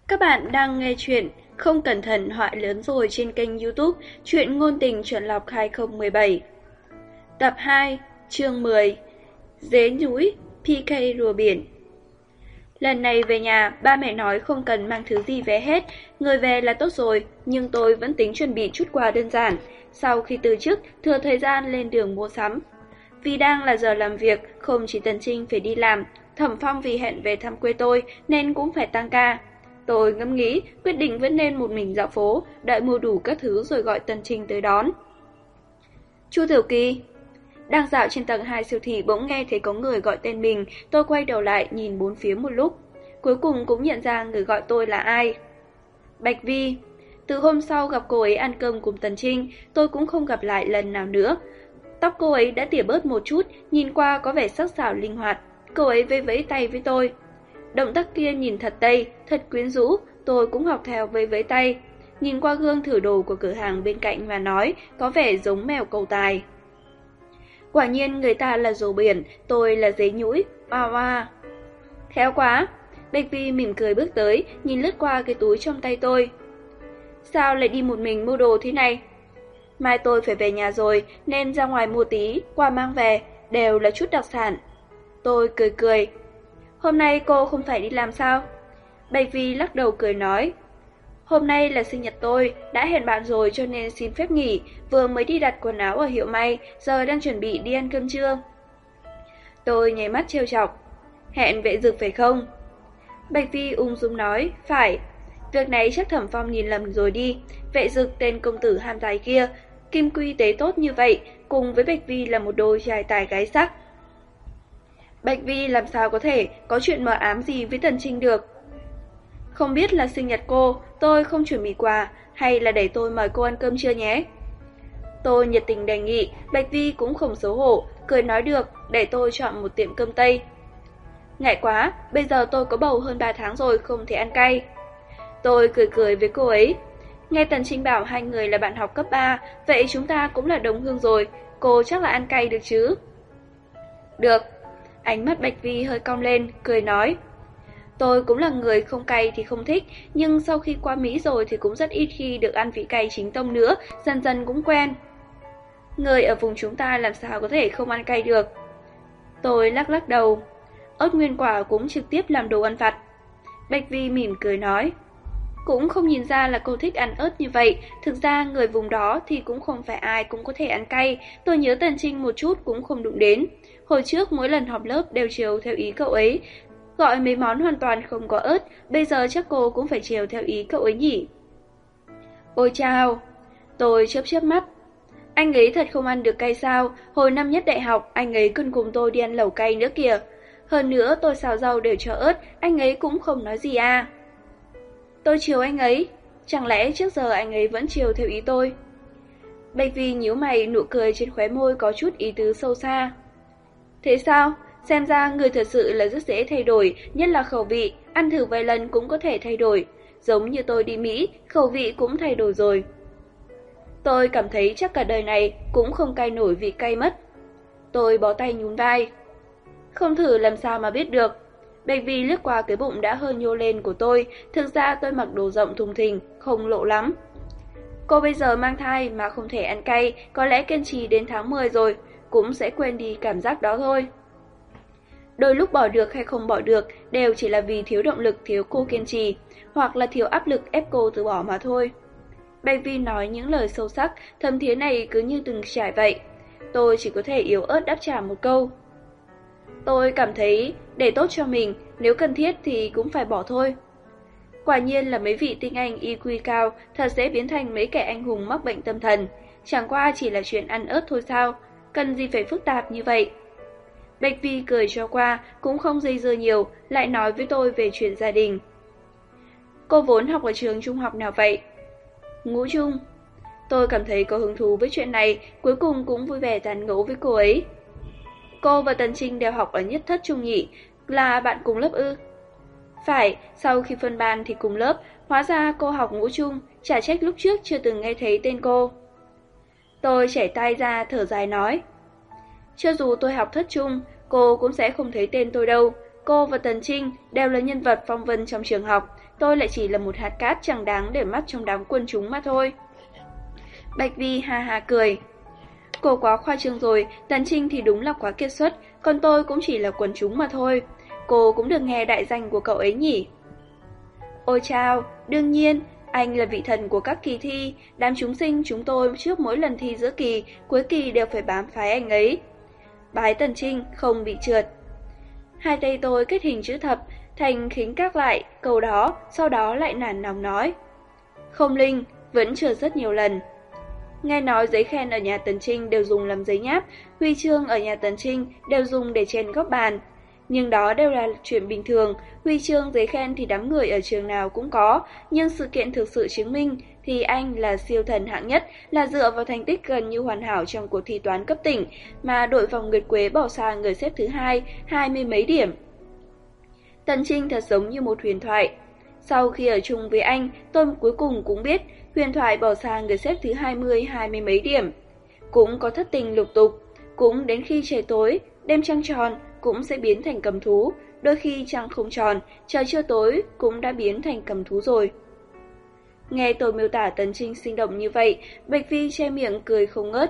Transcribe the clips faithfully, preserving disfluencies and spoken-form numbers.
Các bạn đang nghe chuyện Không cẩn thận họa lớn rồi trên kênh YouTube Chuyện ngôn tình chuẩn lọc hai không một bảy. Tập hai, chương mười. Dế núi, pê ca rùa biển. Lần này về nhà, ba mẹ nói không cần mang thứ gì về hết, người về là tốt rồi, nhưng tôi vẫn tính chuẩn bị chút quà đơn giản. Sau khi từ chức, thừa thời gian lên đường mua sắm. Vì đang là giờ làm việc, không chỉ Tần Trinh phải đi làm, Thẩm Phong vì hẹn về thăm quê tôi nên cũng phải tăng ca. Tôi ngẫm nghĩ, quyết định vẫn nên một mình dạo phố, đợi mua đủ các thứ rồi gọi Tần Trinh tới đón. Chu Tiểu Kỳ. Đang dạo trên tầng hai siêu thị bỗng nghe thấy có người gọi tên mình, tôi quay đầu lại nhìn bốn phía một lúc. Cuối cùng cũng nhận ra người gọi tôi là ai. Bạch Vi. Từ hôm sau gặp cô ấy ăn cơm cùng Tần Trinh, tôi cũng không gặp lại lần nào nữa. Tóc cô ấy đã tỉa bớt một chút, nhìn qua có vẻ sắc sảo linh hoạt. Cô ấy vẫy vẫy tay với tôi. Động tác kia nhìn thật tây, thật quyến rũ, tôi cũng học theo vẫy vẫy tay. Nhìn qua gương thử đồ của cửa hàng bên cạnh và nói, có vẻ giống mèo cầu tài. Quả nhiên người ta là rùa biển, tôi là dế nhũi, oa oa. Khéo quá. Bạch Vi mỉm cười bước tới, nhìn lướt qua cái túi trong tay tôi. Sao lại đi một mình mua đồ thế này? Mai tôi phải về nhà rồi, nên ra ngoài mua tí, quà mang về, đều là chút đặc sản. Tôi cười cười. Hôm nay cô không phải đi làm sao? Bạch Vi lắc đầu cười nói. Hôm nay là sinh nhật tôi, đã hẹn bạn rồi cho nên xin phép nghỉ, vừa mới đi đặt quần áo ở hiệu may, giờ đang chuẩn bị đi ăn cơm trưa. Tôi nháy mắt trêu chọc. Hẹn Vệ Dực phải không? Bạch Vi ung dung nói, phải. Việc này chắc Thẩm Phong nhìn lầm rồi đi, Vệ Dực tên công tử ham tài kia, kim quy tế tốt như vậy, cùng với Bạch Vi là một đôi trai tài gái sắc. Bạch Vi làm sao có thể có chuyện mờ ám gì với Tần Trinh được. Không biết là sinh nhật cô, tôi không chuẩn bị quà, hay là để tôi mời cô ăn cơm trưa nhé? Tôi nhiệt tình đề nghị, Bạch Vi cũng không xấu hổ, cười nói được, để tôi chọn một tiệm cơm Tây. Ngại quá, bây giờ tôi có bầu hơn ba tháng rồi, không thể ăn cay. Tôi cười cười với cô ấy. Nghe Tần Trinh bảo hai người là bạn học cấp ba, vậy chúng ta cũng là đồng hương rồi, cô chắc là ăn cay được chứ? Được. Ánh mắt Bạch Vi hơi cong lên, cười nói. Tôi cũng là người không cay thì không thích, nhưng sau khi qua Mỹ rồi thì cũng rất ít khi được ăn vị cay chính tông nữa, dần dần cũng quen. Người ở vùng chúng ta làm sao có thể không ăn cay được? Tôi lắc lắc đầu. Ớt nguyên quả cũng trực tiếp làm đồ ăn vặt. Bạch Vi mỉm cười nói. Cũng không nhìn ra là cô thích ăn ớt như vậy, thực ra người vùng đó thì cũng không phải ai cũng có thể ăn cay, tôi nhớ Tần Trinh một chút cũng không đụng đến. Hồi trước mỗi lần họp lớp đều chiều theo ý cậu ấy, gọi mấy món hoàn toàn không có ớt, bây giờ chắc cô cũng phải chiều theo ý cậu ấy nhỉ. Ôi chao, tôi chớp chớp mắt. Anh ấy thật không ăn được cay sao, hồi năm nhất đại học anh ấy còn cùng tôi đi ăn lẩu cay nữa kìa. Hơn nữa tôi xào rau đều cho ớt, anh ấy cũng không nói gì à. Tôi chiều anh ấy, chẳng lẽ trước giờ anh ấy vẫn chiều theo ý tôi? Bạch Vi nhíu mày, nụ cười trên khóe môi có chút ý tứ sâu xa. Thế sao? Xem ra người thật sự là rất dễ thay đổi, nhất là khẩu vị, ăn thử vài lần cũng có thể thay đổi. Giống như tôi đi Mỹ, khẩu vị cũng thay đổi rồi. Tôi cảm thấy chắc cả đời này cũng không cay nổi vị cay mất. Tôi bó tay nhún vai. Không thử làm sao mà biết được. Bạch Vi lướt qua cái bụng đã hơi nhô lên của tôi, thực ra tôi mặc đồ rộng thùng thình, không lộ lắm. Cô bây giờ mang thai mà không thể ăn cay, có lẽ kiên trì đến tháng mười rồi, cũng sẽ quên đi cảm giác đó thôi. Đôi lúc bỏ được hay không bỏ được đều chỉ là vì thiếu động lực thiếu cô kiên trì, hoặc là thiếu áp lực ép cô từ bỏ mà thôi. Bạch Vi nói những lời sâu sắc, thâm thiế này cứ như từng trải vậy. Tôi chỉ có thể yếu ớt đáp trả một câu. Tôi cảm thấy để tốt cho mình, nếu cần thiết thì cũng phải bỏ thôi. Quả nhiên là mấy vị tinh anh i kiu cao thật dễ biến thành mấy kẻ anh hùng mắc bệnh tâm thần. Chẳng qua chỉ là chuyện ăn ớt thôi sao, cần gì phải phức tạp như vậy. Bạch Vi cười cho qua, cũng không dây dưa nhiều, lại nói với tôi về chuyện gia đình. Cô vốn học ở trường trung học nào vậy? Ngũ trung. Tôi cảm thấy có hứng thú với chuyện này, cuối cùng cũng vui vẻ tán gẫu với cô ấy. Cô và Tần Trinh đều học ở nhất thất trung nhị, là bạn cùng lớp ư? Phải, sau khi phân ban thì cùng lớp, hóa ra cô học ngũ trung, chả trách lúc trước chưa từng nghe thấy tên cô. Tôi chảy tay ra thở dài nói. Cho dù tôi học thất trung, cô cũng sẽ không thấy tên tôi đâu, Cô và Tần Trinh đều là nhân vật phong vân trong trường học, tôi lại chỉ là một hạt cát chẳng đáng để mắt trong đám quân chúng mà thôi. Bạch Vi ha ha cười. Cô quá khoa trương rồi, Tần Trinh thì đúng là quá kiệt xuất, còn tôi cũng chỉ là quần chúng mà thôi. Cô cũng được nghe đại danh của cậu ấy nhỉ? Ôi chao, đương nhiên, anh là vị thần của các kỳ thi, đám chúng sinh chúng tôi trước mỗi lần thi giữa kỳ, cuối kỳ đều phải bám phái anh ấy. Bái Tần Trinh không bị trượt. Hai tay tôi kết hình chữ thập, thành khính các lại câu đó, sau đó lại nản lòng nói. Không linh, vẫn trượt rất nhiều lần. Nghe nói giấy khen ở nhà Tần Trinh đều dùng làm giấy nháp, huy chương ở nhà Tần Trinh đều dùng để chèn góc bàn. Nhưng đó đều là chuyện bình thường, huy chương giấy khen thì đám người ở trường nào cũng có, nhưng sự kiện thực sự chứng minh thì anh là siêu thần hạng nhất, là dựa vào thành tích gần như hoàn hảo trong cuộc thi toán cấp tỉnh, mà đội vòng nguyệt quế bỏ xa người xếp thứ hai, hai mươi mấy điểm. Tần Trinh thật giống như một huyền thoại. Sau khi ở chung với anh, tôi cuối cùng cũng biết huyền thoại bỏ xa người xếp thứ hai mươi, hai mươi mấy điểm. Cũng có thất tình lục tục, cũng đến khi trời tối, đêm trăng tròn cũng sẽ biến thành cầm thú, đôi khi trăng không tròn, trời chưa tối cũng đã biến thành cầm thú rồi. Nghe tôi miêu tả Tần Trinh sinh động như vậy, Bạch Vi che miệng cười không ngớt.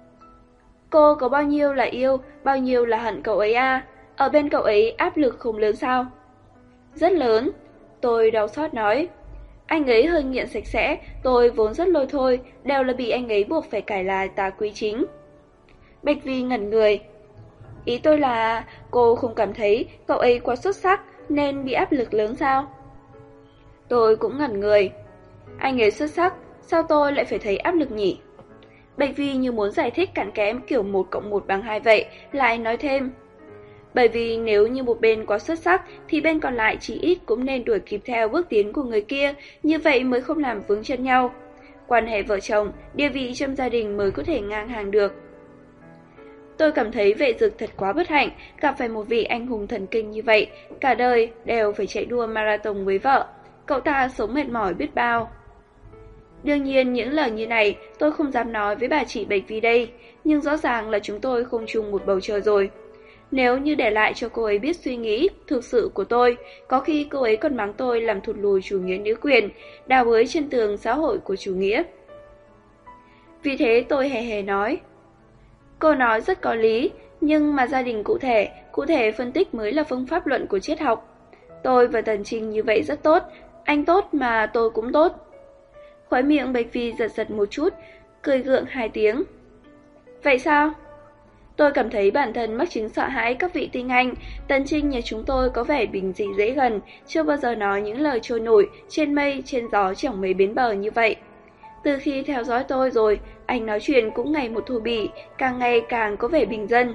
Cô có bao nhiêu là yêu, bao nhiêu là hận cậu ấy à? Ở bên cậu ấy áp lực không lớn sao? Rất lớn, tôi đau xót nói. Anh ấy hơi nghiện sạch sẽ, tôi vốn rất lôi thôi, đều là bị anh ấy buộc phải cải lại tà quý chính. Bạch Vi ngẩn người. Ý tôi là cô không cảm thấy cậu ấy quá xuất sắc nên bị áp lực lớn sao? Tôi cũng ngẩn người. Anh ấy xuất sắc, sao tôi lại phải thấy áp lực nhỉ? Bạch Vi như muốn giải thích cặn kẽ kiểu một cộng một bằng hai vậy, lại nói thêm. Bởi vì nếu như một bên quá xuất sắc thì bên còn lại chỉ ít cũng nên đuổi kịp theo bước tiến của người kia, như vậy mới không làm vướng chân nhau. Quan hệ vợ chồng, địa vị trong gia đình mới có thể ngang hàng được. Tôi cảm thấy Vệ Dực thật quá bất hạnh, gặp phải một vị anh hùng thần kinh như vậy, cả đời đều phải chạy đua marathon với vợ. Cậu ta sống mệt mỏi biết bao. Đương nhiên những lời như này tôi không dám nói với bà chị Bạch Vi đây, nhưng rõ ràng là chúng tôi không chung một bầu trời rồi. Nếu như để lại cho cô ấy biết suy nghĩ thực sự của tôi, có khi cô ấy còn mắng tôi làm thụt lùi chủ nghĩa nữ quyền, đào bới chân tường xã hội của chủ nghĩa. Vì thế tôi hề hề nói. Cô nói rất có lý, nhưng mà gia đình cụ thể, cụ thể phân tích mới là phương pháp luận của triết học. Tôi và Tần Trinh như vậy rất tốt, anh tốt mà tôi cũng tốt. Khóe miệng Bạch Vi giật giật một chút, cười gượng hai tiếng. Vậy sao? Tôi cảm thấy bản thân mắc chứng sợ hãi các vị tinh anh, Tần Trinh nhà chúng tôi có vẻ bình dị dễ gần, chưa bao giờ nói những lời trôi nổi, trên mây, trên gió chẳng mấy bến bờ như vậy. Từ khi theo dõi tôi rồi, anh nói chuyện cũng ngày một thô bỉ, càng ngày càng có vẻ bình dân.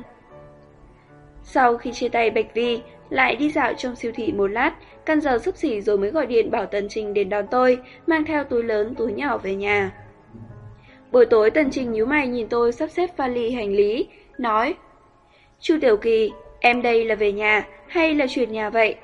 Sau khi chia tay Bạch Vi, lại đi dạo trong siêu thị một lát, căn giờ xấp xỉ rồi mới gọi điện bảo Tần Trinh đến đón tôi, mang theo túi lớn túi nhỏ về nhà. Buổi tối Tần Trinh nhíu mày nhìn tôi sắp xếp vali hành lý, nói: Chu Tiểu Kỳ, em đây là về nhà hay là chuyển nhà vậy?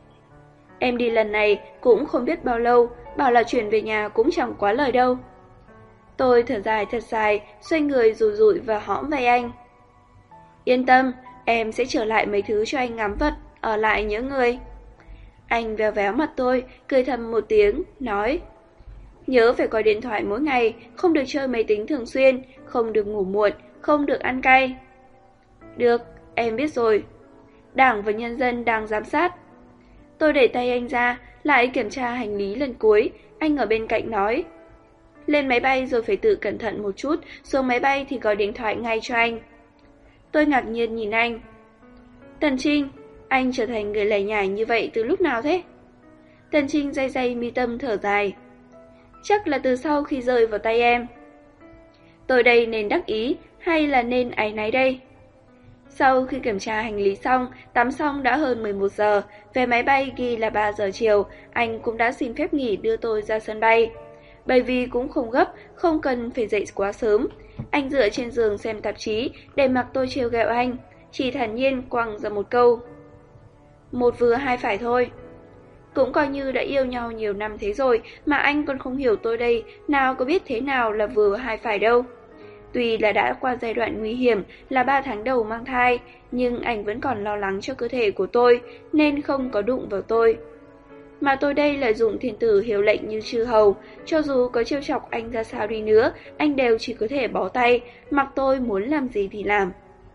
Em đi lần này cũng không biết bao lâu, bảo là chuyển về nhà cũng chẳng quá lời đâu. Tôi thở dài thật dài, xoay người rụi rụi và hõm vai anh. Yên tâm, em sẽ trở lại mấy thứ cho anh ngắm vật, ở lại nhớ người. Anh véo véo mặt tôi, cười thầm một tiếng, nói: Nhớ phải coi điện thoại mỗi ngày, không được chơi máy tính thường xuyên, không được ngủ muộn, không được ăn cay. Được, em biết rồi. Đảng và nhân dân đang giám sát. Tôi đẩy tay anh ra, lại kiểm tra hành lý lần cuối, anh ở bên cạnh nói: Lên máy bay rồi phải tự cẩn thận một chút, xuống máy bay thì gọi điện thoại ngay cho anh. Tôi ngạc nhiên nhìn anh. Tần Trinh, anh trở thành người lải nhải như vậy từ lúc nào thế? Tần Trinh day day mi tâm thở dài. Chắc là từ sau khi rơi vào tay em. Tôi đây nên đắc ý hay là nên áy náy đây? Sau khi kiểm tra hành lý xong, tắm xong đã hơn mười một giờ, về máy bay ghi là ba giờ chiều, anh cũng đã xin phép nghỉ đưa tôi ra sân bay. Bởi vì cũng không gấp, không cần phải dậy quá sớm. Anh dựa trên giường xem tạp chí để mặc tôi trêu ghẹo anh, chỉ thản nhiên quăng ra một câu: Một vừa hai phải thôi. Cũng coi như đã yêu nhau nhiều năm thế rồi mà anh còn không hiểu tôi đây, nào có biết thế nào là vừa hai phải đâu. Tuy là đã qua giai đoạn nguy hiểm là ba tháng đầu mang thai, nhưng anh vẫn còn lo lắng cho cơ thể của tôi, nên không có đụng vào tôi. Mà tôi đây là dụng thiên tử hiểu lệnh như chư hầu, cho dù có trêu chọc anh ra sao đi nữa, anh đều chỉ có thể bó tay, mặc tôi muốn làm gì thì làm.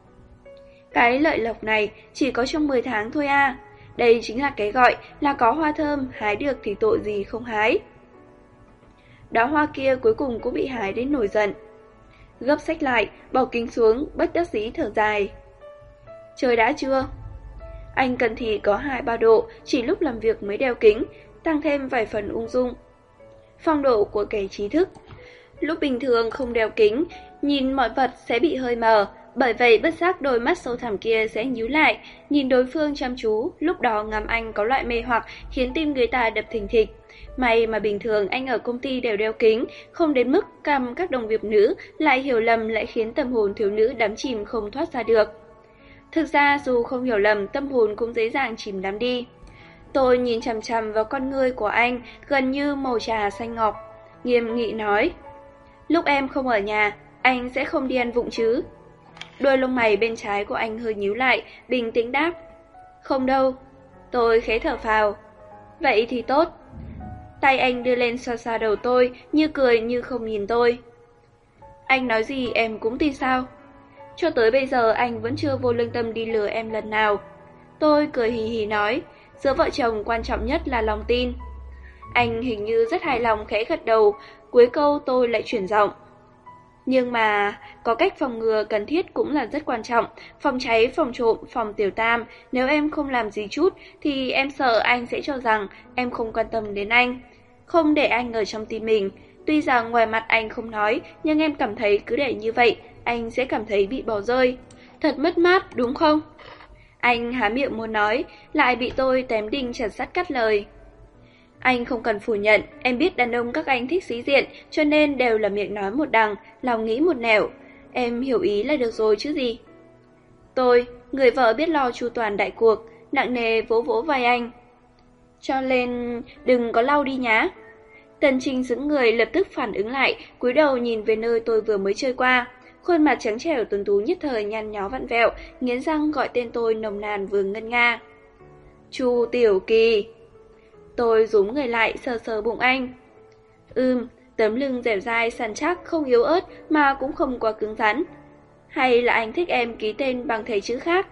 Cái lợi lộc này chỉ có trong mười tháng thôi à. Đây chính là cái gọi là có hoa thơm, hái được thì tội gì không hái. Đóa hoa kia cuối cùng cũng bị hái đến nổi giận. Gấp sách lại, bỏ kính xuống, bất đắc dĩ thở dài. Trời đã chưa? Anh cần thì có hai ba độ, chỉ lúc làm việc mới đeo kính, tăng thêm vài phần ung dung. Phong độ của kẻ trí thức. Lúc bình thường không đeo kính, nhìn mọi vật sẽ bị hơi mờ, bởi vậy bất giác đôi mắt sâu thẳm kia sẽ nhíu lại, nhìn đối phương chăm chú, lúc đó ngắm anh có loại mê hoặc khiến tim người ta đập thình thịch. May mà bình thường anh ở công ty đều đeo kính, không đến mức căm các đồng nghiệp nữ, lại hiểu lầm lại khiến tâm hồn thiếu nữ đắm chìm không thoát ra được. Thực ra dù không hiểu lầm, tâm hồn cũng dễ dàng chìm đắm đi. Tôi nhìn chằm chằm vào con ngươi của anh, gần như màu trà xanh ngọc, nghiêm nghị nói. Lúc em không ở nhà, anh sẽ không đi ăn vụng chứ? Đôi lông mày bên trái của anh hơi nhíu lại, bình tĩnh đáp. Không đâu. Tôi khẽ thở phào. Vậy thì tốt. Tay anh đưa lên xoa xoa đầu tôi, như cười như không nhìn tôi. Anh nói gì em cũng tin sao? Cho tới bây giờ anh vẫn chưa vô lương tâm đi lừa em lần nào. Tôi cười hì hì nói, giữa vợ chồng quan trọng nhất là lòng tin. Anh hình như rất hài lòng khẽ gật đầu, cuối câu tôi lại chuyển giọng. Nhưng mà, có cách phòng ngừa cần thiết cũng là rất quan trọng, phòng cháy, phòng trộm, phòng tiểu tam, nếu em không làm gì chút thì em sợ anh sẽ cho rằng em không quan tâm đến anh, không để anh ở trong tim mình. Tuy rằng ngoài mặt anh không nói, nhưng em cảm thấy cứ để như vậy, anh sẽ cảm thấy bị bỏ rơi. Thật mất mát, đúng không? Anh há miệng muốn nói, lại bị tôi tém đinh chặt sắt cắt lời. Anh không cần phủ nhận, em biết đàn ông các anh thích sĩ diện, cho nên đều là miệng nói một đằng, lòng nghĩ một nẻo. Em hiểu ý là được rồi chứ gì. Tôi, người vợ biết lo chu toàn đại cuộc, nặng nề vỗ vỗ vai anh. Cho nên đừng có lau đi nhá. Tần Trinh sững người lập tức phản ứng lại, cúi đầu nhìn về nơi tôi vừa mới chơi qua. Khuôn mặt trắng trẻo tuấn tú nhất thời nhăn nhó vặn vẹo, nghiến răng gọi tên tôi nồng nàn vừa ngân nga. Chu Tiểu Kỳ. Tôi rúm người lại sờ sờ bụng anh. Ừm, tấm lưng dẻo dai săn chắc không yếu ớt mà cũng không quá cứng rắn. Hay là anh thích em ký tên bằng thầy chữ khác?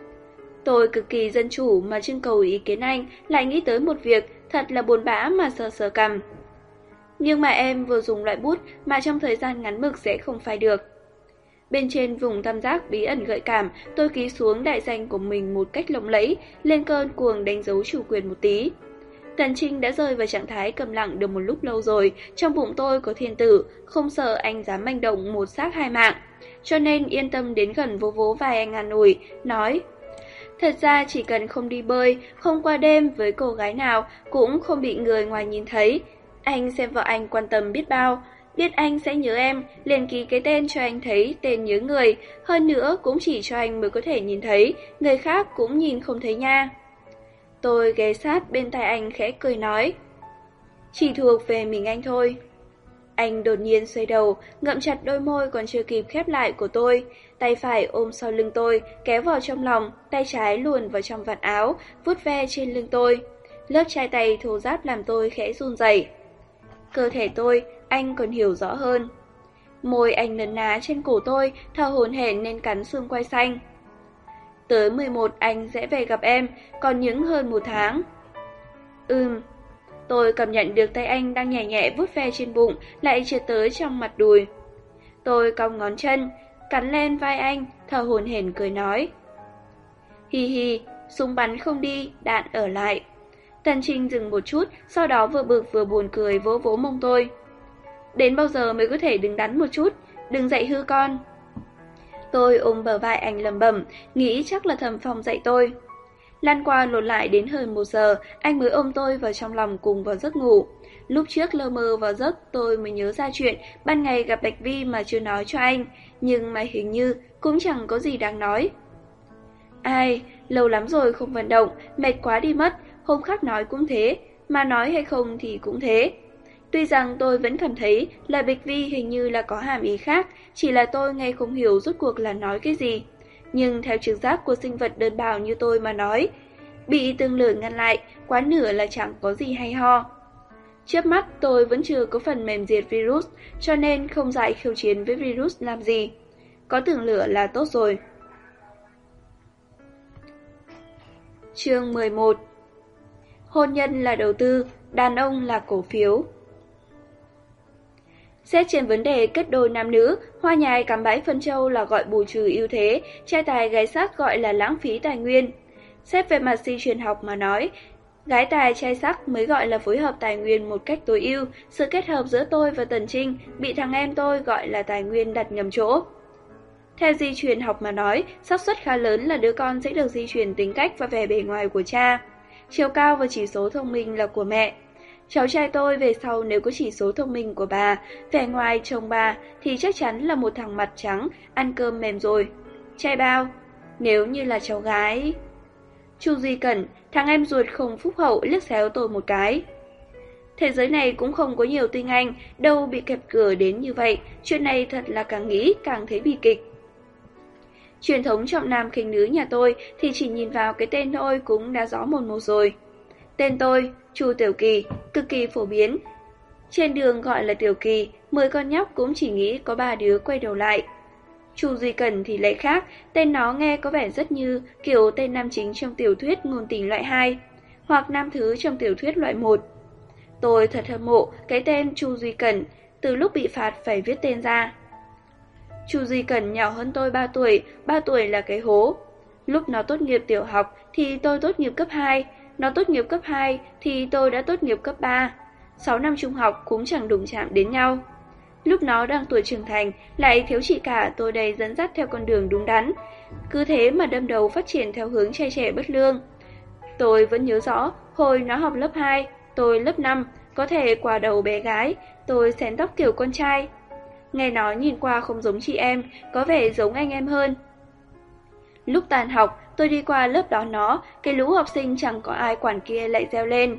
Tôi cực kỳ dân chủ mà trưng cầu ý kiến anh, lại nghĩ tới một việc thật là buồn bã mà sờ sờ cằm. Nhưng mà em vừa dùng loại bút mà trong thời gian ngắn mực sẽ không phai được. Bên trên vùng tam giác bí ẩn gợi cảm, tôi ký xuống đại danh của mình một cách lộng lẫy, lên cơn cuồng đánh dấu chủ quyền một tí. Tần Trinh đã rơi vào trạng thái cầm lặng được một lúc lâu rồi, trong bụng tôi có thiên tử, không sợ anh dám manh động một xác hai mạng. Cho nên yên tâm đến gần vỗ vỗ vai anh an ủi, nói: Thật ra chỉ cần không đi bơi, không qua đêm với cô gái nào, cũng không bị người ngoài nhìn thấy. Anh xem vợ anh quan tâm biết bao, biết anh sẽ nhớ em, liền ký cái tên cho anh thấy tên nhớ người, hơn nữa cũng chỉ cho anh mới có thể nhìn thấy, người khác cũng nhìn không thấy nha. Tôi ghé sát bên tai anh khẽ cười nói, chỉ thuộc về mình anh thôi. Anh đột nhiên xoay đầu, ngậm chặt đôi môi còn chưa kịp khép lại của tôi, tay phải ôm sau lưng tôi, kéo vào trong lòng, tay trái luồn vào trong vạt áo, vuốt ve trên lưng tôi. Lớp chai tay thô ráp làm tôi khẽ run rẩy. Cơ thể tôi, anh còn hiểu rõ hơn. Môi anh nấn ná trên cổ tôi, thở hổn hển nên cắn xương quai xanh. Tới mười một anh sẽ về gặp em, còn những hơn một tháng. Ừm. Tôi cảm nhận được tay anh đang nhẹ nhẹ vuốt ve trên bụng, lại trượt tới trong mặt đùi. Tôi cong ngón chân, cắn lên vai anh, thở hổn hển cười nói. Hi hi, súng bắn không đi, đạn ở lại. Tần Trinh dừng một chút, sau đó vừa bực vừa buồn cười vỗ vỗ mông tôi. Đến bao giờ mới có thể đứng đắn một chút, đừng dạy hư con. Tôi ôm bờ vai anh lẩm bẩm, nghĩ chắc là Thẩm Phong dạy tôi. Lăn qua lộn lại đến hơn một giờ, anh mới ôm tôi vào trong lòng cùng vào giấc ngủ. Lúc trước lơ mơ vào giấc tôi mới nhớ ra chuyện ban ngày gặp Bạch Vi mà chưa nói cho anh, nhưng mà hình như cũng chẳng có gì đáng nói. Ai, lâu lắm rồi không vận động, mệt quá đi mất, hôm khác nói cũng thế, mà nói hay không thì cũng thế. Tuy rằng tôi vẫn cảm thấy là Bịch Vi hình như là có hàm ý khác, chỉ là tôi nghe không hiểu rốt cuộc là nói cái gì. Nhưng theo trực giác của sinh vật đơn bào như tôi mà nói, bị tương lửa ngăn lại, quá nửa là chẳng có gì hay ho. Chớp mắt tôi vẫn chưa có phần mềm diệt virus, cho nên không dại khiêu chiến với virus làm gì. Có tường lửa là tốt rồi. Chương mười một. Hôn nhân là đầu tư, đàn ông là cổ phiếu. Xét trên vấn đề kết đôi nam nữ, hoa nhài cắm bẫy phân châu là gọi bù trừ ưu thế, trai tài gái sắc gọi là lãng phí tài nguyên. Xét về mặt di truyền học mà nói, gái tài trai sắc mới gọi là phối hợp tài nguyên một cách tối ưu, sự kết hợp giữa tôi và Tần Trinh bị thằng em tôi gọi là tài nguyên đặt nhầm chỗ. Theo di truyền học mà nói, xác suất khá lớn là đứa con sẽ được di truyền tính cách và vẻ bề ngoài của cha. Chiều cao và chỉ số thông minh là của mẹ. Cháu trai tôi về sau nếu có chỉ số thông minh của bà, vẻ ngoài chồng bà thì chắc chắn là một thằng mặt trắng, ăn cơm mềm rồi. Trai bao, nếu như là cháu gái... Chu Duy Cẩn, thằng em ruột không phúc hậu liếc xéo tôi một cái. Thế giới này cũng không có nhiều tinh anh, đâu bị kẹp cửa đến như vậy, chuyện này thật là càng nghĩ càng thấy bi kịch. Truyền thống trọng nam khinh nữ nhà tôi thì chỉ nhìn vào cái tên thôi cũng đã rõ một một rồi. Tên tôi, Chu Tiểu Kỳ, cực kỳ phổ biến. Trên đường gọi là Tiểu Kỳ, mười con nhóc cũng chỉ nghĩ có ba đứa quay đầu lại. Chu Duy Cẩn thì lại khác, tên nó nghe có vẻ rất như kiểu tên nam chính trong tiểu thuyết ngôn tình loại hai, hoặc nam thứ trong tiểu thuyết loại một. Tôi thật hâm mộ cái tên Chu Duy Cẩn, từ lúc bị phạt phải viết tên ra. Chu Duy Cẩn nhỏ hơn tôi ba tuổi, ba tuổi là cái hố. Lúc nó tốt nghiệp tiểu học thì tôi tốt nghiệp cấp hai, nó tốt nghiệp cấp hai thì tôi đã tốt nghiệp cấp ba. sáu năm trung học cũng chẳng đụng chạm đến nhau. Lúc nó đang tuổi trưởng thành, lại thiếu chị cả tôi đây dẫn dắt theo con đường đúng đắn. Cứ thế mà đâm đầu phát triển theo hướng trai trẻ bất lương. Tôi vẫn nhớ rõ, hồi nó học lớp hai, tôi lớp năm, có thể quả đầu bé gái, tôi xén tóc kiểu con trai. Nghe nó nhìn qua không giống chị em, có vẻ giống anh em hơn. Lúc tàn học, tôi đi qua lớp đó nó, cái lũ học sinh chẳng có ai quản kia lại reo lên.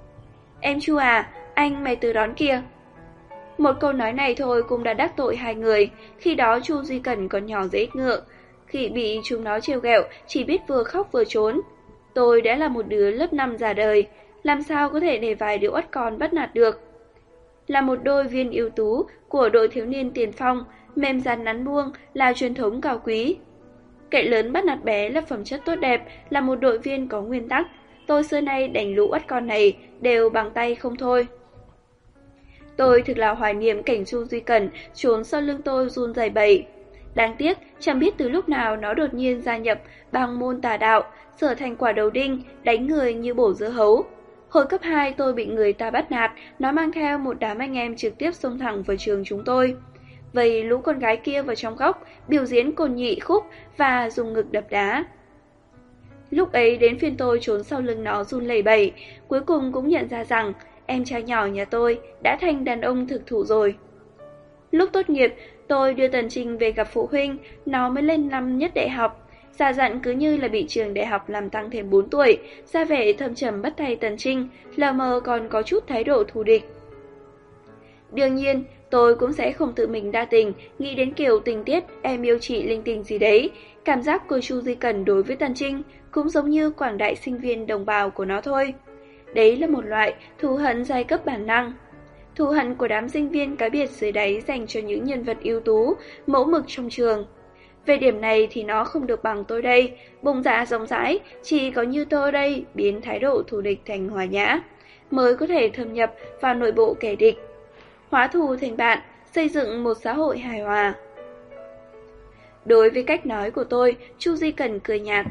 Em Chu à, anh mày từ đón kìa. Một câu nói này thôi cũng đã đắc tội hai người, khi đó Chu Duy Cẩn còn nhỏ dễ ngựa, khi bị chúng nó trêu ghẹo chỉ biết vừa khóc vừa trốn. Tôi đã là một đứa lớp năm già đời, làm sao có thể để vài đứa uất con bắt nạt được. Là một đôi viên ưu tú của đội thiếu niên tiền phong, mềm dàn nắn buông là truyền thống cao quý. Kệ lớn bắt nạt bé là phẩm chất tốt đẹp, là một đội viên có nguyên tắc. Tôi xưa nay đánh lũ uất con này đều bằng tay không thôi. Tôi thực là hoài niệm cảnh Chu Duy Cẩn trốn sau lưng tôi run rẩy bẩy. Đáng tiếc, chẳng biết từ lúc nào nó đột nhiên gia nhập bằng môn tà đạo, trở thành quả đầu đinh, đánh người như bổ dưa hấu. Hồi cấp hai tôi bị người ta bắt nạt, nó mang theo một đám anh em trực tiếp xông thẳng vào trường chúng tôi. Vậy lũ con gái kia vào trong góc, biểu diễn cồn nhị khúc và dùng ngực đập đá. Lúc ấy đến phiên tôi trốn sau lưng nó run lẩy bẩy, cuối cùng cũng nhận ra rằng em trai nhỏ nhà tôi đã thành đàn ông thực thụ rồi. Lúc tốt nghiệp, tôi đưa Tần Trinh về gặp phụ huynh, nó mới lên năm nhất đại học. Già dặn cứ như là bị trường đại học làm tăng thêm bốn tuổi, ra vẻ thâm trầm bắt tay Tần Trinh, lờ mờ còn có chút thái độ thù địch. Đương nhiên, tôi cũng sẽ không tự mình đa tình, nghĩ đến kiểu tình tiết em yêu chị linh tinh gì đấy. Cảm giác của Chu Duy Cẩn đối với Tần Trinh cũng giống như quảng đại sinh viên đồng bào của nó thôi. Đấy là một loại thù hận giai cấp bản năng. Thù hận của đám sinh viên cá biệt dưới đáy dành cho những nhân vật ưu tú, mẫu mực trong trường. Về điểm này thì nó không được bằng tôi đây, bùng dạ rộng rãi, chỉ có như tôi đây biến thái độ thù địch thành hòa nhã, mới có thể thâm nhập vào nội bộ kẻ địch, hóa thù thành bạn, xây dựng một xã hội hài hòa. Đối với cách nói của tôi, Chu Di Cẩn cười nhạt.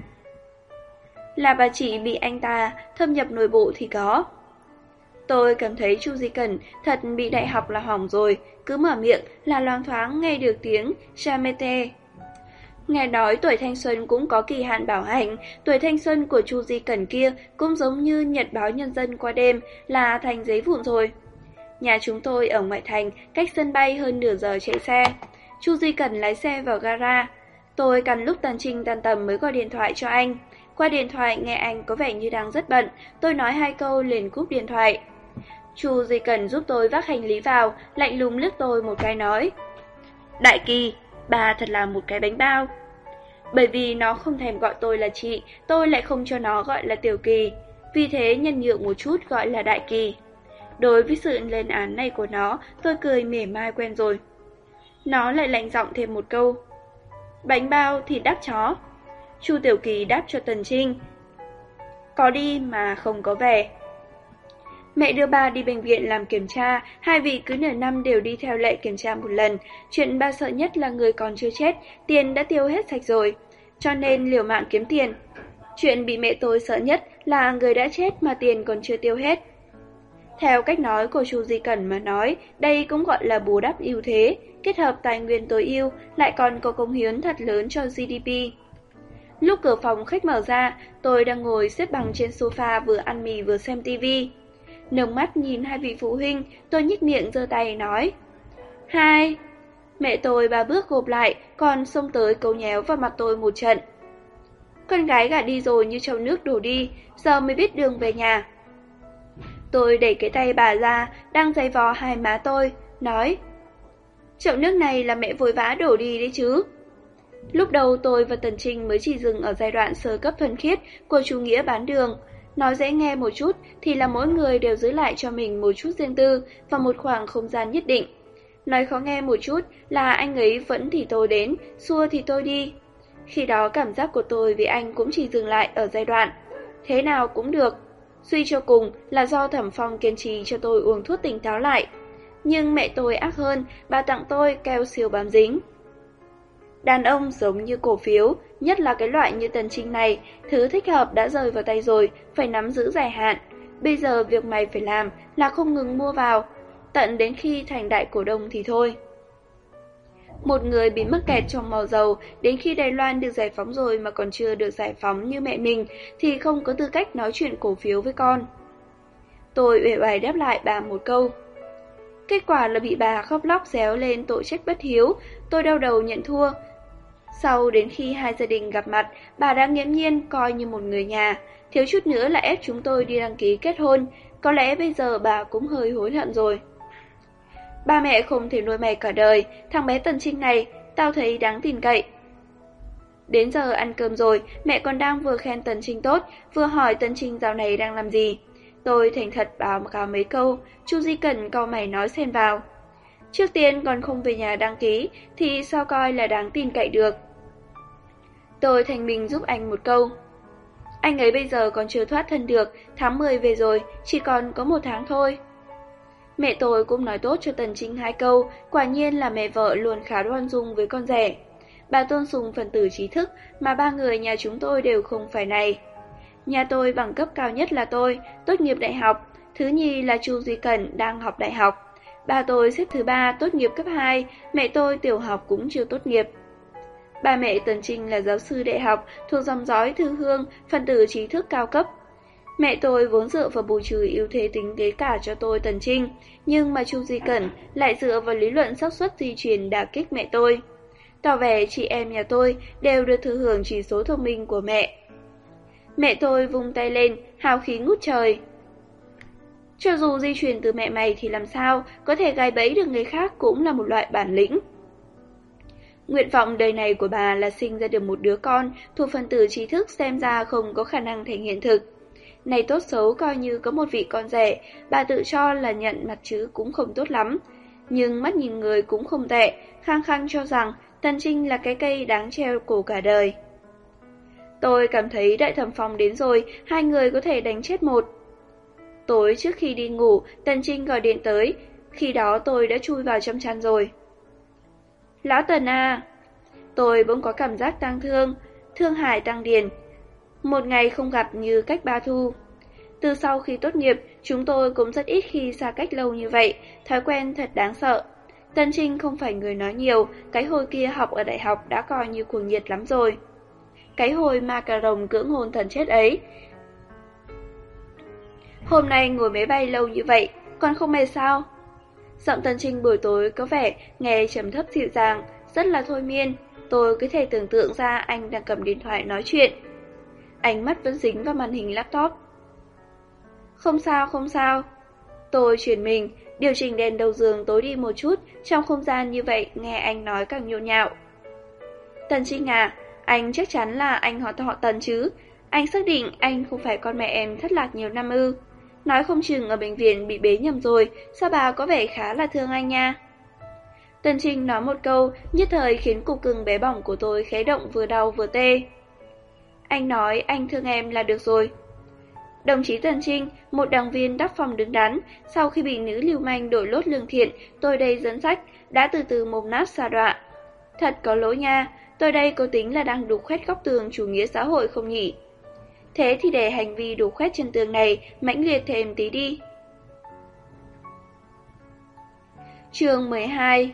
Là bà chị bị anh ta thâm nhập nội bộ thì có. Tôi cảm thấy Chu Di Cẩn thật bị đại học là hỏng rồi, cứ mở miệng là loáng thoáng nghe được tiếng Chamete. Nghe nói tuổi thanh xuân cũng có kỳ hạn bảo hành, tuổi thanh xuân của Chu Di Cẩn kia cũng giống như nhật báo Nhân dân qua đêm là thành giấy vụn rồi. Nhà chúng tôi ở ngoại thành, cách sân bay hơn nửa giờ chạy xe. Chu Di Cẩn lái xe vào gara. Tôi cần lúc Tần Trinh tan tầm mới gọi điện thoại cho anh. Qua điện thoại nghe anh có vẻ như đang rất bận, tôi nói hai câu liền cúp điện thoại. Chu Duy Cẩn giúp tôi vác hành lý vào, lạnh lùng liếc tôi một cái nói. Đại Kỳ, bà thật là một cái bánh bao. Bởi vì nó không thèm gọi tôi là chị, tôi lại không cho nó gọi là Tiểu Kỳ. Vì thế nhân nhượng một chút gọi là Đại Kỳ. Đối với sự lên án này của nó, tôi cười mỉa mai quen rồi. Nó lại lạnh giọng thêm một câu. Bánh bao thì đáp chó. Chu Tiểu Kỳ đáp cho Tần Trinh. Có đi mà không có về. Mẹ đưa ba đi bệnh viện làm kiểm tra, hai vị cứ nửa năm đều đi theo lệ kiểm tra một lần. Chuyện ba sợ nhất là người còn chưa chết, tiền đã tiêu hết sạch rồi, cho nên liều mạng kiếm tiền. Chuyện bị mẹ tôi sợ nhất là người đã chết mà tiền còn chưa tiêu hết. Theo cách nói của Chu Di Cẩn mà nói, đây cũng gọi là bù đắp ưu thế, kết hợp tài nguyên tối ưu, lại còn có công hiến thật lớn cho giê đê pê. Lúc cửa phòng khách mở ra, tôi đang ngồi xếp bằng trên sofa vừa ăn mì vừa xem tivi. Nồng mắt nhìn hai vị phụ huynh, tôi nhếch miệng giơ tay nói. Hai. Mẹ tôi ba bước gộp lại, còn xông tới cấu nhéo vào mặt tôi một trận. Con gái gả đi rồi như chậu nước đổ đi, giờ mới biết đường về nhà. Tôi đẩy cái tay bà ra, đang giày vò hai má tôi, nói. Chậu nước này là mẹ vội vã đổ đi đấy chứ. Lúc đầu tôi và Tần Trinh mới chỉ dừng ở giai đoạn sơ cấp thuần khiết của chủ nghĩa bán đường. Nói dễ nghe một chút thì là mỗi người đều giữ lại cho mình một chút riêng tư và một khoảng không gian nhất định. Nói khó nghe một chút là anh ấy vẫn thì tôi đến, xua thì tôi đi. Khi đó cảm giác của tôi với anh cũng chỉ dừng lại ở giai đoạn thế nào cũng được. Suy cho cùng là do Thẩm Phong kiên trì cho tôi uống thuốc tỉnh táo lại. Nhưng mẹ tôi ác hơn, bà tặng tôi keo siêu bám dính. Đàn ông giống như cổ phiếu, nhất là cái loại như Tần Trinh này, thứ thích hợp đã rơi vào tay rồi, phải nắm giữ dài hạn. Bây giờ việc mày phải làm là không ngừng mua vào, tận đến khi thành đại cổ đông thì thôi. Một người bị mắc kẹt trong màu dầu, đến khi Đài Loan được giải phóng rồi mà còn chưa được giải phóng như mẹ mình, thì không có tư cách nói chuyện cổ phiếu với con. Tôi uể oải đáp lại bà một câu. Kết quả là bị bà khóc lóc réo lên tội trách bất hiếu, tôi đau đầu nhận thua. Sau đến khi hai gia đình gặp mặt, bà đã nghiễm nhiên coi như một người nhà, thiếu chút nữa là ép chúng tôi đi đăng ký kết hôn, có lẽ bây giờ bà cũng hơi hối hận rồi. Ba mẹ không thể nuôi mày cả đời, thằng bé Tần Trinh này, tao thấy đáng tin cậy. Đến giờ ăn cơm rồi, mẹ còn đang vừa khen Tần Trinh tốt, vừa hỏi Tần Trinh dạo này đang làm gì. Tôi thành thật báo cáo mấy câu, Chu Di Cẩn cau mày nói xen vào. Trước tiên còn không về nhà đăng ký, thì sao coi là đáng tin cậy được. Tôi thành mình giúp anh một câu. Anh ấy bây giờ còn chưa thoát thân được, tháng mười về rồi, chỉ còn có một tháng thôi. Mẹ tôi cũng nói tốt cho Tần Trinh hai câu, quả nhiên là mẹ vợ luôn khá đoan dung với con rể. Bà tôn sùng phần tử trí thức mà ba người nhà chúng tôi đều không phải này. Nhà tôi bằng cấp cao nhất là tôi, tốt nghiệp đại học, thứ nhì là Chu Duy Cẩn đang học đại học. Ba tôi xếp thứ ba tốt nghiệp cấp hai, mẹ tôi tiểu học cũng chưa tốt nghiệp. Ba mẹ Tần Trinh là giáo sư đại học, thuộc dòng dõi thư hương, phần tử trí thức cao cấp. Mẹ tôi vốn dựa vào bù trừ ưu thế tính kế cả cho tôi Tần Trinh, nhưng mà Chu Duy Cẩn lại dựa vào lý luận xác suất di truyền đả kích mẹ tôi. Tỏ vẻ chị em nhà tôi đều được thừa hưởng chỉ số thông minh của mẹ. Mẹ tôi vung tay lên, hào khí ngút trời. Cho dù di truyền từ mẹ mày thì làm sao, có thể gài bẫy được người khác cũng là một loại bản lĩnh. Nguyện vọng đời này của bà là sinh ra được một đứa con thuộc phần tử trí thức xem ra không có khả năng thành hiện thực. Này tốt xấu coi như có một vị con rể, bà tự cho là nhận mặt chứ cũng không tốt lắm. Nhưng mắt nhìn người cũng không tệ, khăng khăng cho rằng Tần Trinh là cái cây đáng treo cổ cả đời. Tôi cảm thấy Đại Thẩm Phong đến rồi, hai người có thể đánh chết một. Tối trước khi đi ngủ, Tần Trinh gọi điện tới, khi đó tôi đã chui vào trong chăn rồi. Lão Tần à! Tôi bỗng có cảm giác tang thương, thương hại tăng điền. Một ngày không gặp như cách ba thu. Từ sau khi tốt nghiệp, chúng tôi cũng rất ít khi xa cách lâu như vậy, thói quen thật đáng sợ. Tần Trinh không phải người nói nhiều, cái hồi kia học ở đại học đã coi như cuồng nhiệt lắm rồi. Cái hồi ma cà rồng cưỡng hôn thần chết ấy. Hôm nay ngồi máy bay lâu như vậy, còn không mệt sao? Giọng Tần Trinh buổi tối có vẻ nghe trầm thấp dịu dàng, rất là thôi miên. Tôi cứ thể tưởng tượng ra anh đang cầm điện thoại nói chuyện. Ánh mắt vẫn dính vào màn hình laptop. Không sao, không sao. Tôi chuyển mình, điều chỉnh đèn đầu giường tối đi một chút, trong không gian như vậy nghe anh nói càng nhộn nhạo. Tần Trinh à, anh chắc chắn là anh họ họ Tần chứ? Anh xác định anh không phải con mẹ em thất lạc nhiều năm ư? Nói không chừng ở bệnh viện bị bế nhầm rồi, sao bà có vẻ khá là thương anh nha. Tần Trinh nói một câu, nhất thời khiến cục cưng bé bỏng của tôi khẽ động vừa đau vừa tê. Anh nói anh thương em là được rồi. Đồng chí Tần Trinh, một đảng viên đắc phòng đứng đắn, sau khi bị nữ lưu manh đổi lốt lương thiện, tôi đây dẫn dắt, đã từ từ mồm nát xà đọa. Thật có lỗi nha, tôi đây có tính là đang đục khoét góc tường chủ nghĩa xã hội không nhỉ? Thế thì để hành vi đục khoét chân tường này mãnh liệt thêm tí đi. Chương mười hai.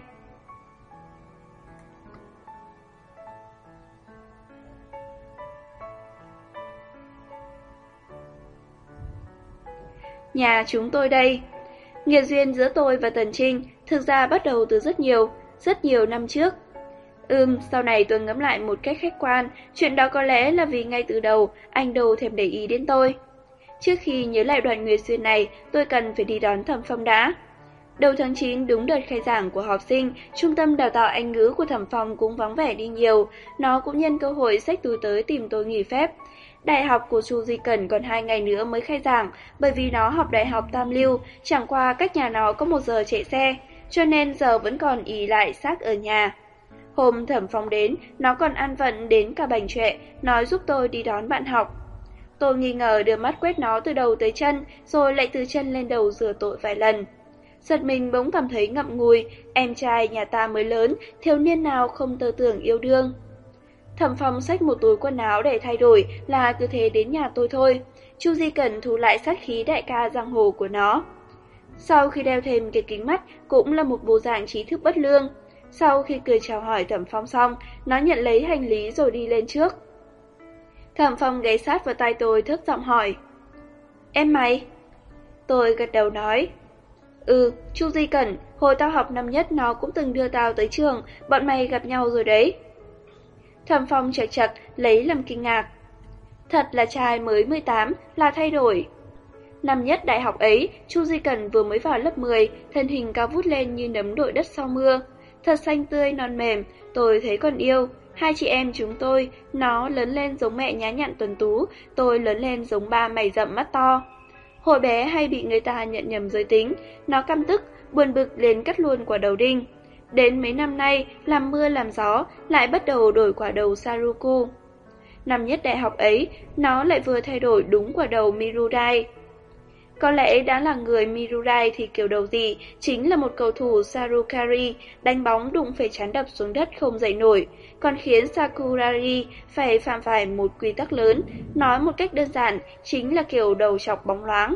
Nhà chúng tôi đây. Nghiệp duyên giữa tôi và Tần Trinh thực ra bắt đầu từ rất nhiều, rất nhiều năm trước. Ừm, sau này tôi ngẫm lại một cách khách quan, chuyện đó có lẽ là vì ngay từ đầu anh đâu thèm để ý đến tôi. Trước khi nhớ lại đoạn nguyệt duyên này, tôi cần phải đi đón Thẩm Phong đã. Đầu tháng chín đúng đợt khai giảng của học sinh, trung tâm đào tạo Anh ngữ của Thẩm Phong cũng vắng vẻ đi nhiều, nó cũng nhân cơ hội xách túi tới tìm tôi nghỉ phép. Đại học của Chu Di Cẩn còn hai ngày nữa mới khai giảng, bởi vì nó học đại học Tam Lưu, chẳng qua cách nhà nó có một giờ chạy xe, cho nên giờ vẫn còn ỷ lại xác ở nhà. Hôm Thẩm Phong đến, nó còn ăn vận đến cả bành trệ, nói giúp tôi đi đón bạn học. Tôi nghi ngờ đưa mắt quét nó từ đầu tới chân, rồi lại từ chân lên đầu rửa tội vài lần. Giật mình bỗng cảm thấy ngậm ngùi, em trai nhà ta mới lớn, thiếu niên nào không tơ tưởng yêu đương. Thẩm Phong xách một túi quần áo để thay đổi là cứ thế đến nhà tôi thôi. Chu Di Cẩn thu lại sát khí đại ca giang hồ của nó. Sau khi đeo thêm cái kính mắt cũng là một bộ dạng trí thức bất lương. Sau khi cười chào hỏi Thẩm Phong xong, nó nhận lấy hành lý rồi đi lên trước. Thẩm Phong ghé sát vào tai tôi thấp giọng hỏi. Em mày? Tôi gật đầu nói. Ừ, Chu Di Cẩn, hồi tao học năm nhất nó cũng từng đưa tao tới trường, bọn mày gặp nhau rồi đấy. Thẩm Phong chật chật lấy làm kinh ngạc. Thật là trai mới mười tám, là thay đổi. Năm nhất đại học ấy, Chu Di Cẩn vừa mới vào lớp mười, thân hình cao vút lên như nấm đội đất sau mưa. Thật xanh tươi non mềm, tôi thấy còn yêu. Hai chị em chúng tôi, nó lớn lên giống mẹ nhá nhặn tuấn tú, tôi lớn lên giống ba mày rậm mắt to. Hồi bé hay bị người ta nhận nhầm giới tính, nó căm tức, buồn bực liền cắt luôn quả đầu đinh. Đến mấy năm nay, làm mưa làm gió, lại bắt đầu đổi quả đầu Saruku. Năm nhất đại học ấy, nó lại vừa thay đổi đúng quả đầu Mirurai. Có lẽ đã là người Mirurai thì kiểu đầu gì, chính là một cầu thủ Sarukari, đánh bóng đụng phải chán đập xuống đất không dậy nổi, còn khiến Sakurari phải phạm phải một quy tắc lớn, nói một cách đơn giản, chính là kiểu đầu chọc bóng loáng.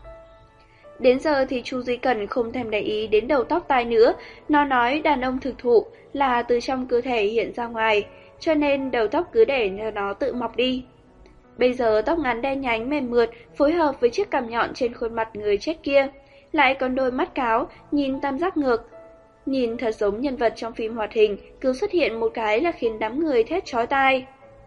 Đến giờ thì Chu Duy Cẩn không thèm để ý đến đầu tóc tai nữa, nó nói đàn ông thực thụ là từ trong cơ thể hiện ra ngoài, cho nên đầu tóc cứ để nó tự mọc đi. Bây giờ tóc ngắn đen nhánh mềm mượt phối hợp với chiếc cằm nhọn trên khuôn mặt người chết kia, lại còn đôi mắt cáo, nhìn tam giác ngược. Nhìn thật giống nhân vật trong phim hoạt hình, cứ xuất hiện một cái là khiến đám người thét chói tai.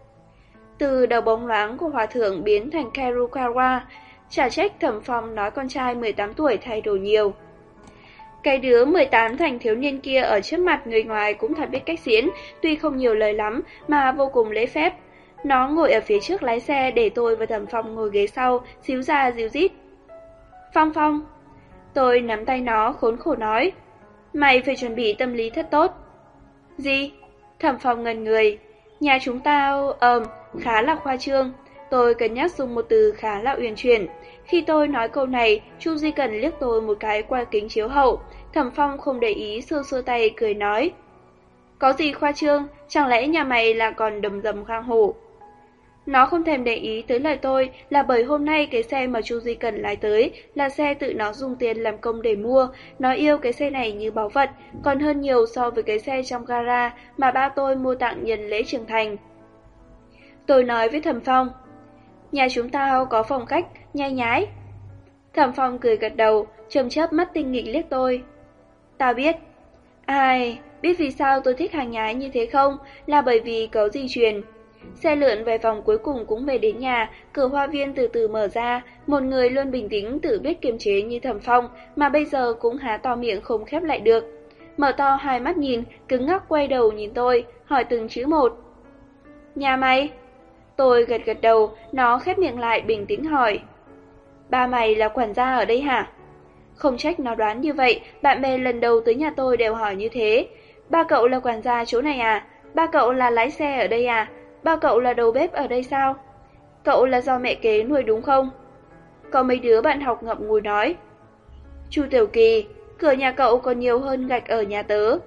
Từ đầu bóng loáng của hòa thượng biến thành Karukawa, chả trách Thẩm Phong nói con trai mười tám tuổi thay đổi nhiều. Cái đứa mười tám thành thiếu niên kia ở trước mặt người ngoài cũng thật biết cách diễn, tuy không nhiều lời lắm mà vô cùng lễ phép. Nó ngồi ở phía trước lái xe để tôi và Thẩm Phong ngồi ghế sau, xíu ra díu dít. Phong Phong, tôi nắm tay nó khốn khổ nói, mày phải chuẩn bị tâm lý thật tốt. Gì? Thẩm Phong ngần người. Nhà chúng tao, ờm, khá là khoa trương. Tôi cân nhắc dùng một từ khá là uyển chuyển. Khi tôi nói câu này, Chu Di Cẩn liếc tôi một cái qua kính chiếu hậu. Thẩm Phong không để ý, xua xua tay cười nói, có gì khoa trương, chẳng lẽ nhà mày là còn đầm rầm khang hổ? Nó không thèm để ý tới lời tôi là bởi hôm nay cái xe mà Chu Di Cẩn lái tới là xe tự nó dùng tiền làm công để mua. Nó yêu cái xe này như báu vật, còn hơn nhiều so với cái xe trong gara mà ba tôi mua tặng nhân lễ trưởng thành. Tôi nói với Thẩm Phong, nhà chúng tao có phong cách nhai nhái. Thẩm Phong cười gật đầu, chớp chớp mắt tinh nghịch liếc tôi. Tao biết. Ai, biết vì sao tôi thích hàng nhái như thế không? Là bởi vì có di truyền. Xe lượn vài vòng cuối cùng cũng về đến nhà, cửa hoa viên từ từ mở ra, một người luôn bình tĩnh tự biết kiềm chế như Thẩm Phong mà bây giờ cũng há to miệng không khép lại được. Mở to hai mắt nhìn, cứng ngắc quay đầu nhìn tôi, hỏi từng chữ một. Nhà mày? Tôi gật gật đầu, nó khép miệng lại bình tĩnh hỏi. Ba mày là quản gia ở đây hả? Không trách nó đoán như vậy, bạn bè lần đầu tới nhà tôi đều hỏi như thế. Ba cậu là quản gia chỗ này à? Ba cậu là lái xe ở đây à? Ba cậu là đầu bếp ở đây sao? Cậu là do mẹ kế nuôi đúng không? Có mấy đứa bạn học ngậm ngùi nói. Chu Tiểu Kỳ, cửa nhà cậu còn nhiều hơn gạch ở nhà tớ.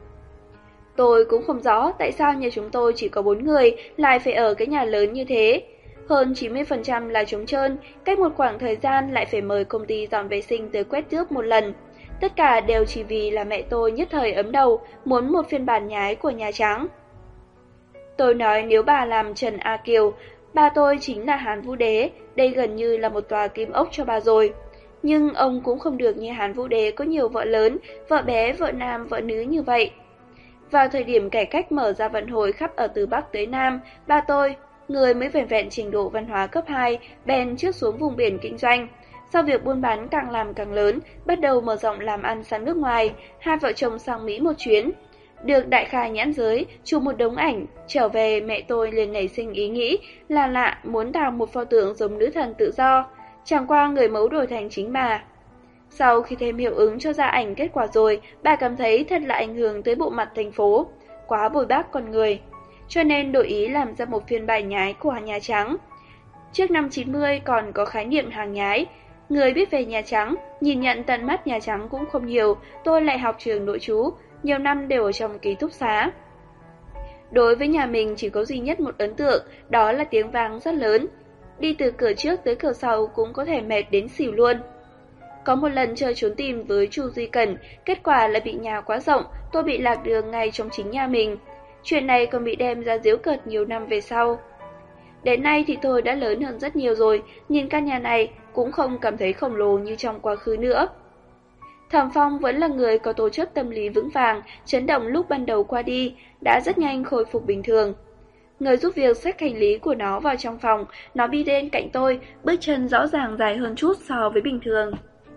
Tôi cũng không rõ tại sao nhà chúng tôi chỉ có bốn người lại phải ở cái nhà lớn như thế. Hơn chín mươi phần trăm là trống trơn, cách một khoảng thời gian lại phải mời công ty dọn vệ sinh tới quét tước một lần. Tất cả đều chỉ vì là mẹ tôi nhất thời ấm đầu, muốn một phiên bản nhái của Nhà Trắng. Tôi nói nếu bà làm Trần A Kiều, ba tôi chính là Hán Vũ Đế, đây gần như là một tòa kim ốc cho bà rồi. Nhưng ông cũng không được như Hán Vũ Đế có nhiều vợ lớn, vợ bé, vợ nam, vợ nữ như vậy. Vào thời điểm cải cách mở ra vận hội khắp ở từ Bắc tới Nam, ba tôi, người mới vẻn vẹn trình độ văn hóa cấp hai, bèn trước xuống vùng biển kinh doanh. Sau việc buôn bán càng làm càng lớn, bắt đầu mở rộng làm ăn sang nước ngoài, hai vợ chồng sang Mỹ một chuyến. Được đại khai nhãn giới, chụp một đống ảnh, trở về mẹ tôi liền nảy sinh ý nghĩ là lạ muốn đào một pho tượng giống nữ thần tự do, chẳng qua người mẫu đổi thành chính bà. Sau khi thêm hiệu ứng cho ra ảnh kết quả rồi, bà cảm thấy thật là ảnh hưởng tới bộ mặt thành phố, quá bồi bác con người. Cho nên đổi ý làm ra một phiên bản nhái của Nhà Trắng. Trước năm chín mươi còn có khái niệm hàng nhái. Người biết về Nhà Trắng, nhìn nhận tận mắt Nhà Trắng cũng không nhiều, tôi lại học trường nội trú, nhiều năm đều ở trong ký túc xá. Đối với nhà mình chỉ có duy nhất một ấn tượng, đó là tiếng vang rất lớn. Đi từ cửa trước tới cửa sau cũng có thể mệt đến xỉu luôn. Có một lần chơi trốn tìm với Chu Duy Cẩn, kết quả là bị nhà quá rộng, tôi bị lạc đường ngay trong chính nhà mình. Chuyện này còn bị đem ra giễu cợt nhiều năm về sau. Đến nay thì tôi đã lớn hơn rất nhiều rồi, nhìn căn nhà này cũng không cảm thấy khổng lồ như trong quá khứ nữa. Thẩm Phong vẫn là người có tố chất tâm lý vững vàng, chấn động lúc ban đầu qua đi, đã rất nhanh khôi phục bình thường. Người giúp việc xách hành lý của nó vào trong phòng, nó đi đến cạnh tôi, bước chân rõ ràng dài hơn chút so với bình thường.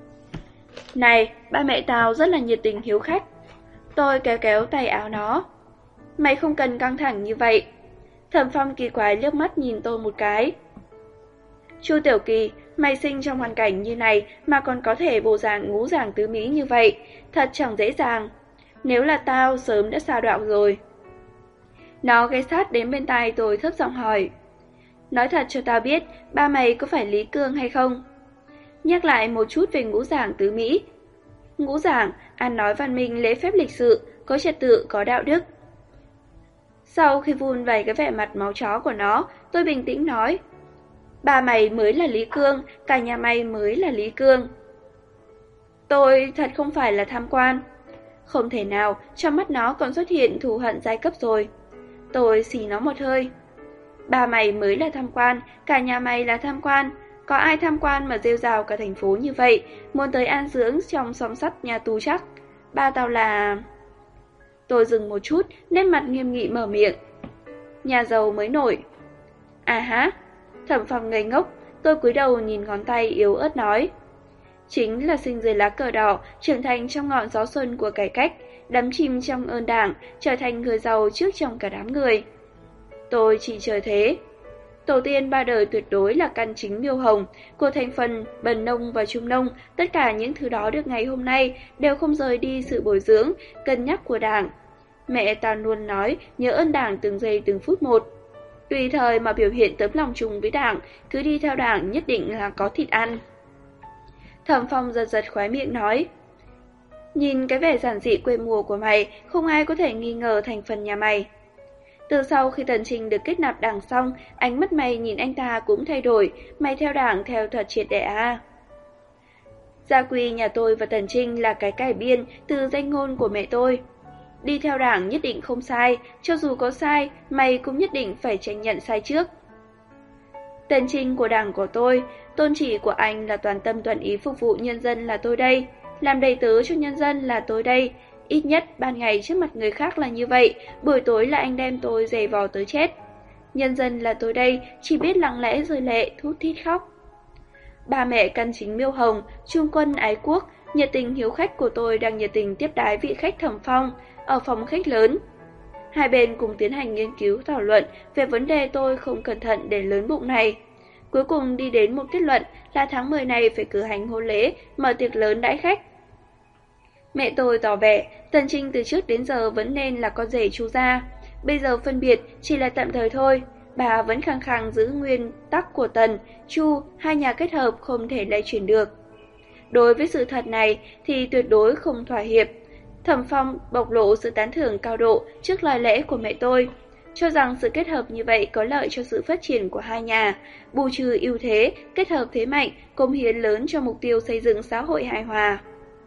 Này, ba mẹ tao rất là nhiệt tình hiếu khách. Tôi kéo kéo tay áo nó. Mày không cần căng thẳng như vậy. Thẩm Phong kỳ quái liếc mắt nhìn tôi một cái. Chu Tiểu Kỳ, mày sinh trong hoàn cảnh như này mà còn có thể bộ dạng ngũ giảng tứ mỹ như vậy, thật chẳng dễ dàng. Nếu là tao sớm đã sa đọa rồi. Nó ghé sát đến bên tai tôi thấp giọng hỏi. Nói thật cho tao biết, ba mày có phải Lý Cương hay không? Nhắc lại một chút về ngũ giảng tứ mỹ. Ngũ giảng, ăn nói văn minh lễ phép lịch sự, có trật tự, có đạo đức. Sau khi vun vài cái vẻ mặt máu chó của nó, tôi bình tĩnh nói. Ba mày mới là Lý Cương, cả nhà mày mới là Lý Cương. Tôi thật không phải là tham quan. Không thể nào, trong mắt nó còn xuất hiện thù hận giai cấp rồi. Tôi xì nó một hơi. Ba mày mới là tham quan, cả nhà mày là tham quan. Có ai tham quan mà rêu rào cả thành phố như vậy, muốn tới an dưỡng trong xóm sắt nhà tù chắc. Ba tao là... Tôi dừng một chút, nét mặt nghiêm nghị mở miệng. Nhà giàu mới nổi. À hả? Thẩm Phong ngây ngốc, tôi cúi đầu nhìn ngón tay yếu ớt nói. Chính là sinh dưới lá cờ đỏ, trưởng thành trong ngọn gió xuân của cải cách, đắm chìm trong ơn đảng, trở thành người giàu trước trong cả đám người. Tôi chỉ chờ thế. Tổ tiên ba đời tuyệt đối là căn chính miêu hồng, của thành phần bần nông và trung nông, tất cả những thứ đó được ngày hôm nay đều không rời đi sự bồi dưỡng, cân nhắc của đảng. Mẹ ta luôn nói nhớ ơn đảng từng giây từng phút một. Tùy thời mà biểu hiện tấm lòng chung với đảng, cứ đi theo đảng nhất định là có thịt ăn. Thẩm Phong giật giật khóe miệng nói. Nhìn cái vẻ giản dị quê mùa của mày, không ai có thể nghi ngờ thành phần nhà mày. Từ sau khi Tần Trình được kết nạp đảng xong, ánh mắt mày nhìn anh ta cũng thay đổi, mày theo đảng theo thật triệt để à. Gia quy nhà tôi và Tần Trình là cái cải biên từ danh ngôn của mẹ tôi. Đi theo đảng nhất định không sai, cho dù có sai, mày cũng nhất định phải tranh nhận sai trước. Tần Trình của đảng của tôi, tôn chỉ của anh là toàn tâm toàn ý phục vụ nhân dân là tôi đây, làm đầy tớ cho nhân dân là tôi đây. Ít nhất ban ngày trước mặt người khác là như vậy, buổi tối là anh đem tôi giày vò tới chết. Nhân dân là tôi đây, chỉ biết lặng lẽ rơi lệ, thút thít khóc. Ba mẹ căn chính Miêu Hồng, trung quân ái quốc, nhiệt tình hiếu khách của tôi đang nhiệt tình tiếp đái vị khách Thẩm Phong ở phòng khách lớn. Hai bên cùng tiến hành nghiên cứu thảo luận về vấn đề tôi không cẩn thận để lớn bụng này. Cuối cùng đi đến một kết luận là tháng mười này phải cử hành hôn lễ, mở tiệc lớn đãi khách. Mẹ tôi tỏ vẻ, Tần Trinh từ trước đến giờ vẫn nên là con rể Chu gia. Bây giờ phân biệt chỉ là tạm thời thôi. Bà vẫn khăng khăng giữ nguyên tắc của Tần, Chu, hai nhà kết hợp không thể lay chuyển được. Đối với sự thật này thì tuyệt đối không thỏa hiệp. Thẩm Phong bộc lộ sự tán thưởng cao độ trước lời lẽ của mẹ tôi, cho rằng sự kết hợp như vậy có lợi cho sự phát triển của hai nhà, bù trừ ưu thế, kết hợp thế mạnh, cống hiến lớn cho mục tiêu xây dựng xã hội hài hòa.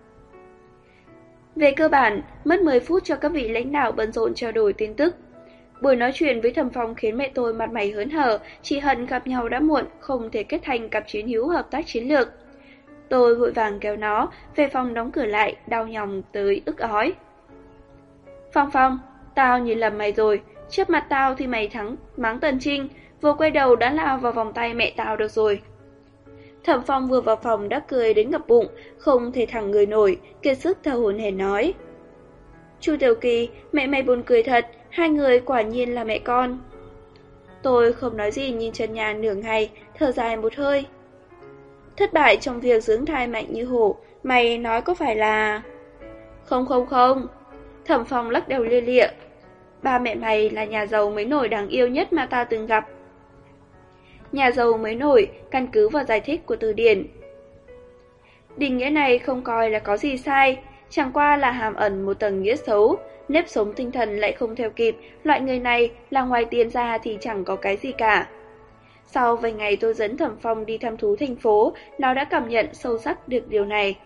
Về cơ bản, mất mười phút cho các vị lãnh đạo bận rộn trao đổi tin tức. Buổi nói chuyện với Thẩm Phong khiến mẹ tôi mặt mày hớn hở, chỉ hận gặp nhau đã muộn, không thể kết thành cặp chiến hữu hợp tác chiến lược. Tôi vội vàng kéo nó về phòng đóng cửa lại, đau nhòng tới ức ói. Phong Phong, tao nhìn lầm mày rồi, trước mặt tao thì mày thắng mắng Tần Trinh, vừa quay đầu đã lao vào vòng tay mẹ tao được rồi. Thẩm Phong vừa vào phòng đã cười đến ngập bụng, không thể thẳng người nổi, kiệt sức thở hổn hển nói. Chu Tiểu Kỳ, mẹ mày buồn cười thật, hai người quả nhiên là mẹ con. Tôi không nói gì nhìn trần nhà nửa ngày, thở dài một hơi. Thất bại trong việc dưỡng thai mạnh như hổ, mày nói có phải là... Không không không, Thẩm Phong lắc đầu lia lịa. Ba mẹ mày là nhà giàu mới nổi đáng yêu nhất mà ta từng gặp. Nhà giàu mới nổi, căn cứ vào giải thích của từ điển. Định nghĩa này không coi là có gì sai, chẳng qua là hàm ẩn một tầng nghĩa xấu, nếp sống tinh thần lại không theo kịp, loại người này là ngoài tiền ra thì chẳng có cái gì cả. Sau vài ngày tôi dẫn Thẩm Phong đi thăm thú thành phố, nó đã cảm nhận sâu sắc được điều này.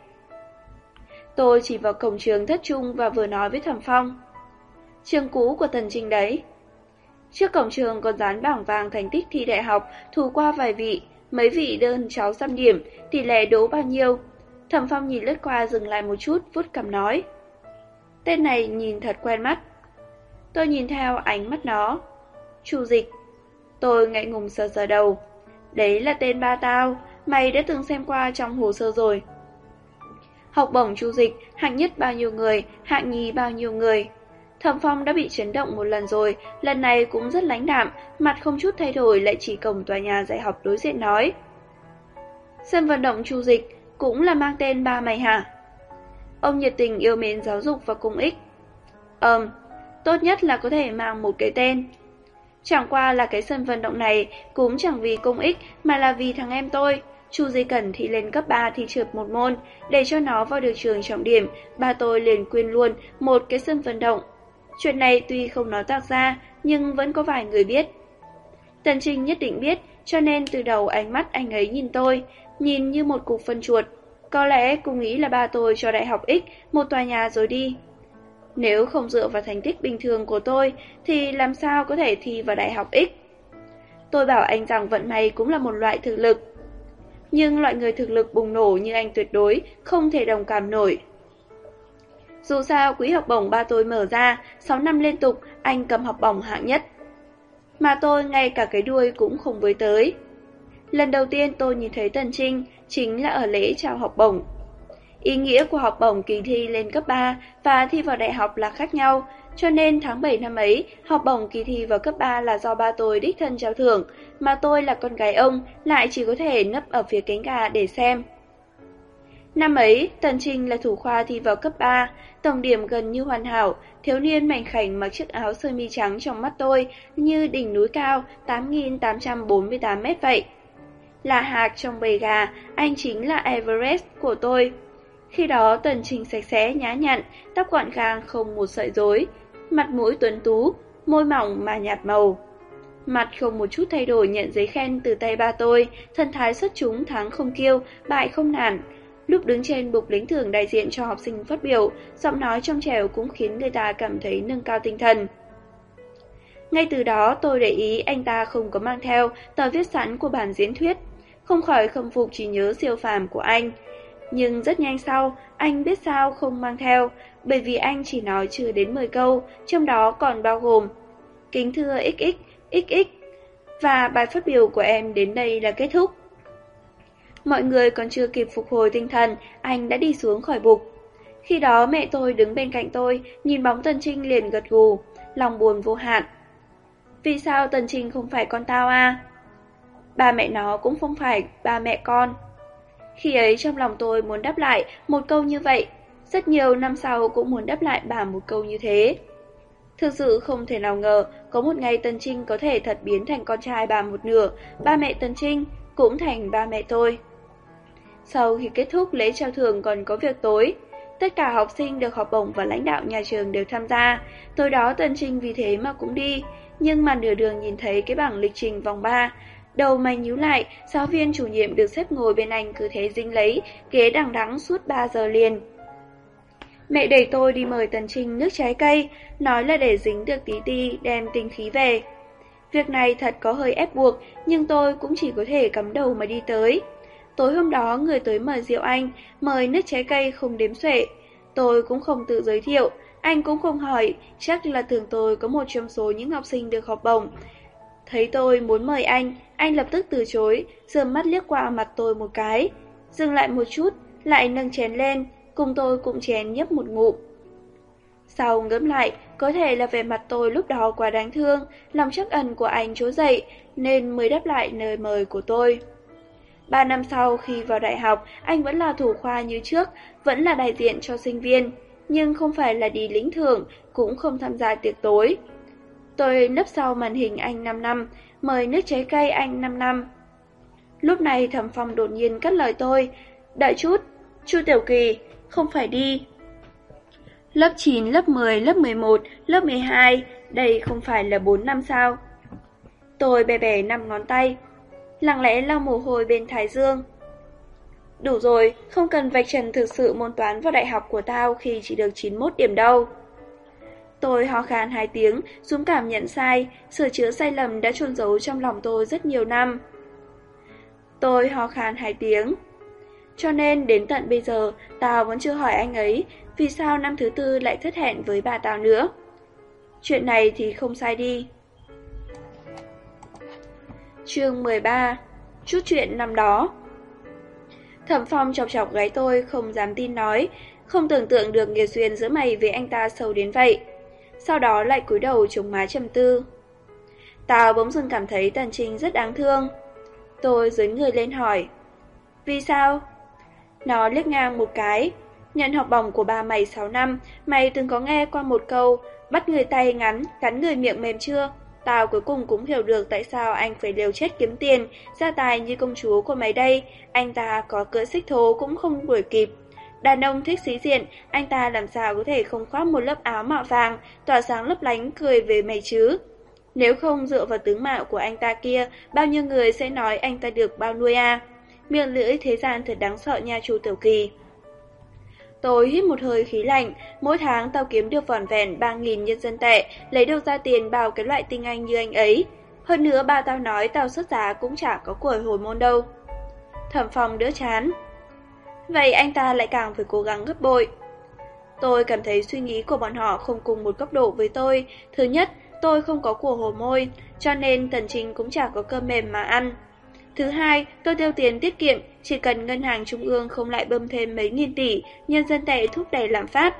Tôi chỉ vào cổng trường thất trung và vừa nói với Thẩm Phong. Trường cũ của Tần Trinh đấy. Trước cổng trường còn dán bảng vàng thành tích thi đại học, thủ qua vài vị, mấy vị đơn cháu trăm điểm, tỷ lệ đỗ bao nhiêu. Thẩm Phong nhìn lướt qua dừng lại một chút, vuốt cằm nói. Tên này nhìn thật quen mắt. Tôi nhìn theo ánh mắt nó. Chu Dịch. Tôi ngại ngùng sờ sờ đầu. Đấy là tên ba tao, mày đã từng xem qua trong hồ sơ rồi. Học bổng Chu Dịch, hạng nhất bao nhiêu người, hạng nhì bao nhiêu người. Thẩm Phong đã bị chấn động một lần rồi, lần này cũng rất lãnh đạm, mặt không chút thay đổi lại chỉ cổng tòa nhà dạy học đối diện nói. Sân vận động Chu Dịch cũng là mang tên ba mày hả? Ông nhiệt tình yêu mến giáo dục và công ích. Ừm, tốt nhất là có thể mang một cái tên. Chẳng qua là cái sân vận động này cũng chẳng vì công ích mà là vì thằng em tôi. Chu Di Cẩn thì lên cấp ba thì trượt một môn, để cho nó vào được trường trọng điểm, ba tôi liền quyên luôn một cái sân vận động. Chuyện này tuy không nói toạc ra, nhưng vẫn có vài người biết. Tần Trinh nhất định biết, cho nên từ đầu ánh mắt anh ấy nhìn tôi, nhìn như một cục phân chuột. Có lẽ cũng nghĩ là ba tôi cho đại học X một tòa nhà rồi đi. Nếu không dựa vào thành tích bình thường của tôi, thì làm sao có thể thi vào đại học X? Tôi bảo anh rằng vận may cũng là một loại thực lực. Nhưng loại người thực lực bùng nổ như anh tuyệt đối không thể đồng cảm nổi. Dù sao quỹ học bổng ba tôi mở ra, sáu năm liên tục anh cầm học bổng hạng nhất. Mà tôi ngay cả cái đuôi cũng không với tới. Lần đầu tiên tôi nhìn thấy Tần Trinh chính là ở lễ trao học bổng. Ý nghĩa của học bổng kỳ thi lên cấp ba và thi vào đại học là khác nhau, cho nên tháng bảy năm ấy, học bổng kỳ thi vào cấp ba là do ba tôi đích thân trao thưởng, mà tôi là con gái ông lại chỉ có thể nấp ở phía cánh gà để xem. Năm ấy, Tần Trinh là thủ khoa thi vào cấp ba, tổng điểm gần như hoàn hảo, thiếu niên mảnh khảnh mặc chiếc áo sơ mi trắng trong mắt tôi như đỉnh núi cao tám nghìn tám trăm bốn mươi tám mét vậy. Là hạc trong bầy gà, anh chính là Everest của tôi. Khi đó Tần Trinh sạch sẽ nhã nhặn, tóc gọn gàng không một sợi rối, mặt mũi tuấn tú, môi mỏng mà nhạt màu. Mặt không một chút thay đổi nhận giấy khen từ tay ba tôi, thân thái xuất chúng thắng không kiêu, bại không nản. Lúc đứng trên bục lĩnh thưởng đại diện cho học sinh phát biểu, giọng nói trong trẻo cũng khiến người ta cảm thấy nâng cao tinh thần. Ngay từ đó tôi để ý anh ta không có mang theo tờ viết sẵn của bản diễn thuyết, không khỏi khâm phục trí nhớ siêu phàm của anh. Nhưng rất nhanh sau, anh biết sao không mang theo, bởi vì anh chỉ nói chưa đến mười câu, trong đó còn bao gồm: Kính thưa ích ích, ích ích, và bài phát biểu của em đến đây là kết thúc. Mọi người còn chưa kịp phục hồi tinh thần, anh đã đi xuống khỏi bục. Khi đó mẹ tôi đứng bên cạnh tôi, nhìn bóng Tần Trinh liền gật gù, lòng buồn vô hạn. Vì sao Tần Trinh không phải con tao à? Ba mẹ nó cũng không phải ba mẹ con. Khi ấy trong lòng tôi muốn đáp lại một câu như vậy, rất nhiều năm sau cũng muốn đáp lại bà một câu như thế. Thực sự không thể nào ngờ, có một ngày Tần Trinh có thể thật biến thành con trai bà một nửa, ba mẹ Tần Trinh cũng thành ba mẹ tôi. Sau khi kết thúc lễ trao thưởng còn có việc tối, tất cả học sinh được học bổng và lãnh đạo nhà trường đều tham gia. Tối đó Tần Trinh vì thế mà cũng đi, nhưng mà nửa đường nhìn thấy cái bảng lịch trình vòng ba. Đầu mày nhíu lại, giáo viên chủ nhiệm được xếp ngồi bên anh cứ thế dính lấy, ghế đằng đẵng suốt ba giờ liền. Mẹ đẩy tôi đi mời Tần Trinh nước trái cây, nói là để dính được tí ti đem tinh khí về. Việc này thật có hơi ép buộc, nhưng tôi cũng chỉ có thể cắm đầu mà đi tới. Tối hôm đó người tới mời rượu anh, mời nước trái cây không đếm xuể. Tôi cũng không tự giới thiệu, anh cũng không hỏi, chắc là tưởng tôi có một trong số những học sinh được học bổng. Thấy tôi muốn mời anh, anh lập tức từ chối, giơ mắt liếc qua mặt tôi một cái. Dừng lại một chút, lại nâng chén lên, cùng tôi cũng chén nhấp một ngụm. Sau ngẫm lại, có thể là về mặt tôi lúc đó quá đáng thương, lòng trắc ẩn của anh trỗi dậy, nên mới đáp lại lời mời của tôi. Ba năm sau khi vào đại học, anh vẫn là thủ khoa như trước, vẫn là đại diện cho sinh viên, nhưng không phải là đi lĩnh thưởng, cũng không tham gia tiệc tối. Tôi nấp sau màn hình anh năm năm, mời nước trái cây anh năm năm. Lúc này Thẩm Phong đột nhiên cắt lời tôi, đợi chút, Chu Tiểu Kỳ, không phải đi. Lớp chín, lớp mười, lớp mười một, lớp mười hai, đây không phải là bốn năm sao? Tôi bè bè năm ngón tay, lặng lẽ lau mồ hôi bên thái dương. Đủ rồi, không cần vạch trần thực sự môn toán vào đại học của tao khi chỉ được chín mươi mốt điểm đâu. Tôi ho khan hai tiếng, dũng cảm nhận sai, sửa chữa sai lầm đã chôn giấu trong lòng tôi rất nhiều năm. Tôi ho khan hai tiếng. Cho nên đến tận bây giờ, tao vẫn chưa hỏi anh ấy vì sao năm thứ tư lại thất hẹn với bà tao nữa. Chuyện này thì không sai đi. Chương mười ba. Chút chuyện năm đó. Thẩm Phong chọc chọc gáy tôi, không dám tin nói, không tưởng tượng được nghiệp duyên giữa mày với anh ta sâu đến vậy. Sau đó lại cúi đầu chống má trầm tư. Tao bỗng dưng cảm thấy Tần Trinh rất đáng thương. Tôi dướn người lên hỏi, vì sao? Nó liếc ngang một cái. Nhận học bổng của ba mày sáu năm, mày từng có nghe qua một câu bắt người tay ngắn, cắn người miệng mềm chưa? Tao cuối cùng cũng hiểu được tại sao anh phải liều chết kiếm tiền, gia tài như công chúa của mày đây. Anh ta có cưỡi xích thố cũng không đuổi kịp. Đàn ông thích sĩ diện, anh ta làm sao có thể không khoác một lớp áo mạ vàng, tỏa sáng lấp lánh cười về mày chứ? Nếu không dựa vào tướng mạo của anh ta kia, bao nhiêu người sẽ nói anh ta được bao nuôi à? Miệng lưỡi thế gian thật đáng sợ nha Chu Tiểu Kỳ. Tôi hít một hơi khí lạnh, mỗi tháng tao kiếm được vỏn vẹn ba nghìn nhân dân tệ, lấy đâu ra tiền bao cái loại tinh anh như anh ấy. Hơn nữa ba tao nói tao xuất giá cũng chả có của hồi môn đâu. Thẩm Phong đỡ chán. Vậy anh ta lại càng phải cố gắng gấp bội. Tôi cảm thấy suy nghĩ của bọn họ không cùng một cấp độ với tôi. Thứ nhất, tôi không có của hồi môi, cho nên Tần Trinh cũng chả có cơm mềm mà ăn. Thứ hai, tôi tiêu tiền tiết kiệm, chỉ cần ngân hàng trung ương không lại bơm thêm mấy nghìn tỷ, nhân dân tệ thúc đẩy lạm phát.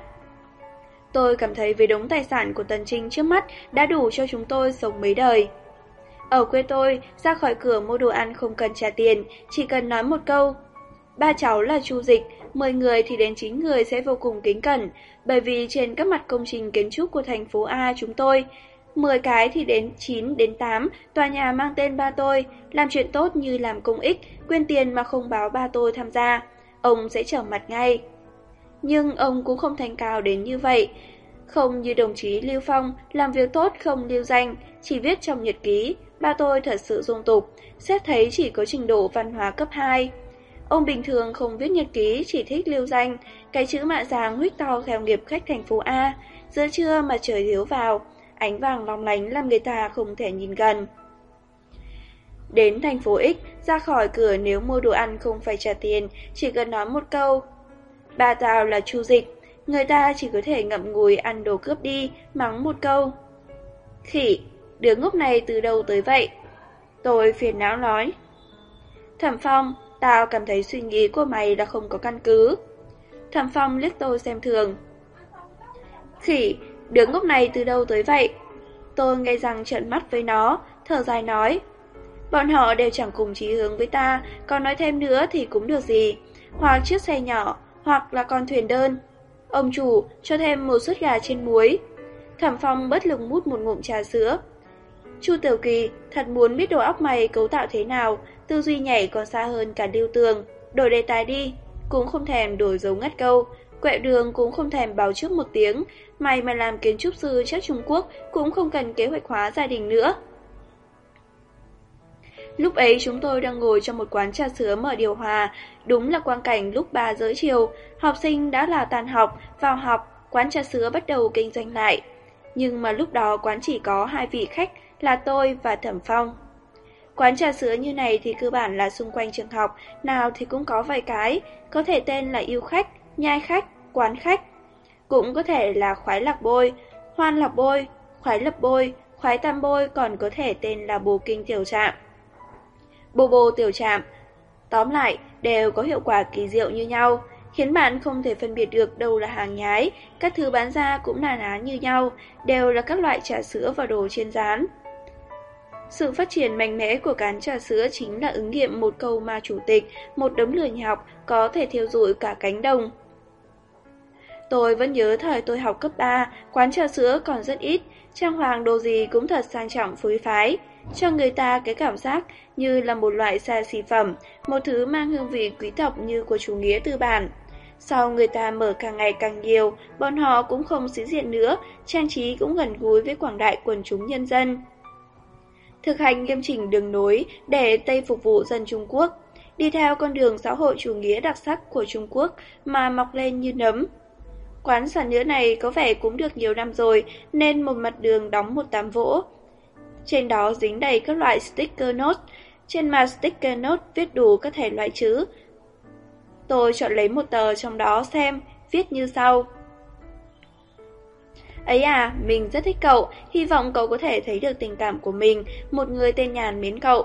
Tôi cảm thấy với đống tài sản của Tần Trinh trước mắt đã đủ cho chúng tôi sống mấy đời. Ở quê tôi, ra khỏi cửa mua đồ ăn không cần trả tiền, chỉ cần nói một câu. Ba cháu là Chu Dịch, mười người thì đến chín người sẽ vô cùng kính cẩn, bởi vì trên các mặt công trình kiến trúc của thành phố A chúng tôi, mười cái thì đến chín đến tám, tòa nhà mang tên ba tôi, làm chuyện tốt như làm công ích, quyên tiền mà không báo ba tôi tham gia, ông sẽ trở mặt ngay. Nhưng ông cũng không thành cao đến như vậy, không như đồng chí Lưu Phong, làm việc tốt không lưu danh, chỉ viết trong nhật ký, ba tôi thật sự dung tục, xét thấy chỉ có trình độ văn hóa cấp hai. Ông bình thường không viết nhật ký, chỉ thích lưu danh, cái chữ mạ dàng huýt to theo nghiệp khách thành phố A, giữa trưa mà trời hiếu vào, ánh vàng long lánh làm người ta không thể nhìn gần. Đến thành phố X, ra khỏi cửa nếu mua đồ ăn không phải trả tiền, chỉ cần nói một câu. Ba tao là Chu Dịch, người ta chỉ có thể ngậm ngùi ăn đồ cướp đi, mắng một câu. Khỉ, đứa ngốc này từ đâu tới vậy? Tôi phiền não nói. Thẩm Phong, tao cảm thấy suy nghĩ của mày là không có căn cứ. Thẩm Phong liếc tôi xem thường. Khỉ, đứa ngốc này từ đâu tới vậy? Tôi nghe rằng trợn mắt với nó, thở dài nói. Bọn họ đều chẳng cùng chí hướng với ta, còn nói thêm nữa thì cũng được gì. Hoặc chiếc xe nhỏ, hoặc là con thuyền đơn. Ông chủ, cho thêm một suất gà trên muối. Thẩm Phong bất lực mút một ngụm trà sữa. Chu Tiểu Kỳ, thật muốn biết đầu óc mày cấu tạo thế nào, tư duy nhảy còn xa hơn cả Lưu Tường. Đổi đề tài đi, cũng không thèm đổi dấu ngắt câu. Quẹo đường cũng không thèm báo trước một tiếng. Mày mà làm kiến trúc sư chắc Trung Quốc cũng không cần kế hoạch hóa gia đình nữa. Lúc ấy chúng tôi đang ngồi trong một quán trà sữa mở điều hòa. Đúng là quang cảnh lúc ba rưỡi chiều. Học sinh đã là tan học, vào học, quán trà sữa bắt đầu kinh doanh lại. Nhưng mà lúc đó quán chỉ có hai vị khách là tôi và Thẩm Phong. Quán trà sữa như này thì cơ bản là xung quanh trường học, nào thì cũng có vài cái, có thể tên là yêu khách, nhai khách, quán khách. Cũng có thể là khoái lạc bôi, hoan lạc bôi, khoái lập bôi, khoái tam bôi, còn có thể tên là bồ kinh tiểu trạm. Bồ bồ tiểu trạm, tóm lại đều có hiệu quả kỳ diệu như nhau, khiến bạn không thể phân biệt được đâu là hàng nhái, các thứ bán ra cũng na ná như nhau, đều là các loại trà sữa và đồ chiên rán. Sự phát triển mạnh mẽ của quán trà sữa chính là ứng nghiệm một câu mà chủ tịch, một đống lười nhọc có thể thiêu rụi cả cánh đồng. Tôi vẫn nhớ thời tôi học cấp ba, quán trà sữa còn rất ít, trang hoàng đồ gì cũng thật sang trọng phối phái, cho người ta cái cảm giác như là một loại xa xỉ phẩm, một thứ mang hương vị quý tộc như của chủ nghĩa tư bản. Sau người ta mở càng ngày càng nhiều, bọn họ cũng không sĩ diện nữa, trang trí cũng gần gũi với quảng đại quần chúng nhân dân. Thực hành nghiêm chỉnh đường nối để Tây phục vụ dân Trung Quốc, đi theo con đường xã hội chủ nghĩa đặc sắc của Trung Quốc mà mọc lên như nấm. Quán sả nữa này có vẻ cũng được nhiều năm rồi nên một mặt đường đóng một tấm vỗ. Trên đó dính đầy các loại sticker note, trên mặt sticker note viết đủ các thể loại chữ. Tôi chọn lấy một tờ trong đó xem, viết như sau. Ấy à, mình rất thích cậu, hy vọng cậu có thể thấy được tình cảm của mình, một người tên Nhàn mến cậu.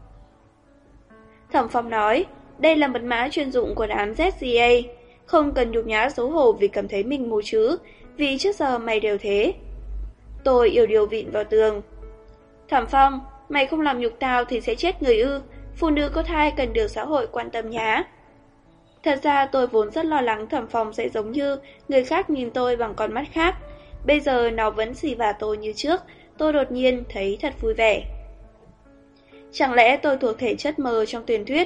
Thẩm Phong nói, đây là mật mã chuyên dụng của đám Z G A, không cần nhục nhã xấu hổ vì cảm thấy mình mù chứ, vì trước giờ mày đều thế. Tôi yếu điều vịn vào tường. Thẩm Phong, mày không làm nhục tao thì sẽ chết người ư, phụ nữ có thai cần được xã hội quan tâm nhá. Thật ra tôi vốn rất lo lắng Thẩm Phong sẽ giống như người khác nhìn tôi bằng con mắt khác. Bây giờ nó vẫn xì vào tôi như trước, tôi đột nhiên thấy thật vui vẻ. Chẳng lẽ tôi thuộc thể chất mờ trong truyền thuyết?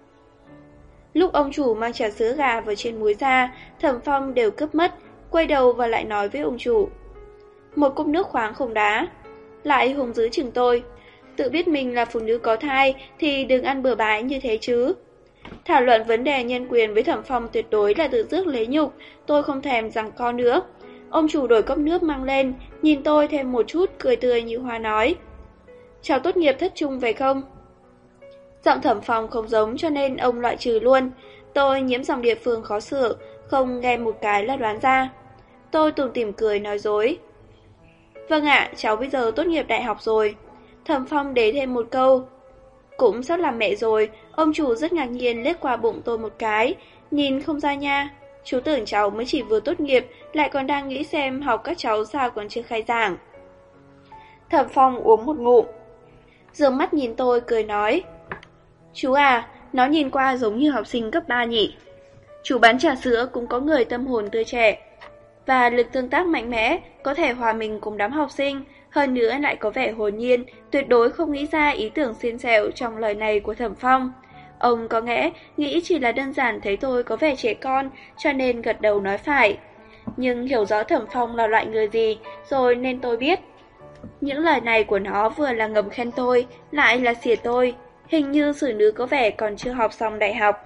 Lúc ông chủ mang trà sữa gà vào trên muối ra, Thẩm Phong đều cướp mất, quay đầu và lại nói với ông chủ. Một cốc nước khoáng không đá. Lại hùng dữ chừng tôi. Tự biết mình là phụ nữ có thai thì đừng ăn bừa bãi như thế chứ. Thảo luận vấn đề nhân quyền với Thẩm Phong tuyệt đối là tự dứt lấy nhục, tôi không thèm giằng co nữa. Ông chủ đổi cốc nước mang lên, nhìn tôi thêm một chút, cười tươi như hoa nói. Chào tốt nghiệp thất trung về không? Giọng Thẩm Phong không giống cho nên ông loại trừ luôn. Tôi nhiễm dòng địa phương khó xử, không nghe một cái là đoán ra. Tôi tủm tỉm cười nói dối. Vâng ạ, cháu bây giờ tốt nghiệp đại học rồi. Thẩm Phong đế thêm một câu. Cũng sắp làm mẹ rồi, ông chủ rất ngạc nhiên liếc qua bụng tôi một cái. Nhìn không ra nha. Chú tưởng cháu mới chỉ vừa tốt nghiệp, lại còn đang nghĩ xem học các cháu sao còn chưa khai giảng. Thẩm Phong uống một ngụm, dương mắt nhìn tôi cười nói. Chú à, nó nhìn qua giống như học sinh cấp ba nhỉ. Chú bán trà sữa cũng có người tâm hồn tươi trẻ và lực tương tác mạnh mẽ, có thể hòa mình cùng đám học sinh, hơn nữa lại có vẻ hồn nhiên, tuyệt đối không nghĩ ra ý tưởng xiên xẹo trong lời này của Thẩm Phong. Ông có lẽ nghĩ chỉ là đơn giản thấy tôi có vẻ trẻ con, cho nên gật đầu nói phải. Nhưng hiểu rõ Thẩm Phong là loại người gì, rồi nên tôi biết. Những lời này của nó vừa là ngầm khen tôi, lại là xỉa tôi. Hình như xử nữ có vẻ còn chưa học xong đại học.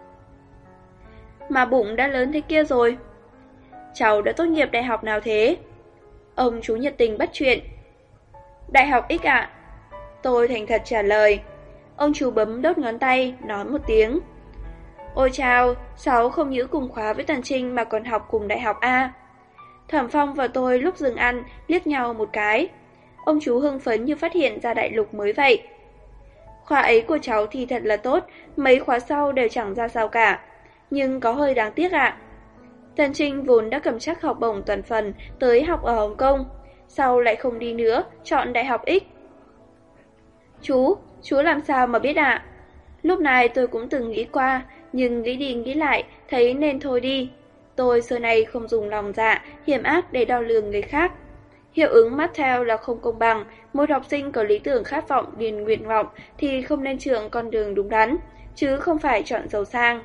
Mà bụng đã lớn thế kia rồi. Cháu đã tốt nghiệp đại học nào thế? Ông chú nhiệt tình bắt chuyện. Đại học X ạ. Tôi thành thật trả lời. Ông chú bấm đốt ngón tay, nói một tiếng. Ôi chào, cháu không những cùng khóa với Tần Trinh mà còn học cùng đại học A. Thẩm Phong và tôi lúc dừng ăn liếc nhau một cái. Ông chú hưng phấn như phát hiện ra đại lục mới vậy. Khóa ấy của cháu thì thật là tốt, mấy khóa sau đều chẳng ra sao cả. Nhưng có hơi đáng tiếc ạ. Tần Trinh vốn đã cầm chắc học bổng toàn phần tới học ở Hồng Kông, sau lại không đi nữa, chọn Đại học X. Chú, chú làm sao mà biết ạ? Lúc này tôi cũng từng nghĩ qua, nhưng nghĩ đi nghĩ lại, thấy nên thôi đi. Tôi xưa nay không dùng lòng dạ, hiểm ác để đo lường người khác. Hiệu ứng Mattel là không công bằng, một học sinh có lý tưởng khát vọng điền nguyện vọng thì không nên chọn con đường đúng đắn, chứ không phải chọn giàu sang.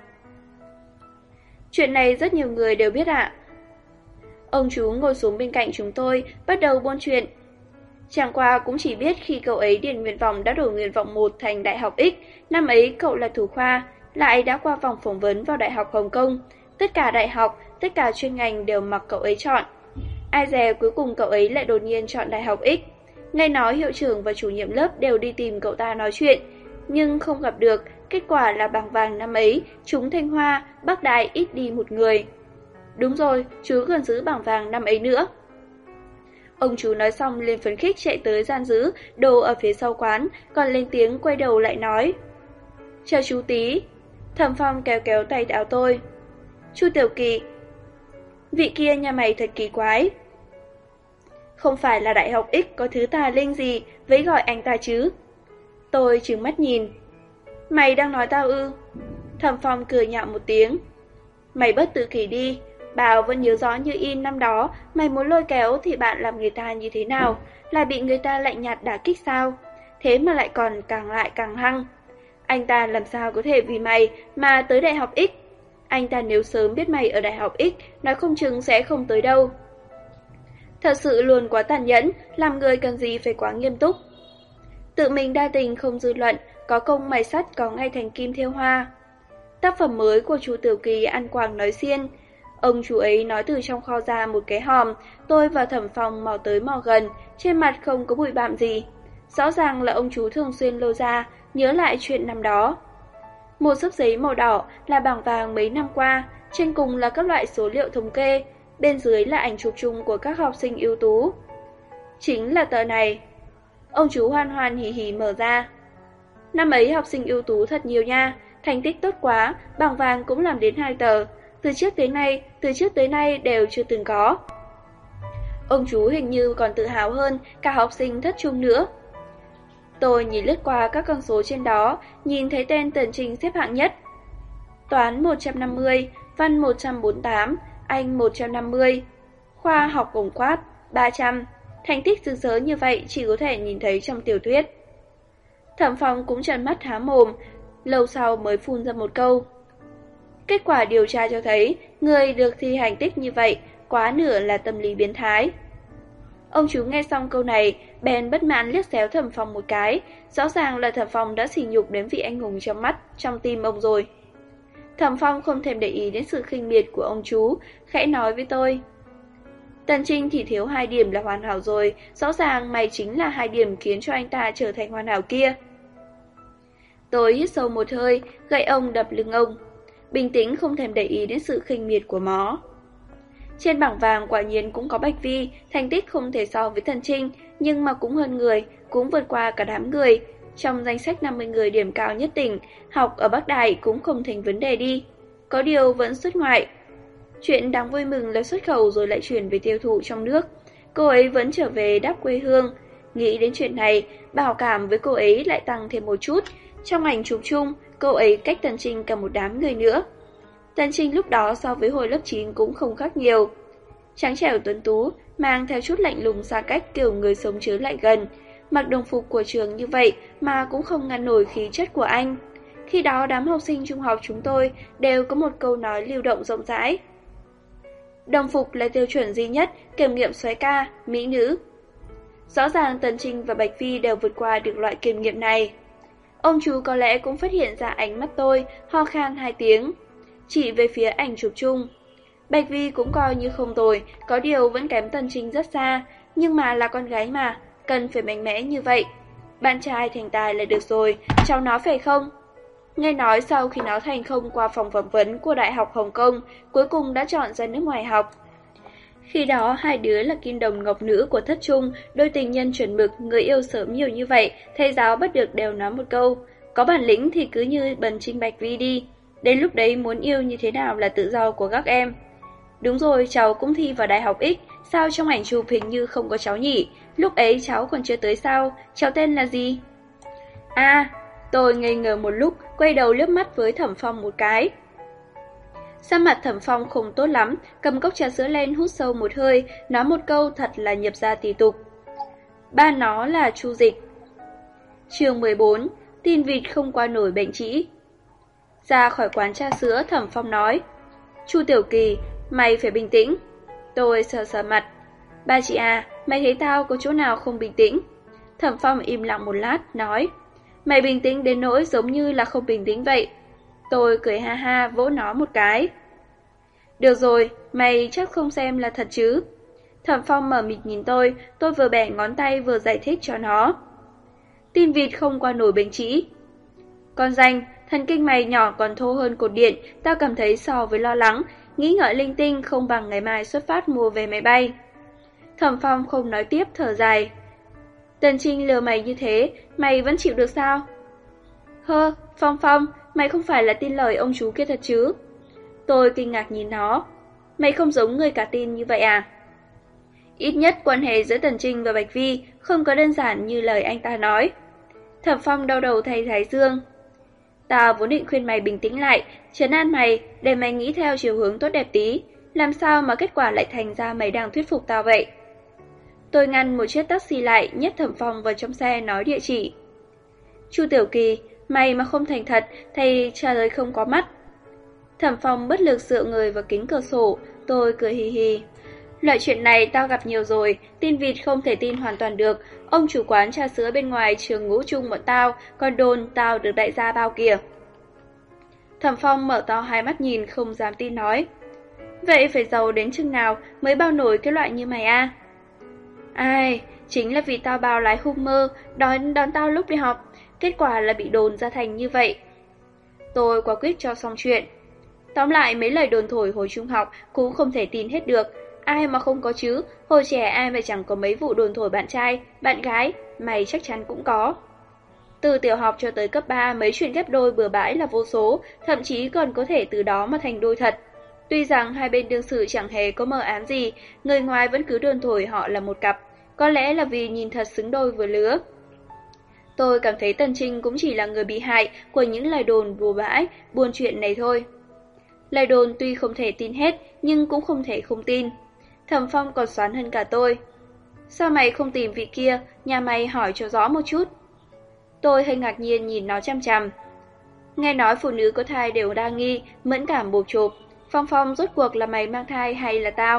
Chuyện này rất nhiều người đều biết ạ. Ông chú ngồi xuống bên cạnh chúng tôi, bắt đầu buôn chuyện. Chẳng qua cũng chỉ biết khi cậu ấy điền nguyện vọng đã đổi nguyện vọng một thành Đại học X, năm ấy cậu là thủ khoa, lại đã qua vòng phỏng vấn vào Đại học Hồng Kông. Tất cả đại học, tất cả chuyên ngành đều mặc cậu ấy chọn. Ai dè cuối cùng cậu ấy lại đột nhiên chọn Đại học X. Nghe nói hiệu trưởng và chủ nhiệm lớp đều đi tìm cậu ta nói chuyện, nhưng không gặp được, kết quả là bằng vàng năm ấy, chúng Thanh Hoa, Bắc Đại ít đi một người. Đúng rồi, chú còn giữ bằng vàng năm ấy nữa. Ông chú nói xong lên phấn khích chạy tới gian giữ đồ ở phía sau quán, còn lên tiếng quay đầu lại nói. Chờ chú tí. Thẩm Phong kéo kéo tay áo tôi. Chu Tiểu Kỳ, vị kia nhà mày thật kỳ quái. Không phải là Đại học X có thứ tà linh gì với gọi anh ta chứ? Tôi trừng mắt nhìn. Mày đang nói tao ư? Thẩm Phong cười nhạo một tiếng. Mày bớt tự kỷ đi. Bảo vẫn nhớ rõ như in năm đó, mày muốn lôi kéo thì bạn làm người ta như thế nào? Là bị người ta lạnh nhạt đả kích sao? Thế mà lại còn càng lại càng hăng. Anh ta làm sao có thể vì mày mà tới Đại học X? Anh ta nếu sớm biết mày ở Đại học X, nói không chừng sẽ không tới đâu. Thật sự luôn quá tàn nhẫn, làm người cần gì phải quá nghiêm túc. Tự mình đa tình không dư luận, có công mài sắt có ngay thành kim thêu hoa. Tác phẩm mới của chú Tiểu Kỳ ăn quàng nói xiên. Ông chú ấy nói từ trong kho ra một cái hòm, tôi và Thẩm Phong mò tới mò gần, trên mặt không có bụi bặm gì. Rõ ràng là ông chú thường xuyên lôi ra, nhớ lại chuyện năm đó. Một xấp giấy màu đỏ là bảng vàng mấy năm qua, trên cùng là các loại số liệu thống kê, bên dưới là ảnh chụp chung của các học sinh ưu tú. Chính là tờ này. Ông chú hoan hoan hỉ hỉ mở ra. Năm ấy học sinh ưu tú thật nhiều nha, thành tích tốt quá, bảng vàng cũng làm đến hai tờ. Từ trước tới nay, từ trước tới nay đều chưa từng có. Ông chú hình như còn tự hào hơn cả học sinh thất trung nữa. Tôi nhìn lướt qua các con số trên đó, nhìn thấy tên Tần Trinh xếp hạng nhất. Toán một trăm năm mươi, Văn một trăm bốn mươi tám, Anh một trăm năm mươi, Khoa học tổng quát ba trăm. Thành tích rực rỡ như vậy chỉ có thể nhìn thấy trong tiểu thuyết. Thẩm Phong cũng trợn mắt há mồm, lâu sau mới phun ra một câu. Kết quả điều tra cho thấy, người được thi hành tích như vậy, quá nửa là tâm lý biến thái. Ông chú nghe xong câu này, bèn bất mãn liếc xéo Thẩm Phong một cái, rõ ràng là Thẩm Phong đã sỉ nhục đến vị anh hùng trong mắt, trong tim ông rồi. Thẩm Phong không thèm để ý đến sự khinh miệt của ông chú, khẽ nói với tôi. Tần Trinh thì thiếu hai điểm là hoàn hảo rồi, rõ ràng mày chính là hai điểm khiến cho anh ta trở thành hoàn hảo kia. Tôi hít sâu một hơi, gậy ông đập lưng ông. Bình tĩnh không thèm để ý đến sự khinh miệt của nó. Trên bảng vàng quả nhiên cũng có Bạch Vi, thành tích không thể so với Tần Trinh, nhưng mà cũng hơn người, cũng vượt qua cả đám người. Trong danh sách năm mươi người điểm cao nhất tỉnh, học ở Bắc Đại cũng không thành vấn đề đi. Có điều vẫn xuất ngoại. Chuyện đáng vui mừng là xuất khẩu rồi lại chuyển về tiêu thụ trong nước. Cô ấy vẫn trở về đáp quê hương. Nghĩ đến chuyện này, bảo cảm với cô ấy lại tăng thêm một chút. Trong ảnh chụp chung, cô ấy cách Tần Trinh cả một đám người nữa. Tần Trinh lúc đó so với hồi lớp chín cũng không khác nhiều. Trắng trẻo tuấn tú, mang theo chút lạnh lùng xa cách kiểu người sống chớ lại gần. Mặc đồng phục của trường như vậy mà cũng không ngăn nổi khí chất của anh. Khi đó đám học sinh trung học chúng tôi đều có một câu nói lưu động rộng rãi. Đồng phục là tiêu chuẩn duy nhất, kiểm nghiệm soái ca, mỹ nữ. Rõ ràng Tần Trinh và Bạch Vi đều vượt qua được loại kiểm nghiệm này. Ông chú có lẽ cũng phát hiện ra ánh mắt tôi, ho khan hai tiếng, chỉ về phía ảnh chụp chung. Bạch Vi cũng coi như không tồi, có điều vẫn kém Tần Trinh rất xa, nhưng mà là con gái mà, cần phải mạnh mẽ như vậy. Bạn trai thành tài là được rồi, cháu nó phải không? Nghe nói sau khi nó thành không qua phòng phỏng vấn của Đại học Hồng Kông, cuối cùng đã chọn ra nước ngoài học. Khi đó hai đứa là kim đồng ngọc nữ của thất trung, đôi tình nhân chuẩn mực, người yêu sớm nhiều như vậy, thầy giáo bắt được đều nói một câu, có bản lĩnh thì cứ như Bần Trinh Bạch Vi đi, đến lúc đấy muốn yêu như thế nào là tự do của các em. Đúng rồi, cháu cũng thi vào đại học X, sao trong ảnh chụp hình như không có cháu nhỉ? Lúc ấy cháu còn chưa tới sao, cháu tên là gì? À, tôi ngây ngờ một lúc, quay đầu liếc mắt với Thẩm Phong một cái. Sắc mặt Thẩm Phong không tốt lắm, cầm cốc trà sữa lên hút sâu một hơi, nói một câu thật là nhập gia tỳ tục. Ba nó là Chu Dịch. Chương mười bốn, tin vịt không qua nổi bệnh trĩ. Ra khỏi quán trà sữa, Thẩm Phong nói, Chu Tiểu Kỳ, mày phải bình tĩnh. Tôi sờ sờ mặt. Ba chị à, mày thấy tao có chỗ nào không bình tĩnh? Thẩm Phong im lặng một lát, nói, mày bình tĩnh đến nỗi giống như là không bình tĩnh vậy. Tôi cười ha ha vỗ nó một cái. Được rồi, mày chắc không xem là thật chứ? Thẩm Phong mở mịt nhìn tôi, tôi vừa bẻ ngón tay vừa giải thích cho nó. Tin vịt không qua nổi bệnh trĩ. Con danh, thần kinh mày nhỏ còn thô hơn cột điện, tao cảm thấy so với lo lắng, nghĩ ngợi linh tinh không bằng ngày mai xuất phát mua vé máy bay. Thẩm Phong không nói tiếp, thở dài. Tần Trinh lừa mày như thế, mày vẫn chịu được sao? Hơ, Phong Phong, mày không phải là tin lời ông chú kia thật chứ? Tôi kinh ngạc nhìn nó. Mày không giống người cả tin như vậy à? Ít nhất quan hệ giữa Tần Trinh và Bạch Vi không có đơn giản như lời anh ta nói. Thẩm Phong đau đầu thay thái dương. Tao vốn định khuyên mày bình tĩnh lại, trấn an mày, để mày nghĩ theo chiều hướng tốt đẹp tí. Làm sao mà kết quả lại thành ra mày đang thuyết phục tao vậy? Tôi ngăn một chiếc taxi lại, nhét Thẩm Phong vào trong xe nói địa chỉ. Chu Tiểu Kỳ, mày mà không thành thật thì trả lời không có mắt. Thẩm Phong bất lực dựa người vào kính cửa sổ, tôi cười hì hì. Loại chuyện này tao gặp nhiều rồi, tin vịt không thể tin hoàn toàn được. Ông chủ quán trà sữa bên ngoài trường ngũ chung bọn tao, còn đồn tao được đại gia bao kìa. Thẩm Phong mở to hai mắt nhìn không dám tin nói. Vậy phải giàu đến chừng nào mới bao nổi cái loại như mày à? Ai, chính là vì tao bao lái hung mơ, đón đón tao lúc đi học, kết quả là bị đồn ra thành như vậy. Tôi quả quyết cho xong chuyện. Tóm lại mấy lời đồn thổi hồi trung học cũng không thể tin hết được. Ai mà không có chứ, hồi trẻ ai mà chẳng có mấy vụ đồn thổi bạn trai, bạn gái, mày chắc chắn cũng có. Từ tiểu học cho tới cấp ba, mấy chuyện ghép đôi bừa bãi là vô số, thậm chí còn có thể từ đó mà thành đôi thật. Tuy rằng hai bên đương sự chẳng hề có mơ ám gì, người ngoài vẫn cứ đồn thổi họ là một cặp, có lẽ là vì nhìn thật xứng đôi vừa lứa. Tôi cảm thấy Tần Trinh cũng chỉ là người bị hại của những lời đồn bừa bãi, buôn chuyện này thôi. Lời đồn tuy không thể tin hết, nhưng cũng không thể không tin. Thẩm Phong còn xoắn hơn cả tôi. Sao mày không tìm vị kia, nhà mày hỏi cho rõ một chút. Tôi hơi ngạc nhiên nhìn nó chăm chăm. Nghe nói phụ nữ có thai đều đa nghi, mẫn cảm bộp chộp. Phong Phong rốt cuộc là mày mang thai hay là tao?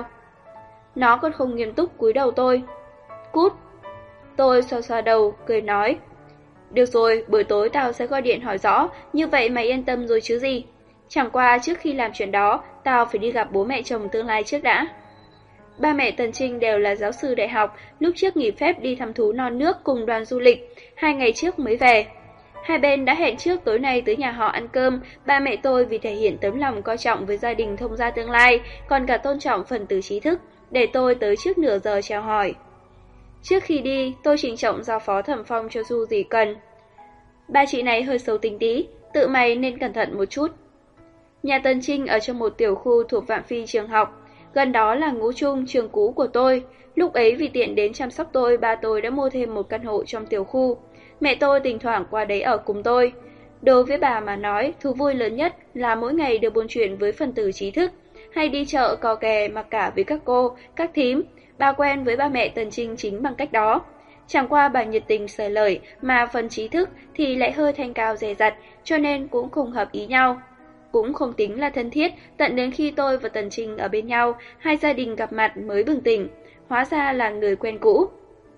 Nó còn không nghiêm túc cúi đầu tôi. Cút. Tôi xoa xoa đầu, cười nói. Được rồi, buổi tối tao sẽ gọi điện hỏi rõ, như vậy mày yên tâm rồi chứ gì. Chẳng qua trước khi làm chuyện đó, tao phải đi gặp bố mẹ chồng tương lai trước đã. Ba mẹ Tần Trinh đều là giáo sư đại học, lúc trước nghỉ phép đi thăm thú non nước cùng đoàn du lịch, hai ngày trước mới về. Hai bên đã hẹn trước tối nay tới nhà họ ăn cơm, ba mẹ tôi vì thể hiện tấm lòng coi trọng với gia đình thông gia tương lai, còn cả tôn trọng phần tử trí thức, để tôi tới trước nửa giờ chào hỏi. Trước khi đi, tôi trịnh trọng giao phó Thẩm Phong cho dù gì cần. Ba chị này hơi xấu tính tí, tự mày nên cẩn thận một chút. Nhà Tần Trinh ở trong một tiểu khu thuộc Vạn Phi trường học, gần đó là ngũ trung trường cũ của tôi. Lúc ấy vì tiện đến chăm sóc tôi, ba tôi đã mua thêm một căn hộ trong tiểu khu. Mẹ tôi thỉnh thoảng qua đấy ở cùng tôi. Đối với bà mà nói, thú vui lớn nhất là mỗi ngày được buôn chuyện với phần tử trí thức, hay đi chợ cò kè mặc cả với các cô, các thím. Bà quen với ba mẹ Tần Trinh chính bằng cách đó. Chẳng qua bà nhiệt tình xởi lời, mà phần trí thức thì lại hơi thanh cao dè dặt, cho nên cũng không hợp ý nhau. Cũng không tính là thân thiết, tận đến khi tôi và Tần Trinh ở bên nhau, hai gia đình gặp mặt mới bừng tỉnh, hóa ra là người quen cũ.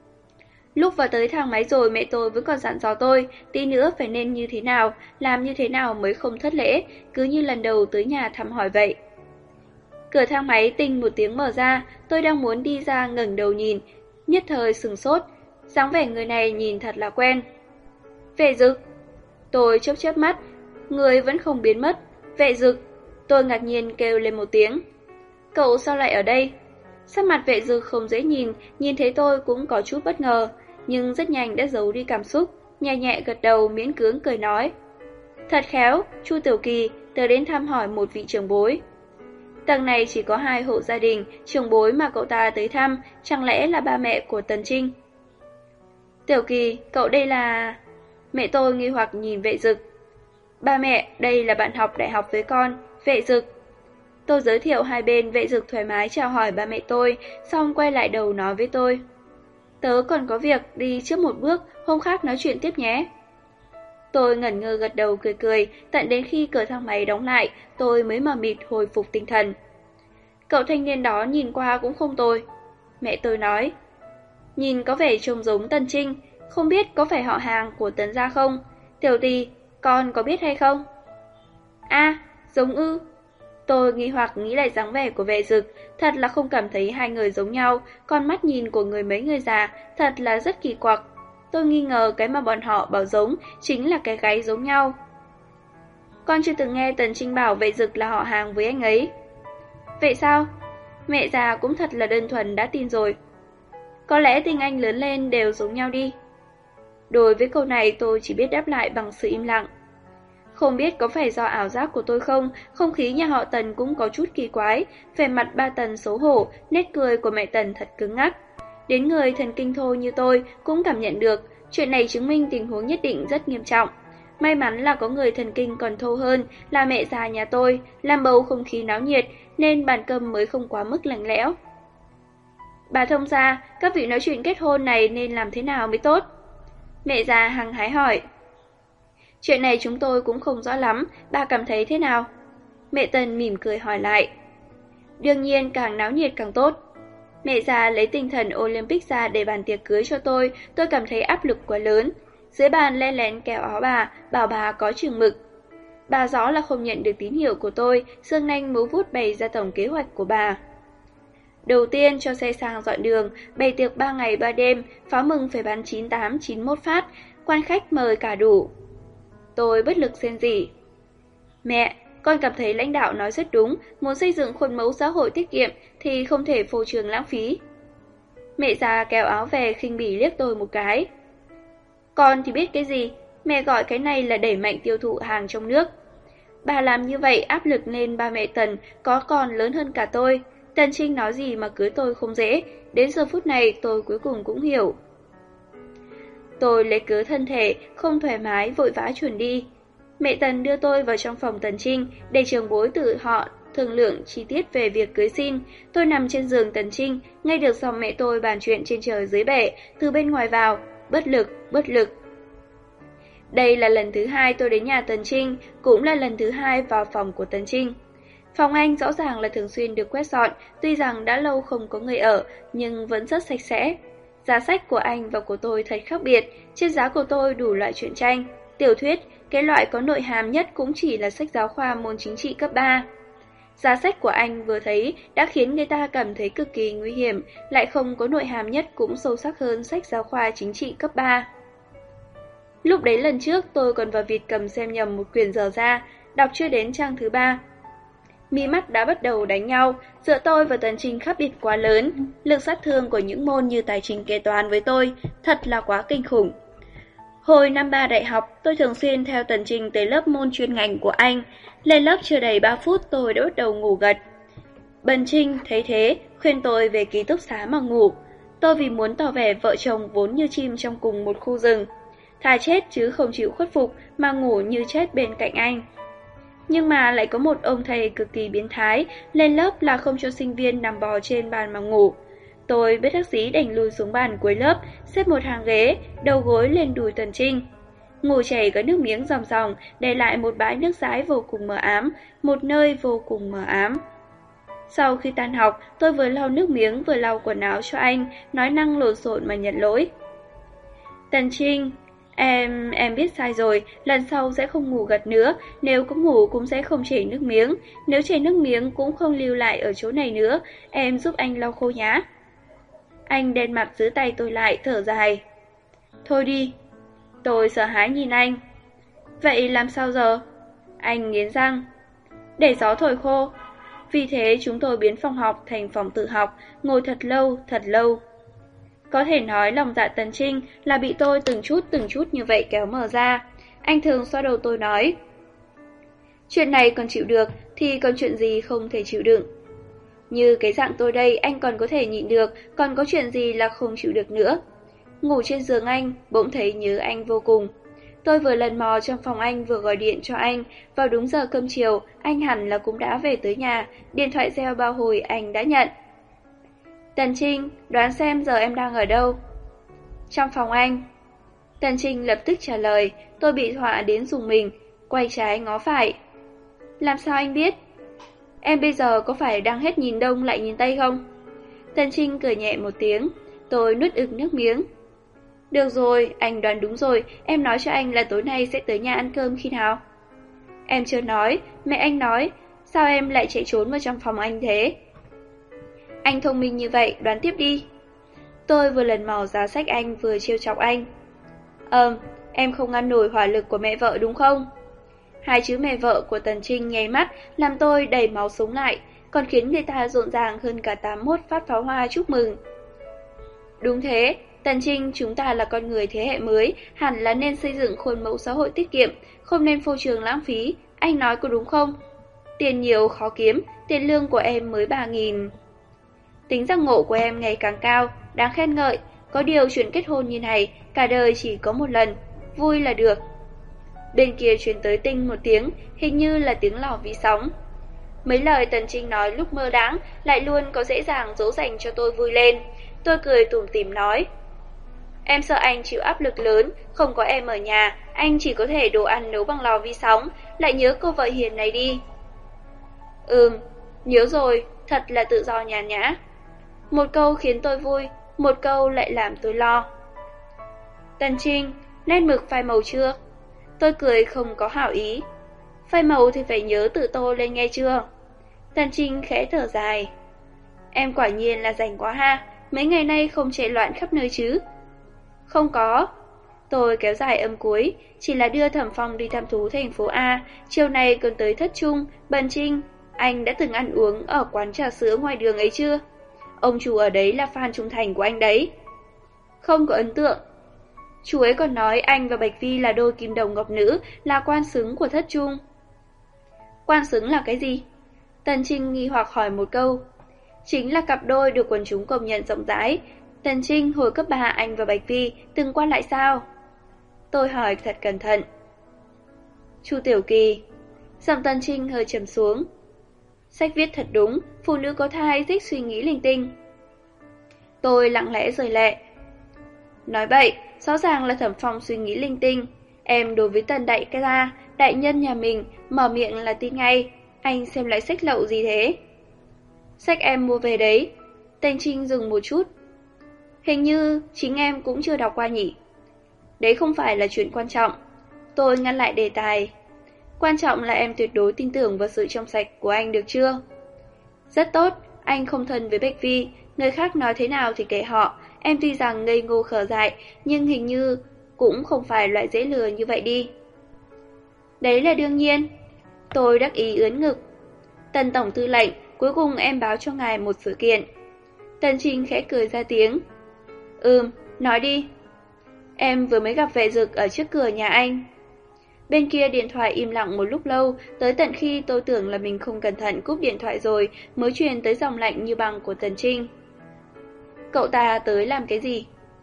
Lúc vào tới thang máy rồi, mẹ tôi vẫn còn dặn dò tôi, tí nữa phải nên như thế nào, làm như thế nào mới không thất lễ, cứ như lần đầu tới nhà thăm hỏi vậy. Cửa thang máy tinh một tiếng mở ra, tôi đang muốn đi ra ngẩng đầu nhìn, nhất thời sửng sốt, dáng vẻ người này nhìn thật là quen. Vệ Dực. Tôi chớp chớp mắt, người vẫn không biến mất. Vệ Dực. Tôi ngạc nhiên kêu lên một tiếng. Cậu sao lại ở đây? Sắc mặt Vệ Dực không dễ nhìn, nhìn thấy tôi cũng có chút bất ngờ, nhưng rất nhanh đã giấu đi cảm xúc. nhẹ nhẹ gật đầu miễn cưỡng cười nói. Thật khéo, Chu Tiểu Kỳ, tớ đến thăm hỏi một vị trưởng bối. Tầng này chỉ có hai hộ gia đình, trưởng bối mà cậu ta tới thăm, chẳng lẽ là ba mẹ của Tần Trinh? Tiểu Kỳ, cậu đây là... Mẹ tôi nghi hoặc nhìn Vệ Dực. Ba mẹ, đây là bạn học đại học với con, Vệ Dực. Tôi giới thiệu hai bên, Vệ Dực thoải mái chào hỏi ba mẹ tôi, xong quay lại đầu nói với tôi. Tớ còn có việc, đi trước một bước, hôm khác nói chuyện tiếp nhé. Tôi ngẩn ngơ gật đầu cười cười, tận đến khi cửa thang máy đóng lại, tôi mới mờ mịt hồi phục tinh thần. Cậu thanh niên đó nhìn qua cũng không tồi. Mẹ tôi nói. Nhìn có vẻ trông giống Tần Trinh, không biết có phải họ hàng của Tần gia không? Tiểu Tì, con có biết hay không? À, giống ư. Tôi nghi hoặc nghĩ lại dáng vẻ của Vệ Dực, thật là không cảm thấy hai người giống nhau, con mắt nhìn của người mấy người già thật là rất kỳ quặc. Tôi nghi ngờ cái mà bọn họ bảo giống chính là cái gáy giống nhau. Con chưa từng nghe Tần Trinh bảo Vệ Dực là họ hàng với anh ấy. Vậy sao? Mẹ già cũng thật là đơn thuần đã tin rồi. Có lẽ tình anh lớn lên đều giống nhau đi. Đối với câu này tôi chỉ biết đáp lại bằng sự im lặng. Không biết có phải do ảo giác của tôi không, không khí nhà họ Tần cũng có chút kỳ quái, vẻ mặt ba Tần xấu hổ, nét cười của mẹ Tần thật cứng ngắc. Đến người thần kinh thô như tôi cũng cảm nhận được, chuyện này chứng minh tình huống nhất định rất nghiêm trọng. May mắn là có người thần kinh còn thô hơn là mẹ già nhà tôi, làm bầu không khí náo nhiệt nên bàn cơm mới không quá mức lạnh lẽo. Bà thông gia, các vị nói chuyện kết hôn này nên làm thế nào mới tốt? Mẹ già hăng hái hỏi. Chuyện này chúng tôi cũng không rõ lắm, bà cảm thấy thế nào? Mẹ Tần mỉm cười hỏi lại. Đương nhiên càng náo nhiệt càng tốt. Mẹ già lấy tinh thần Olympic ra để bàn tiệc cưới cho tôi, tôi cảm thấy áp lực quá lớn. Dưới bàn len lén kéo áo bà, bảo bà có chừng mực. Bà rõ là không nhận được tín hiệu của tôi, xương nanh múa vút bày ra tổng kế hoạch của bà. Đầu tiên cho xe sang dọn đường, bày tiệc ba ngày ba đêm, pháo mừng phải bắn chín tám chín mốt phát, quan khách mời cả đủ. Tôi bất lực rên rỉ. Mẹ, con cảm thấy lãnh đạo nói rất đúng, muốn xây dựng khuôn mẫu xã hội tiết kiệm thì không thể phô trương lãng phí. Mẹ già kéo áo về khinh bỉ liếc tôi một cái. Con thì biết cái gì, mẹ gọi cái này là đẩy mạnh tiêu thụ hàng trong nước. Bà làm như vậy áp lực lên ba mẹ Tần có còn lớn hơn cả tôi. Tần Trinh nói gì mà cưới tôi không dễ, đến giờ phút này tôi cuối cùng cũng hiểu. Tôi lấy cớ thân thể, không thoải mái vội vã chuẩn đi. Mẹ Tần đưa tôi vào trong phòng Tần Trinh để trưởng bối tự họ thương lượng chi tiết về việc cưới xin. Tôi nằm trên giường Tần Trinh, nghe được dòng mẹ tôi bàn chuyện trên trời dưới bể, từ bên ngoài vào, bất lực, bất lực. Đây là lần thứ hai tôi đến nhà Tần Trinh, cũng là lần thứ hai vào phòng của Tần Trinh. Phòng anh rõ ràng là thường xuyên được quét dọn, tuy rằng đã lâu không có người ở, nhưng vẫn rất sạch sẽ. Giá sách của anh và của tôi thật khác biệt, trên giá của tôi đủ loại truyện tranh, tiểu thuyết, cái loại có nội hàm nhất cũng chỉ là sách giáo khoa môn chính trị cấp ba. Giá sách của anh vừa thấy đã khiến người ta cảm thấy cực kỳ nguy hiểm, lại không có nội hàm nhất cũng sâu sắc hơn sách giáo khoa chính trị cấp ba. Lúc đấy lần trước tôi còn vào việc cầm xem nhầm một quyển dở ra, đọc chưa đến trang thứ ba. Mi mắt đã bắt đầu đánh nhau, giữa tôi và Tần Trinh khác biệt quá lớn, lực sát thương của những môn như tài chính kế toán với tôi thật là quá kinh khủng. Hồi năm ba đại học, tôi thường xuyên theo Tần Trinh tới lớp môn chuyên ngành của anh, lên lớp chưa đầy ba phút tôi đã bắt đầu ngủ gật. Bần Trinh thấy thế, khuyên tôi về ký túc xá mà ngủ. Tôi vì muốn tỏ vẻ vợ chồng vốn như chim trong cùng một khu rừng, thà chết chứ không chịu khuất phục mà ngủ như chết bên cạnh anh. Nhưng mà lại có một ông thầy cực kỳ biến thái, lên lớp là không cho sinh viên nằm bò trên bàn mà ngủ. Tôi bất đắc dĩ đành lùi xuống bàn cuối lớp, xếp một hàng ghế, đầu gối lên đùi Tần Trinh. Ngủ chảy có nước miếng ròng ròng, để lại một bãi nước dãi vô cùng mờ ám, một nơi vô cùng mờ ám. Sau khi tan học, tôi vừa lau nước miếng vừa lau quần áo cho anh, nói năng lộn xộn mà nhận lỗi. Tần Trinh, Em, em biết sai rồi, lần sau sẽ không ngủ gật nữa, nếu có ngủ cũng sẽ không chảy nước miếng, nếu chảy nước miếng cũng không lưu lại ở chỗ này nữa, em giúp anh lau khô nhá. Anh đen mặt giữ tay tôi lại, thở dài. Thôi đi. Tôi sợ hãi nhìn anh. Vậy làm sao giờ? Anh nghiến răng. Để gió thổi khô. Vì thế chúng tôi biến phòng học thành phòng tự học, ngồi thật lâu, thật lâu. Có thể nói lòng dạ Tần Trinh là bị tôi từng chút từng chút như vậy kéo mở ra. Anh thường xoa đầu tôi nói, chuyện này còn chịu được thì còn chuyện gì không thể chịu đựng. Như cái dạng tôi đây anh còn có thể nhịn được, còn có chuyện gì là không chịu được nữa. Ngủ trên giường anh, bỗng thấy nhớ anh vô cùng. Tôi vừa lần mò trong phòng anh vừa gọi điện cho anh, vào đúng giờ cơm chiều, anh hẳn là cũng đã về tới nhà, điện thoại reo bao hồi anh đã nhận. Tần Trinh, đoán xem giờ em đang ở đâu? Trong phòng anh. Tần Trinh lập tức trả lời, tôi bị dọa đến rùng mình, quay trái ngó phải. Làm sao anh biết? Em bây giờ có phải đang hết nhìn đông lại nhìn tây không? Tần Trinh cười nhẹ một tiếng, tôi nuốt ực nước miếng. Được rồi, anh đoán đúng rồi, em nói cho anh là tối nay sẽ tới nhà ăn cơm khi nào? Em chưa nói, mẹ anh nói, sao em lại chạy trốn vào trong phòng anh thế? Anh thông minh như vậy, đoán tiếp đi. Tôi vừa lần mò giá sách anh vừa trêu chọc anh. Ờm, em không ngăn nổi hỏa lực của mẹ vợ đúng không? Hai chữ mẹ vợ của Tần Trinh nháy mắt làm tôi đầy máu sống lại, còn khiến người ta rộn ràng hơn cả tám mốt phát pháo hoa chúc mừng. Đúng thế, Tần Trinh, chúng ta là con người thế hệ mới, hẳn là nên xây dựng khuôn mẫu xã hội tiết kiệm, không nên phô trương lãng phí, anh nói có đúng không? Tiền nhiều khó kiếm, tiền lương của em mới ba nghìn. Tính giác ngộ của em ngày càng cao, đáng khen ngợi, có điều chuyện kết hôn như này, cả đời chỉ có một lần, vui là được. Bên kia truyền tới tinh một tiếng, hình như là tiếng lò vi sóng. Mấy lời Tần Trinh nói lúc mơ đãng lại luôn có dễ dàng dỗ dành cho tôi vui lên. Tôi cười tủm tỉm nói, em sợ anh chịu áp lực lớn, không có em ở nhà, anh chỉ có thể đồ ăn nấu bằng lò vi sóng, lại nhớ cô vợ hiền này đi. Ừm, nhớ rồi, thật là tự do nhàn nhã. Một câu khiến tôi vui, một câu lại làm tôi lo. Tần Trinh, nét mực phai màu chưa? Tôi cười không có hảo ý. Phai màu thì phải nhớ tự tô lên nghe chưa? Tần Trinh khẽ thở dài. Em quả nhiên là rảnh quá ha, mấy ngày nay không chạy loạn khắp nơi chứ? Không có. Tôi kéo dài âm cuối, chỉ là đưa Thẩm Phong đi thăm thú thành phố A, chiều nay còn tới Thất Trung, Bần Trinh. Anh đã từng ăn uống ở quán trà sữa ngoài đường ấy chưa? Ông chủ ở đấy là fan trung thành của anh đấy. Không có ấn tượng. Chú ấy còn nói anh và Bạch Vi là đôi kim đồng ngọc nữ, là quan xứng của Thất Trung. Quan xứng là cái gì? Tần Trinh nghi hoặc hỏi một câu. Chính là cặp đôi được quần chúng công nhận rộng rãi. Tần Trinh, hồi cấp ba anh và Bạch Vi từng qua lại sao? Tôi hỏi thật cẩn thận. Chu Tiểu Kỳ. Giọng Tần Trinh hơi trầm xuống. Sách viết thật đúng, phụ nữ có thai thích suy nghĩ linh tinh. Tôi lặng lẽ rời lệ. Nói bậy, rõ ràng là Thẩm Phong suy nghĩ linh tinh. Em đối với Tần đại ca, đại nhân nhà mình, mở miệng là tin ngay. Anh xem lại sách lậu gì thế? Sách em mua về đấy. Tần Trinh dừng một chút. Hình như chính em cũng chưa đọc qua nhỉ? Đấy không phải là chuyện quan trọng. Tôi ngăn lại đề tài. Quan trọng là em tuyệt đối tin tưởng vào sự trong sạch của anh được chưa? Rất tốt, anh không thân với Bạch Vi, người khác nói thế nào thì kệ họ. Em tuy rằng ngây ngô khờ dại, nhưng hình như cũng không phải loại dễ lừa như vậy đi. Đấy là đương nhiên. Tôi đắc ý ướn ngực. Tần tổng tư lệnh, cuối cùng em báo cho ngài một sự kiện. Tần Trinh khẽ cười ra tiếng. Ừm, nói đi. Em vừa mới gặp vệ dực ở trước cửa nhà anh. Bên kia điện thoại im lặng một lúc lâu, tới tận khi tôi tưởng là mình không cẩn thận cúp điện thoại rồi, mới truyền tới giọng lạnh như băng của Tần Trinh. Cậu ta tới làm cái gì?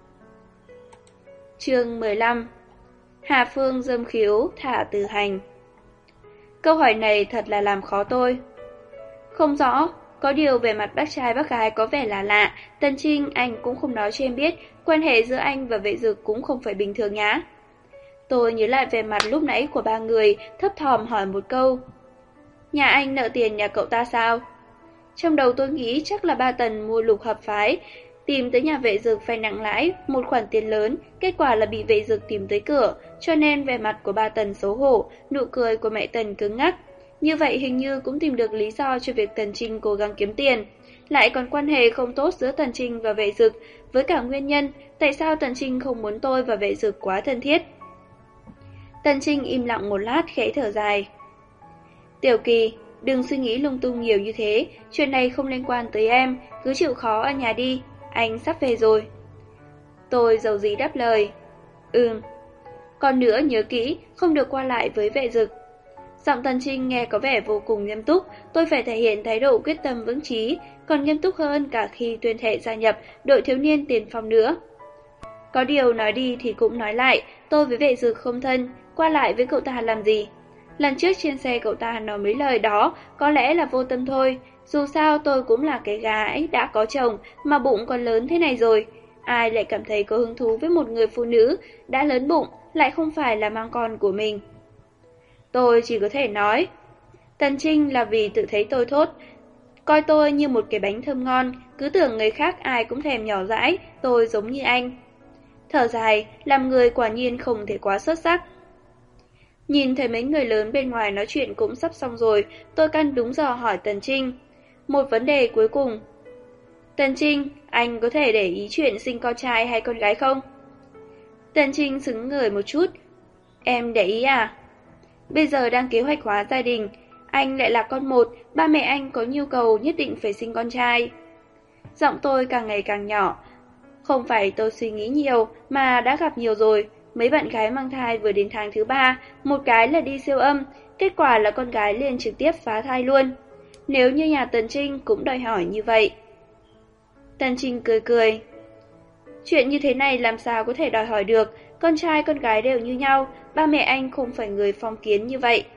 Chương mười lăm. Hà Phương dâm khiếu thả từ hành. Câu hỏi này thật là làm khó tôi. Không rõ, có điều về mặt bác trai bác gái có vẻ là lạ. Tần Trinh, anh cũng không nói cho em biết, quan hệ giữa anh và vệ dực cũng không phải bình thường nhá. Tôi nhớ lại về mặt lúc nãy của ba người, thấp thỏm hỏi một câu. Nhà anh nợ tiền nhà cậu ta sao? Trong đầu tôi nghĩ chắc là ba Tần mua lục hợp phái, tìm tới nhà vệ dực phải nặng lãi một khoản tiền lớn, kết quả là bị vệ dực tìm tới cửa, cho nên về mặt của ba Tần xấu hổ, nụ cười của mẹ Tần cứng ngắc. Như vậy hình như cũng tìm được lý do cho việc Tần Trinh cố gắng kiếm tiền. Lại còn quan hệ không tốt giữa Tần Trinh và vệ dực, với cả nguyên nhân tại sao Tần Trinh không muốn tôi và vệ dực quá thân thiết. Tần Trinh im lặng một lát khẽ thở dài. Tiểu Kỳ, đừng suy nghĩ lung tung nhiều như thế, chuyện này không liên quan tới em, cứ chịu khó ở nhà đi, anh sắp về rồi. Tôi dầu dí đáp lời. Ừm. Còn nữa nhớ kỹ, không được qua lại với vệ dực. Giọng Tần Trinh nghe có vẻ vô cùng nghiêm túc, tôi phải thể hiện thái độ quyết tâm vững chí, còn nghiêm túc hơn cả khi tuyên thệ gia nhập đội thiếu niên tiền phong nữa. Có điều nói đi thì cũng nói lại, tôi với vệ dực không thân, qua lại với cậu ta làm gì? Lần trước trên xe cậu ta nói mấy lời đó, có lẽ là vô tâm thôi, dù sao tôi cũng là cái gái đã có chồng mà bụng còn lớn thế này rồi. Ai lại cảm thấy có hứng thú với một người phụ nữ đã lớn bụng, lại không phải là mang con của mình. Tôi chỉ có thể nói, Tần Trinh là vì tự thấy tôi thốt, coi tôi như một cái bánh thơm ngon, cứ tưởng người khác ai cũng thèm nhỏ dãi, tôi giống như anh. Thở dài, làm người quả nhiên không thể quá xuất sắc. Nhìn thấy mấy người lớn bên ngoài nói chuyện cũng sắp xong rồi, tôi căn đúng giờ hỏi Tần Trinh. Một vấn đề cuối cùng. Tần Trinh, anh có thể để ý chuyện sinh con trai hay con gái không? Tần Trinh sững người một chút. Em để ý à? Bây giờ đang kế hoạch hóa gia đình, anh lại là con một, ba mẹ anh có nhu cầu nhất định phải sinh con trai. Giọng tôi càng ngày càng nhỏ. Không phải tôi suy nghĩ nhiều, mà đã gặp nhiều rồi. Mấy bạn gái mang thai vừa đến tháng thứ ba, một cái là đi siêu âm, kết quả là con gái liền trực tiếp phá thai luôn. Nếu như nhà Tần Trinh cũng đòi hỏi như vậy. Tần Trinh cười cười. Chuyện như thế này làm sao có thể đòi hỏi được, con trai con gái đều như nhau, ba mẹ anh không phải người phong kiến như vậy.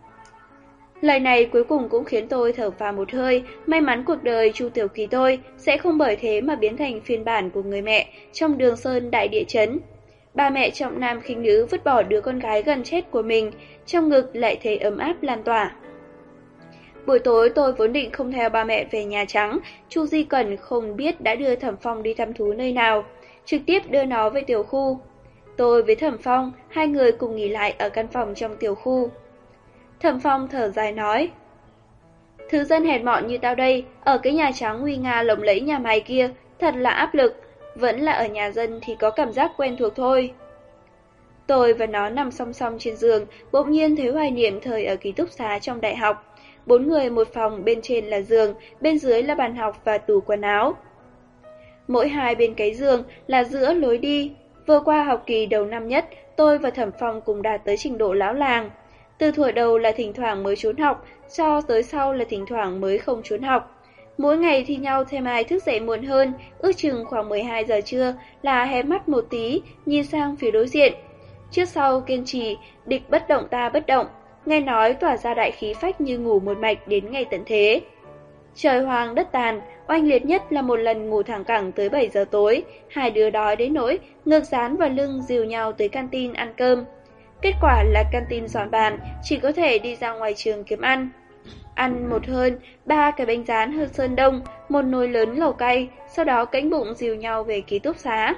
Lời này cuối cùng cũng khiến tôi thở phào một hơi, may mắn cuộc đời Chu Tiểu Kỳ tôi sẽ không bởi thế mà biến thành phiên bản của người mẹ trong Đường Sơn đại địa chấn. Ba mẹ trọng nam khinh nữ vứt bỏ đứa con gái gần chết của mình, trong ngực lại thấy ấm áp lan tỏa. Buổi tối tôi vốn định không theo ba mẹ về Nhà Trắng, Chu Di Cẩn không biết đã đưa Thẩm Phong đi thăm thú nơi nào, trực tiếp đưa nó về tiểu khu. Tôi với Thẩm Phong, hai người cùng nghỉ lại ở căn phòng trong tiểu khu. Thẩm Phong thở dài nói, thứ dân hèn mọn như tao đây, ở cái Nhà Trắng nguy nga lộng lẫy nhà mày kia, thật là áp lực, vẫn là ở nhà dân thì có cảm giác quen thuộc thôi. Tôi và nó nằm song song trên giường, bỗng nhiên thấy hoài niệm thời ở ký túc xá trong đại học. Bốn người một phòng, bên trên là giường, bên dưới là bàn học và tủ quần áo. Mỗi hai bên cái giường là giữa lối đi. Vừa qua học kỳ đầu năm nhất, tôi và Thẩm Phong cùng đạt tới trình độ lão làng. Từ thuở đầu là thỉnh thoảng mới trốn học, cho tới sau là thỉnh thoảng mới không trốn học. Mỗi ngày thi nhau thêm ai thức dậy muộn hơn, ước chừng khoảng mười hai giờ trưa là hé mắt một tí, nhìn sang phía đối diện. Trước sau kiên trì, địch bất động ta bất động, nghe nói tỏa ra đại khí phách như ngủ một mạch đến ngày tận thế. Trời hoang đất tàn, oanh liệt nhất là một lần ngủ thẳng cẳng tới bảy giờ tối, hai đứa đói đến nỗi ngực dán vào lưng dìu nhau tới canteen ăn cơm. Kết quả là canteen dọn bàn, chỉ có thể đi ra ngoài trường kiếm ăn. Ăn một hơn, ba cái bánh rán hơn sơn đông, một nồi lớn lẩu cay, sau đó cãnh bụng dìu nhau về ký túc xá.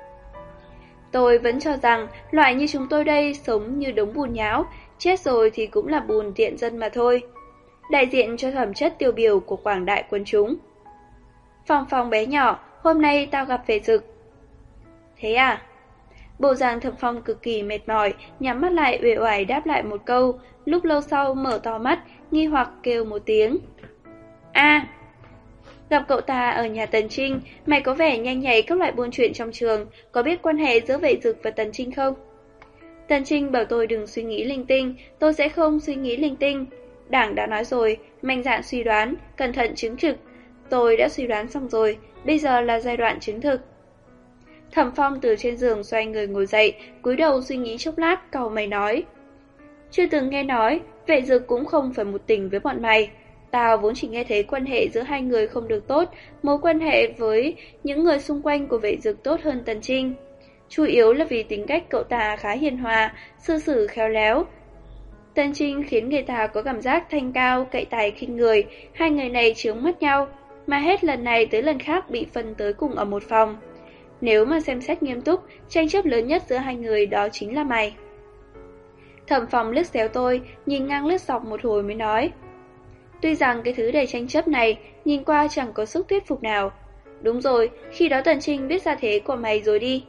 Tôi vẫn cho rằng loại như chúng tôi đây sống như đống bùn nhão, chết rồi thì cũng là bùn tiện dân mà thôi. Đại diện cho phẩm chất tiêu biểu của quảng đại quân chúng. Phong Phong bé nhỏ, hôm nay tao gặp về Dực. Thế à? Bộ dạng Thẩm Phong cực kỳ mệt mỏi, nhắm mắt lại uể oải đáp lại một câu, lúc lâu sau mở to mắt, nghi hoặc kêu một tiếng. A, gặp cậu ta ở nhà Tần Trinh, mày có vẻ nhanh nhạy các loại buôn chuyện trong trường, có biết quan hệ giữa Vệ Dực và Tần Trinh không? Tần Trinh bảo tôi đừng suy nghĩ linh tinh, tôi sẽ không suy nghĩ linh tinh. Đảng đã nói rồi, mạnh dạn suy đoán, cẩn thận chứng thực. Tôi đã suy đoán xong rồi, bây giờ là giai đoạn chứng thực. Thẩm Phong từ trên giường xoay người ngồi dậy, cúi đầu suy nghĩ chốc lát, cau mày nói. Chưa từng nghe nói, Vệ Dực cũng không phải một tình với bọn mày. Tao vốn chỉ nghe thấy quan hệ giữa hai người không được tốt, mối quan hệ với những người xung quanh của Vệ Dực tốt hơn Tần Trinh. Chủ yếu là vì tính cách cậu ta khá hiền hòa, cư xử khéo léo. Tần Trinh khiến người ta có cảm giác thanh cao, cậy tài khinh người, hai người này chướng mắt nhau, mà hết lần này tới lần khác bị phân tới cùng ở một phòng. Nếu mà xem xét nghiêm túc, tranh chấp lớn nhất giữa hai người đó chính là mày. Thẩm Phong liếc xéo tôi, nhìn ngang liếc dọc một hồi mới nói. Tuy rằng cái thứ đầy tranh chấp này nhìn qua chẳng có sức thuyết phục nào. Đúng rồi, khi đó Tần Trinh biết ra thế của mày rồi đi.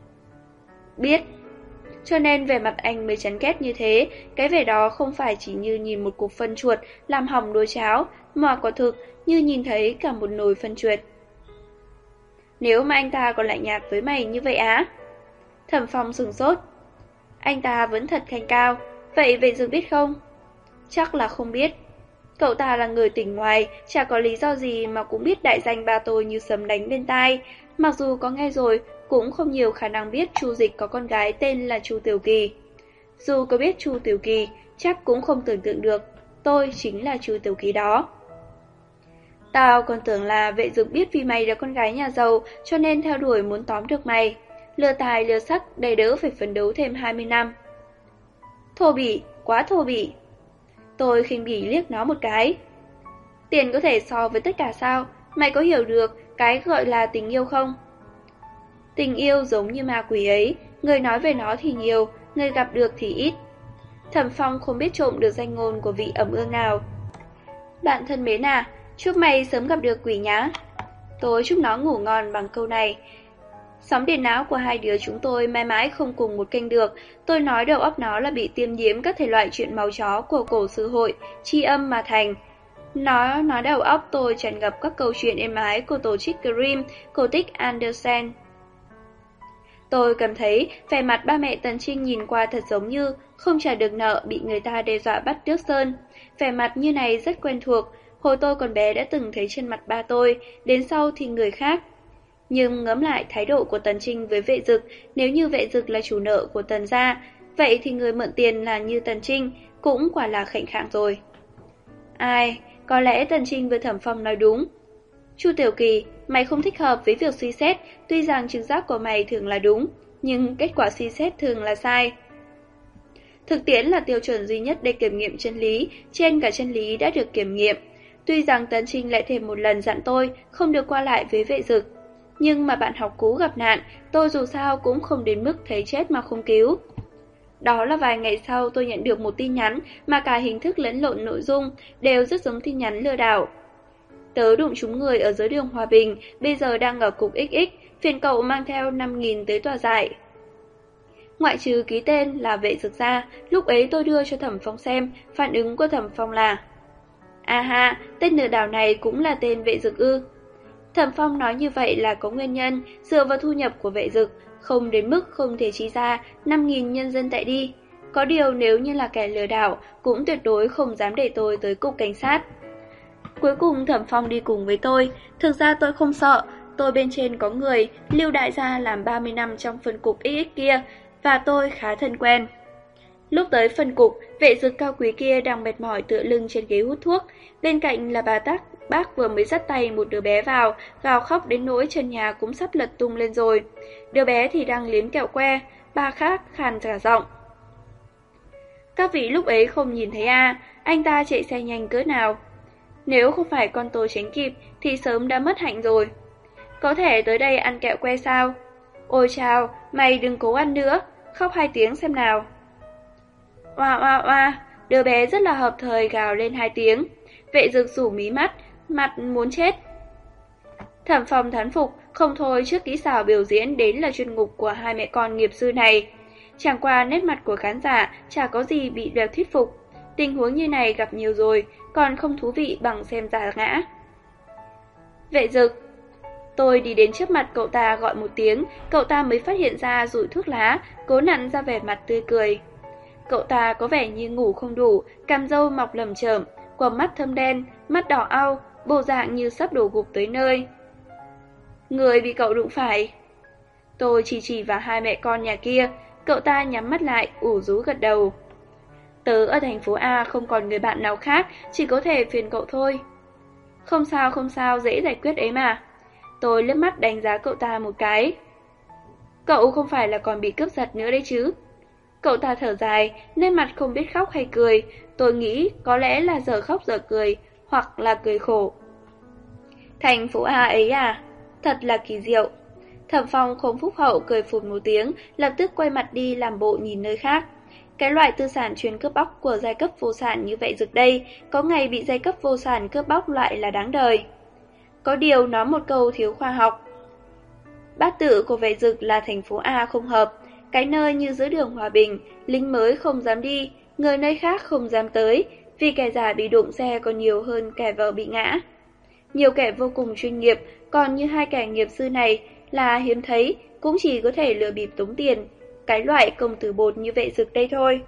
Biết. Cho nên về mặt anh mới chán ghét như thế, cái vẻ đó không phải chỉ như nhìn một cục phân chuột làm hỏng nồi cháo, mà quả thực như nhìn thấy cả một nồi phân chuột. Nếu mà anh ta còn lạnh nhạt với mày như vậy á? Thẩm Phong sửng sốt. Anh ta vẫn thật thanh cao. Vậy Vệ Dực biết không? Chắc là không biết. Cậu ta là người tỉnh ngoài, chả có lý do gì mà cũng biết đại danh ba tôi như sấm đánh bên tai. Mặc dù có nghe rồi, cũng không nhiều khả năng biết Chu Dịch có con gái tên là Chu Tiểu Kỳ. Dù có biết Chu Tiểu Kỳ, chắc cũng không tưởng tượng được tôi chính là Chu Tiểu Kỳ đó. Tao còn tưởng là Vệ Dực biết vì mày là con gái nhà giàu cho nên theo đuổi muốn tóm được mày. Lừa tài lừa sắc đầy đỡ phải phấn đấu thêm hai mươi năm. Thô bỉ, quá thô bỉ. Tôi khinh bỉ liếc nó một cái. Tiền có thể so với tất cả sao? Mày có hiểu được cái gọi là tình yêu không? Tình yêu giống như ma quỷ ấy, người nói về nó thì nhiều, người gặp được thì ít. Thẩm Phong không biết trộm được danh ngôn của vị ẩm ương nào. Bạn thân mến à, chúc mày sớm gặp được quỷ nhá. Tôi chúc nó ngủ ngon bằng câu này. Sóng điện não của hai đứa chúng tôi mãi mãi không cùng một kênh được. Tôi nói đầu óc nó là bị tiêm nhiễm các thể loại chuyện máu chó của cổ sư hội, tri âm mà thành. Nó nói đầu óc tôi tràn ngập các câu chuyện êm ái của tổ chức Grimm, cổ tích Andersen. Tôi cảm thấy vẻ mặt ba mẹ Tần Trinh nhìn qua thật giống như không trả được nợ bị người ta đe dọa bắt Tước Sơn. Vẻ mặt như này rất quen thuộc, hồi tôi còn bé đã từng thấy trên mặt ba tôi, đến sau thì người khác. Nhưng ngẫm lại thái độ của Tần Trinh với Vệ Dực, nếu như Vệ Dực là chủ nợ của Tần gia, vậy thì người mượn tiền là như Tần Trinh, cũng quả là khệnh khạng rồi. Ai, có lẽ Tần Trinh với Thẩm Phong nói đúng. Chu Tiểu Kỳ, mày không thích hợp với việc suy xét, tuy rằng trực giác của mày thường là đúng, nhưng kết quả suy xét thường là sai. Thực tiễn là tiêu chuẩn duy nhất để kiểm nghiệm chân lý, trên cả chân lý đã được kiểm nghiệm. Tuy rằng Tần Trinh lại thêm một lần dặn tôi không được qua lại với Vệ Dực, nhưng mà bạn học cũ gặp nạn, tôi dù sao cũng không đến mức thấy chết mà không cứu. Đó là vài ngày sau tôi nhận được một tin nhắn mà cả hình thức lẫn lộn nội dung đều rất giống tin nhắn lừa đảo. Tớ đụng trúng người ở dưới đường Hòa Bình, bây giờ đang ở cục ích ích, phiền cậu mang theo năm nghìn tới tòa giải. Ngoại trừ ký tên là Vệ Dực ra, lúc ấy tôi đưa cho Thẩm Phong xem, phản ứng của Thẩm Phong là: À ha, tên lừa đảo này cũng là tên Vệ Dực ư? Thẩm Phong nói như vậy là có nguyên nhân, dựa vào thu nhập của Vệ Dực, không đến mức không thể chi ra năm nghìn nhân dân tệ đi. Có điều nếu như là kẻ lừa đảo, cũng tuyệt đối không dám để tôi tới cục cảnh sát. Cuối cùng Thẩm Phong đi cùng với tôi, thực ra tôi không sợ, tôi bên trên có người, Lưu đại gia làm ba mươi năm trong phân cục ích ích kia, và tôi khá thân quen. Lúc tới phân cục, Vệ Dực cao quý kia đang mệt mỏi tựa lưng trên ghế hút thuốc, bên cạnh là bà Tắc, bác vừa mới dắt tay một đứa bé vào, gào khóc đến nỗi chân nhà cũng sắp lật tung lên rồi. Đứa bé thì đang liếm kẹo que, bà khác khàn cả giọng. Các vị lúc ấy không nhìn thấy à, anh ta chạy xe nhanh cỡ nào. Nếu không phải con tôi tránh kịp thì sớm đã mất hạnh rồi. Có thể tới đây ăn kẹo que sao? Ôi chào, mày đừng cố ăn nữa, khóc hai tiếng xem nào. Oa oa oa, đứa bé rất là hợp thời gào lên hai tiếng. Vệ Dực rủ mí mắt, mặt muốn chết. Thẩm Phong thán phục, không thôi trước kỹ xảo biểu diễn đến là chuyên ngục của hai mẹ con nghiệp dư này. Chẳng qua nét mặt của khán giả chả có gì bị đều thuyết phục. Tình huống như này gặp nhiều rồi, còn không thú vị bằng xem giả ngã. Vệ Dực. Tôi đi đến trước mặt cậu ta gọi một tiếng, cậu ta mới phát hiện ra rụi thuốc lá, cố nặn ra vẻ mặt tươi cười. Cậu ta có vẻ như ngủ không đủ, cằm râu mọc lởm chởm, quầng mắt thâm đen, mắt đỏ au, bộ dạng như sắp đổ gục tới nơi. Người bị cậu đụng phải. Tôi chỉ chỉ vào hai mẹ con nhà kia, cậu ta nhắm mắt lại, ủ rú gật đầu. Tớ ở thành phố A không còn người bạn nào khác, chỉ có thể phiền cậu thôi. Không sao không sao, dễ giải quyết ấy mà. Tôi liếc mắt đánh giá cậu ta một cái. Cậu không phải là còn bị cướp giật nữa đấy chứ? Cậu ta thở dài, nét mặt không biết khóc hay cười. Tôi nghĩ có lẽ là giờ khóc giờ cười, hoặc là cười khổ. Thành phố A ấy à? Thật là kỳ diệu. Thẩm Phong không phúc hậu cười phụt một tiếng, lập tức quay mặt đi làm bộ nhìn nơi khác. Cái loại tư sản chuyên cướp bóc của giai cấp vô sản như vậy Dực đây, có ngày bị giai cấp vô sản cướp bóc lại là đáng đời. Có điều nói một câu thiếu khoa học. Bát tự của Vệ Dực là thành phố A không hợp, cái nơi như giữa đường Hòa Bình, lính mới không dám đi, người nơi khác không dám tới, vì kẻ già bị đụng xe còn nhiều hơn kẻ vợ bị ngã. Nhiều kẻ vô cùng chuyên nghiệp, còn như hai kẻ nghiệp dư này là hiếm thấy, cũng chỉ có thể lừa bịp tống tiền, cái loại công tử bột như Vệ Dực đây thôi.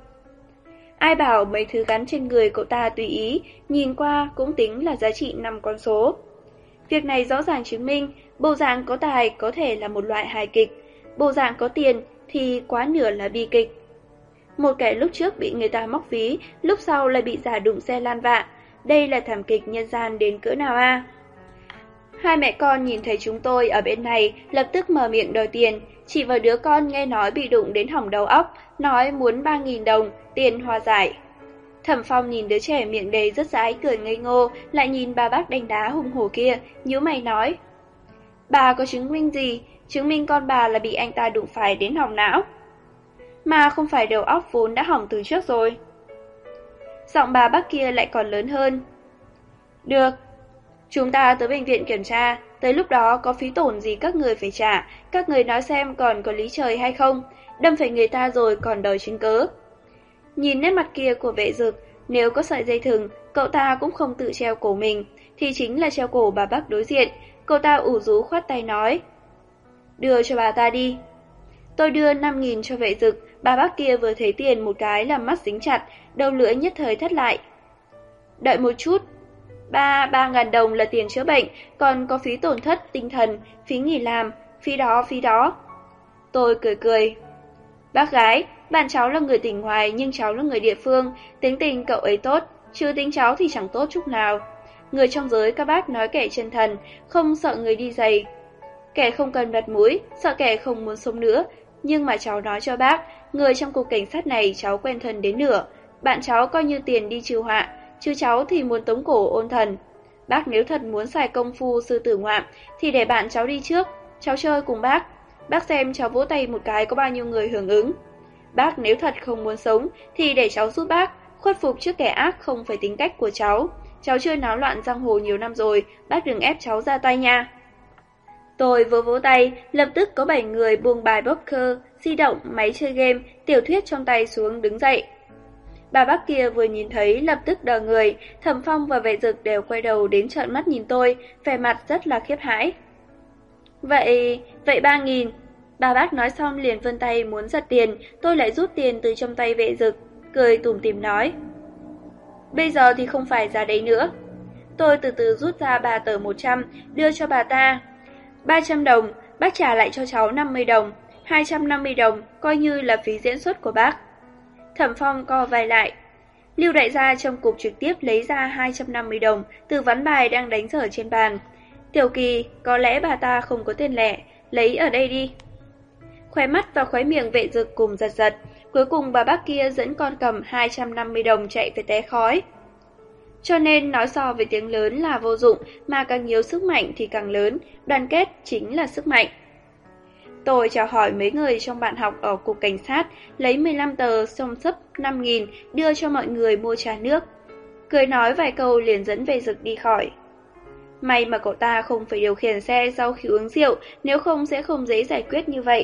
Ai bảo mấy thứ gắn trên người cậu ta tùy ý, nhìn qua cũng tính là giá trị năm con số. Việc này rõ ràng chứng minh, bộ dạng có tài có thể là một loại hài kịch, bộ dạng có tiền thì quá nửa là bi kịch. Một kẻ lúc trước bị người ta móc ví, lúc sau lại bị giả đụng xe lan vạ, đây là thảm kịch nhân gian đến cỡ nào a? À? Hai mẹ con nhìn thấy chúng tôi ở bên này, lập tức mở miệng đòi tiền, chỉ vào đứa con nghe nói bị đụng đến hỏng đầu óc, nói muốn ba nghìn đồng, tiền hòa giải. Thẩm Phong nhìn đứa trẻ miệng đầy rất dãi cười ngây ngô, lại nhìn bà bác đánh đá hùng hổ kia, nhíu mày nói. Bà có chứng minh gì? Chứng minh con bà là bị anh ta đụng phải đến hỏng não. Mà không phải đầu óc vốn đã hỏng từ trước rồi. Giọng bà bác kia lại còn lớn hơn. Được, chúng ta tới bệnh viện kiểm tra, tới lúc đó có phí tổn gì các người phải trả, các người nói xem còn có lý trời hay không, đâm phải người ta rồi còn đòi chứng cớ. Nhìn nét mặt kia của Vệ Dực, nếu có sợi dây thừng, cậu ta cũng không tự treo cổ mình, thì chính là treo cổ bà bác đối diện. Cậu ta ủ rú khoát tay nói. Đưa cho bà ta đi. Tôi đưa năm nghìn cho Vệ Dực, bà bác kia vừa thấy tiền một cái làm mắt dính chặt, đầu lưỡi nhất thời thắt lại. Đợi một chút. Ba, ba ngàn đồng là tiền chữa bệnh, còn có phí tổn thất tinh thần, phí nghỉ làm, phí đó, phí đó. Tôi cười cười. Bác gái, bạn cháu là người tỉnh ngoài nhưng cháu là người địa phương, tính tình cậu ấy tốt, chứ tính cháu thì chẳng tốt chút nào. Người trong giới các bác nói kẻ chân thần, không sợ người đi giày. Kẻ không cần mặt mũi, sợ kẻ không muốn sống nữa. Nhưng mà cháu nói cho bác, người trong cục cảnh sát này cháu quen thân đến nửa. Bạn cháu coi như tiền đi trừ họa, chứ cháu thì muốn tống cổ ôn thần. Bác nếu thật muốn xài công phu sư tử ngoạm, thì để bạn cháu đi trước, cháu chơi cùng bác. Bác xem cháu vỗ tay một cái có bao nhiêu người hưởng ứng. Bác nếu thật không muốn sống, thì để cháu giúp bác, khuất phục trước kẻ ác không phải tính cách của cháu. Cháu chơi náo loạn giang hồ nhiều năm rồi, bác đừng ép cháu ra tay nha. Tôi vừa vỗ tay, lập tức có bảy người buông bài poker, di động, máy chơi game, tiểu thuyết trong tay xuống đứng dậy. Bà bác kia vừa nhìn thấy lập tức đờ người, Thẩm Phong và Vệ Dực đều quay đầu đến trợn mắt nhìn tôi, vẻ mặt rất là khiếp hãi. Vậy, vậy ba nghìn. Bà bác nói xong liền vươn tay muốn giật tiền, tôi lại rút tiền từ trong tay Vệ Dực, cười tủm tỉm nói. Bây giờ thì không phải giá đấy nữa. Tôi từ từ rút ra ba tờ một trăm, đưa cho bà ta. ba trăm đồng, bác trả lại cho cháu năm mươi đồng, hai trăm năm mươi đồng, coi như là phí diễn xuất của bác. Thẩm Phong co vai lại. Lưu đại gia trong cục trực tiếp lấy ra hai trăm năm mươi đồng từ ván bài đang đánh dở trên bàn. Tiểu Kỳ, có lẽ bà ta không có tiền lẻ, lấy ở đây đi. Khóe mắt và khóe miệng Vệ Dực cùng giật giật, cuối cùng bà bác kia dẫn con cầm hai trăm năm mươi đồng chạy về té khói. Cho nên nói so với tiếng lớn là vô dụng, mà càng nhiều sức mạnh thì càng lớn, đoàn kết chính là sức mạnh. Tôi chào hỏi mấy người trong bạn học ở cục cảnh sát, lấy mười lăm tờ xông xấp năm nghìn đưa cho mọi người mua trà nước. Cười nói vài câu liền dẫn Vệ Dực đi khỏi. May mà cậu ta không phải điều khiển xe sau khi uống rượu, nếu không sẽ không dễ giải quyết như vậy.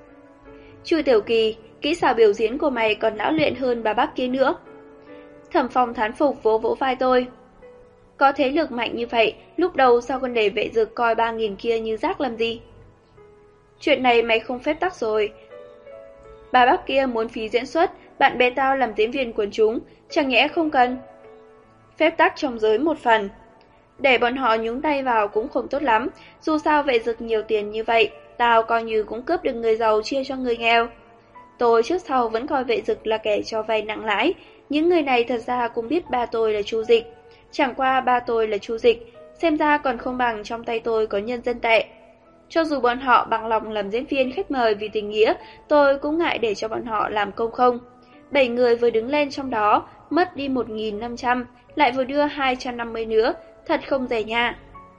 Chu Tiểu Kỳ, kỹ xảo biểu diễn của mày còn lão luyện hơn bà bác kia nữa. Thẩm Phong thán phục vỗ vỗ vai tôi. Có thế lực mạnh như vậy, lúc đầu sao còn để Vệ Dực coi ba nghìn kia như rác làm gì? Chuyện này mày không phép tắc rồi. Bà bác kia muốn phí diễn xuất, bạn bè tao làm diễn viên quần chúng, chẳng nhẽ không cần. Phép tắc trong giới một phần. Để bọn họ nhúng tay vào cũng không tốt lắm, dù sao Vệ Dực nhiều tiền như vậy, tao coi như cũng cướp được người giàu chia cho người nghèo. Tôi trước sau vẫn coi Vệ Dực là kẻ cho vay nặng lãi, những người này thật ra cũng biết ba tôi là Chu Dịch. Chẳng qua ba tôi là Chu Dịch, xem ra còn không bằng trong tay tôi có nhân dân tệ. Cho dù bọn họ bằng lòng làm diễn viên khách mời vì tình nghĩa, tôi cũng ngại để cho bọn họ làm công không. Bảy người vừa đứng lên trong đó, mất đi một nghìn năm trăm, lại vừa đưa hai trăm năm mươi nữa, thật không rẻ nha.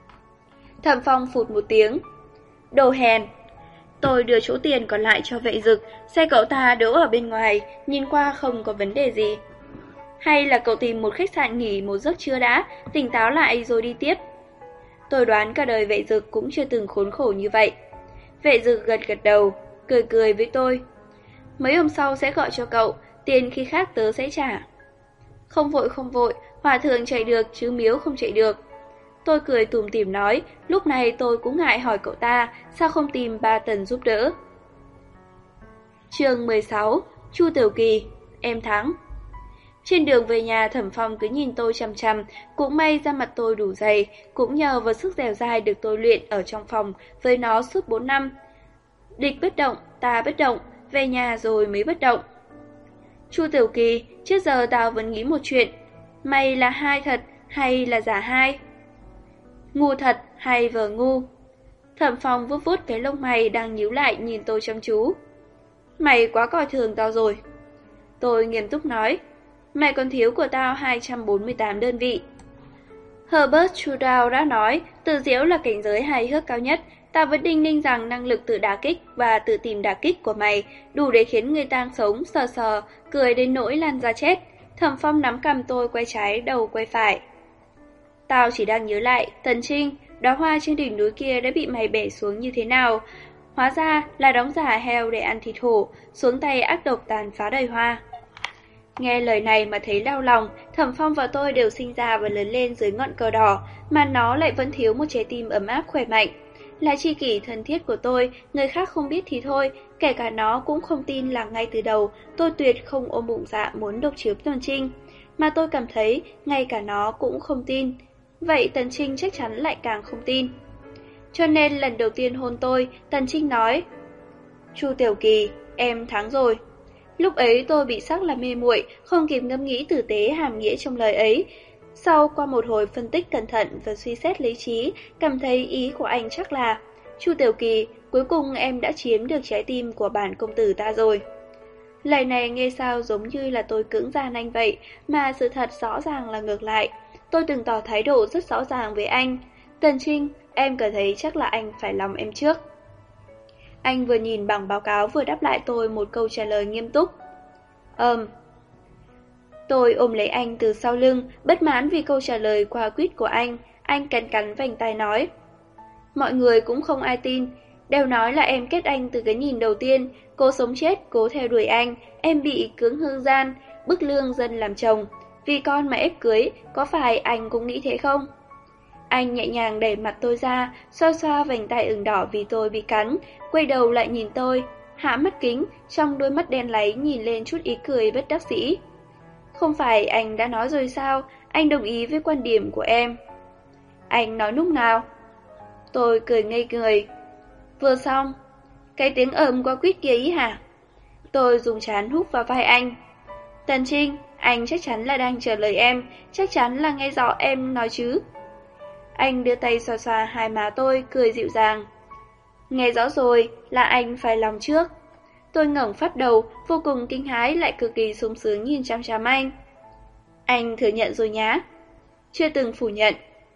Thẩm Phong phụt một tiếng. Đồ hèn. Tôi đưa chỗ tiền còn lại cho Vệ Dực, xe cậu ta đỗ ở bên ngoài, nhìn qua không có vấn đề gì. Hay là cậu tìm một khách sạn nghỉ một giấc trưa đã, tỉnh táo lại rồi đi tiếp. Tôi đoán cả đời Vệ Dực cũng chưa từng khốn khổ như vậy. Vệ Dực gật gật đầu, cười cười với tôi. Mấy hôm sau sẽ gọi cho cậu, tiền khi khác tớ sẽ trả. Không vội không vội, hòa thượng chạy được chứ miếu không chạy được. Tôi cười tủm tỉm nói, lúc này tôi cũng ngại hỏi cậu ta, sao không tìm ba Tần giúp đỡ. Chương mười sáu, Chu Tiểu Kỳ, em thắng. Trên đường về nhà Thẩm Phong cứ nhìn tôi chằm chằm, cũng may da mặt tôi đủ dày, cũng nhờ vào sức dẻo dai được tôi luyện ở trong phòng với nó suốt bốn năm. Địch bất động, ta bất động, về nhà rồi mới bất động. Chu Tiểu Kỳ, trước giờ tao vẫn nghĩ một chuyện, mày là hai thật hay là giả hai? Ngu thật hay vờ ngu? Thẩm Phong vuốt vuốt cái lông mày đang nhíu lại nhìn tôi chăm chú. Mày quá coi thường tao rồi. Tôi nghiêm túc nói, mày còn thiếu của tao hai trăm bốn mươi tám đơn vị. Herbert Trudeau đã nói, tự diễu là cảnh giới hài hước cao nhất. Tao vẫn đinh ninh rằng năng lực tự đả kích và tự tìm đả kích của mày đủ để khiến người tang sống sờ sờ, cười đến nỗi lan ra chết. Thẩm Phong nắm cằm tôi quay trái đầu quay phải. Tao chỉ đang nhớ lại, Tần Trinh, đóa hoa trên đỉnh núi kia đã bị mày bẻ xuống như thế nào. Hóa ra là đóng giả heo để ăn thịt hổ, xuống tay ác độc tàn phá đời hoa. Nghe lời này mà thấy đau lòng, Thẩm Phong và tôi đều sinh ra và lớn lên dưới ngọn cờ đỏ, mà nó lại vẫn thiếu một trái tim ấm áp khỏe mạnh. Là tri kỷ thân thiết của tôi, người khác không biết thì thôi, kể cả nó cũng không tin là ngay từ đầu tôi tuyệt không ôm bụng dạ muốn độc chiếm Tần Trinh. Mà tôi cảm thấy ngay cả nó cũng không tin, vậy Tần Trinh chắc chắn lại càng không tin. Cho nên lần đầu tiên hôn tôi, Tần Trinh nói, Chu Tiểu Kỳ, em thắng rồi. Lúc ấy tôi bị sắc là mê muội, không kịp ngẫm nghĩ tử tế hàm nghĩa trong lời ấy. Sau qua một hồi phân tích cẩn thận và suy xét lý trí, cảm thấy ý của anh chắc là, Chu Tiểu Kỳ, cuối cùng em đã chiếm được trái tim của bản công tử ta rồi. Lời này nghe sao giống như là tôi cưỡng gian anh vậy, mà sự thật rõ ràng là ngược lại. Tôi từng tỏ thái độ rất rõ ràng với anh. Tần Trinh, em cảm thấy chắc là anh phải lòng em trước. Anh vừa nhìn bảng báo cáo vừa đáp lại tôi một câu trả lời nghiêm túc. Ừm. Tôi ôm lấy anh từ sau lưng, bất mãn vì câu trả lời qua quýt của anh. Anh cắn cắn vành tai nói, mọi người cũng không ai tin, đều nói là em kết anh từ cái nhìn đầu tiên, cố sống chết, cố theo đuổi anh, em bị cưỡng hư gian, bức lương dân làm chồng. Vì con mà ép cưới, có phải anh cũng nghĩ thế không? Anh nhẹ nhàng đẩy mặt tôi ra, xoa xoa vành tai ửng đỏ vì tôi bị cắn, quay đầu lại nhìn tôi, hạ mắt kính, trong đôi mắt đen láy nhìn lên chút ý cười bất đắc dĩ. Không phải anh đã nói rồi sao, anh đồng ý với quan điểm của em. Anh nói lúc nào? Tôi cười ngây người. Vừa xong. Cái tiếng ầm qua quýt kia ý hả? Tôi dùng trán hút vào vai anh. Tần Trinh, anh chắc chắn là đang chờ lời em, chắc chắn là nghe rõ em nói chứ. Anh đưa tay xoa xoa hai má tôi, cười dịu dàng. Nghe rõ rồi, là anh phải lòng trước. Tôi ngẩng phát đầu, vô cùng kinh hãi lại cực kỳ sung sướng nhìn chăm chăm anh. Anh thừa nhận rồi nhá. Chưa từng phủ nhận.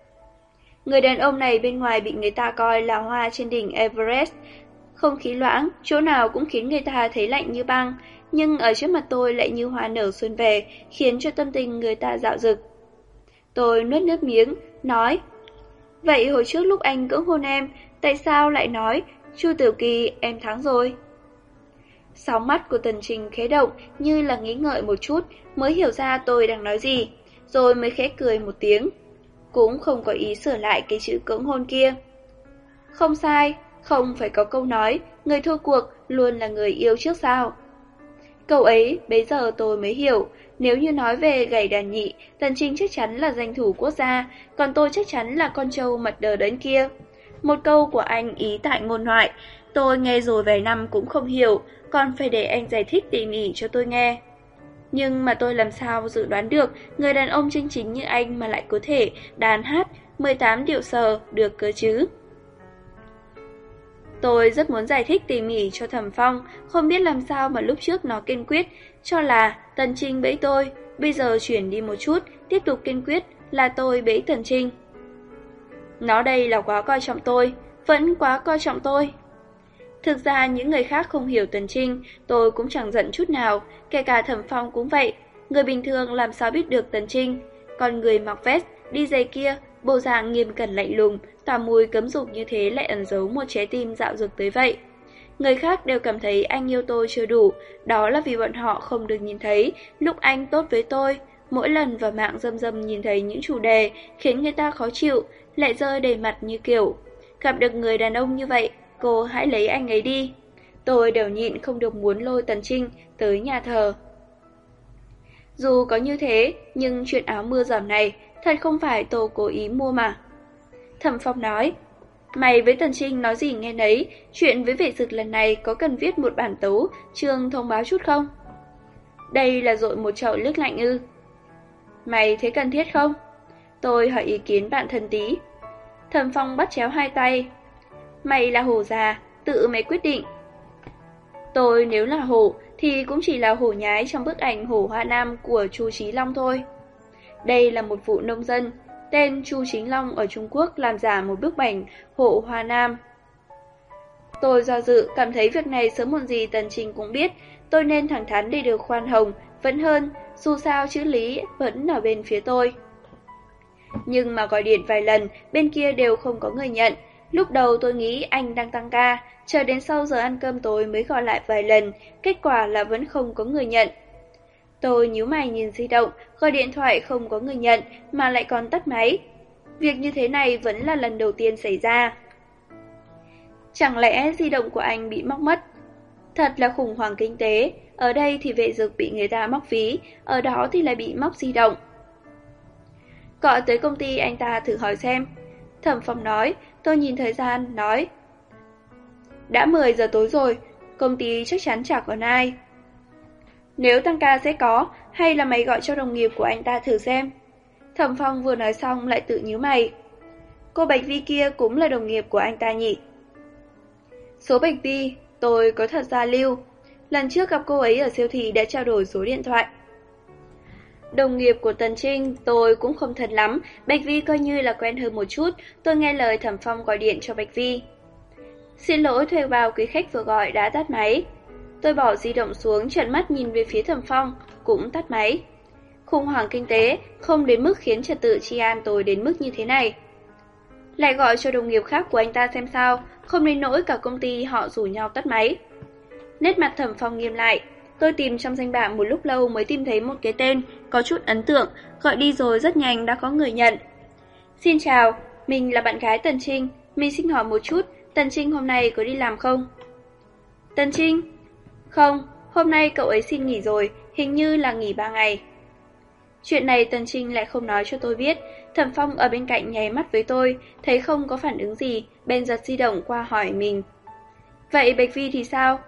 Người đàn ông này bên ngoài bị người ta coi là hoa trên đỉnh Everest. Không khí loãng, chỗ nào cũng khiến người ta thấy lạnh như băng, nhưng ở trước mặt tôi lại như hoa nở xuân về, khiến cho tâm tình người ta dạo dực. Tôi nuốt nước miếng, nói, vậy hồi trước lúc anh cưỡng hôn em, tại sao lại nói, Chu Tiểu Kỳ, em thắng rồi? Sóng mắt của Tần Trinh khẽ động, như là nghĩ ngợi một chút, mới hiểu ra tôi đang nói gì, rồi mới khẽ cười một tiếng. Cũng không có ý sửa lại cái chữ cưỡng hôn kia. Không sai, không phải có câu nói, người thua cuộc luôn là người yêu trước sao. Câu ấy, bấy giờ tôi mới hiểu, nếu như nói về gảy đàn nhị, Tần Trinh chắc chắn là danh thủ quốc gia, còn tôi chắc chắn là con trâu mặt đờ đẫn kia. Một câu của anh ý tại ngôn ngoại, tôi nghe rồi vài năm cũng không hiểu, còn phải để anh giải thích tỉ mỉ cho tôi nghe. Nhưng mà tôi làm sao dự đoán được người đàn ông chân chính như anh mà lại có thể đàn hát mười tám điệu sờ được cơ chứ. Tôi rất muốn giải thích tỉ mỉ cho Thẩm Phong, không biết làm sao mà lúc trước nó kiên quyết, cho là Tần Trinh bẫy tôi, bây giờ chuyển đi một chút, tiếp tục kiên quyết là tôi bẫy Tần Trinh. Nó đây là quá coi trọng tôi, vẫn quá coi trọng tôi. Thực ra những người khác không hiểu Tần Trinh, tôi cũng chẳng giận chút nào, kể cả Thẩm Phong cũng vậy. Người bình thường làm sao biết được Tần Trinh, còn người mặc vest, đi giày kia, bộ dạng nghiêm cẩn lạnh lùng, tỏa mùi cấm dục như thế lại ẩn giấu một trái tim dạo dực tới vậy. Người khác đều cảm thấy anh yêu tôi chưa đủ, đó là vì bọn họ không được nhìn thấy lúc anh tốt với tôi. Mỗi lần vào mạng dâm dâm nhìn thấy những chủ đề khiến người ta khó chịu lệ rơi đầy mặt như kiểu, gặp được người đàn ông như vậy, cô hãy lấy anh ấy đi. Tôi đều nhịn không được muốn lôi Tần Trinh tới nhà thờ. Dù có như thế, nhưng chuyện áo mưa dầm này thật không phải tôi cố ý mua mà. Thẩm Phong nói, mày với Tần Trinh nói gì nghe nấy, chuyện với vệ dực lần này có cần viết một bản tấu, chương thông báo chút không? Đây là dội một chậu nước lạnh ư? Mày thấy cần thiết không? Tôi hỏi ý kiến bạn thân tí. Thẩm Phong bắt chéo hai tay. Mày là hổ già, tự mày quyết định. Tôi nếu là hổ thì cũng chỉ là hổ nhái trong bức ảnh hổ Hoa Nam của Chu Chí Long thôi. Đây là một vụ nông dân, tên Chu Chính Long ở Trung Quốc làm giả một bức ảnh hổ Hoa Nam. Tôi do dự, cảm thấy việc này sớm muộn gì Tần Trinh cũng biết, tôi nên thẳng thắn để được khoan hồng, vẫn hơn, dù sao chữ lý vẫn ở bên phía tôi. Nhưng mà gọi điện vài lần, bên kia đều không có người nhận. Lúc đầu tôi nghĩ anh đang tăng ca, chờ đến sau giờ ăn cơm tối mới gọi lại vài lần, kết quả là vẫn không có người nhận. Tôi nhíu mày nhìn di động, gọi điện thoại không có người nhận mà lại còn tắt máy. Việc như thế này vẫn là lần đầu tiên xảy ra. Chẳng lẽ di động của anh bị móc mất? Thật là khủng hoảng kinh tế, ở đây thì vệ dực bị người ta móc ví, ở đó thì lại bị móc di động. Gọi tới công ty anh ta thử hỏi xem. Thẩm Phong nói, tôi nhìn thời gian, nói. Đã mười giờ tối rồi, công ty chắc chắn chả còn ai. Nếu tăng ca sẽ có, hay là mày gọi cho đồng nghiệp của anh ta thử xem. Thẩm Phong vừa nói xong lại tự nhíu mày. Cô Bạch Vi kia cũng là đồng nghiệp của anh ta nhỉ? Số Bạch Vi, tôi có thật ra lưu. Lần trước gặp cô ấy ở siêu thị đã trao đổi số điện thoại. Đồng nghiệp của Tần Trinh tôi cũng không thân lắm, Bạch Vi coi như là quen hơn một chút, tôi nghe lời Thẩm Phong gọi điện cho Bạch Vi. Xin lỗi, thuê bao quý khách vừa gọi đã tắt máy. Tôi bỏ di động xuống, trợn mắt nhìn về phía Thẩm Phong, cũng tắt máy. Khủng hoảng kinh tế không đến mức khiến trật tự治an tồi đến mức như thế này. Lại gọi cho đồng nghiệp khác của anh ta xem sao, không đến nỗi cả công ty họ rủ nhau tắt máy. Nét mặt Thẩm Phong nghiêm lại. Tôi tìm trong danh bạ một lúc lâu mới tìm thấy một cái tên có chút ấn tượng, gọi đi rồi rất nhanh đã có người nhận. Xin chào, mình là bạn gái Tần Trinh, mình xin hỏi một chút, Tần Trinh hôm nay có đi làm không? Tần Trinh? Không, hôm nay cậu ấy xin nghỉ rồi, hình như là nghỉ ba ngày. Chuyện này Tần Trinh lại không nói cho tôi biết. Thẩm Phong ở bên cạnh nháy mắt với tôi, thấy không có phản ứng gì, bèn giật di động qua hỏi mình. Vậy Bạch Vi thì sao?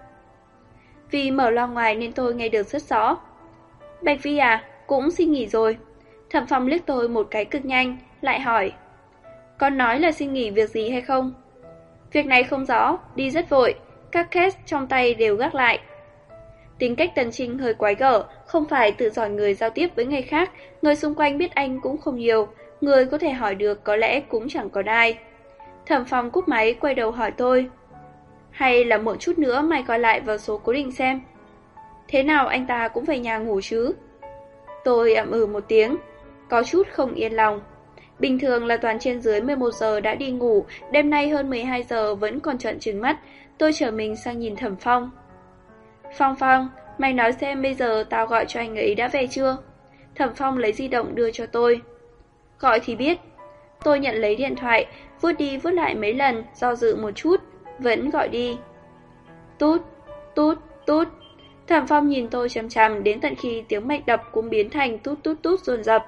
Vì mở loa ngoài nên tôi nghe được rất rõ. Bạch Vi à, cũng xin nghỉ rồi. Thẩm Phong liếc tôi một cái cực nhanh, lại hỏi. Con nói là xin nghỉ việc gì hay không? Việc này không rõ, đi rất vội, các case trong tay đều gác lại. Tính cách Tần Trinh hơi quái gở, không phải tự giỏi người giao tiếp với người khác, người xung quanh biết anh cũng không nhiều, người có thể hỏi được có lẽ cũng chẳng còn ai. Thẩm Phong cúp máy quay đầu hỏi tôi. Hay là một chút nữa mày gọi lại vào số cố định xem. Thế nào anh ta cũng về nhà ngủ chứ? Tôi ậm ừ một tiếng, có chút không yên lòng. Bình thường là toàn trên dưới mười một giờ đã đi ngủ, đêm nay hơn mười hai giờ vẫn còn trợn trừng mắt. Tôi trở mình sang nhìn Thẩm Phong. Phong Phong, mày nói xem bây giờ tao gọi cho anh ấy đã về chưa? Thẩm Phong lấy di động đưa cho tôi. Gọi thì biết. Tôi nhận lấy điện thoại, vuốt đi vuốt lại mấy lần, do dự một chút, vẫn gọi đi. Tút, tút, tút. Thẩm Phong nhìn tôi chằm chằm đến tận khi tiếng mạch đập cũng biến thành tút tút tút dồn dập.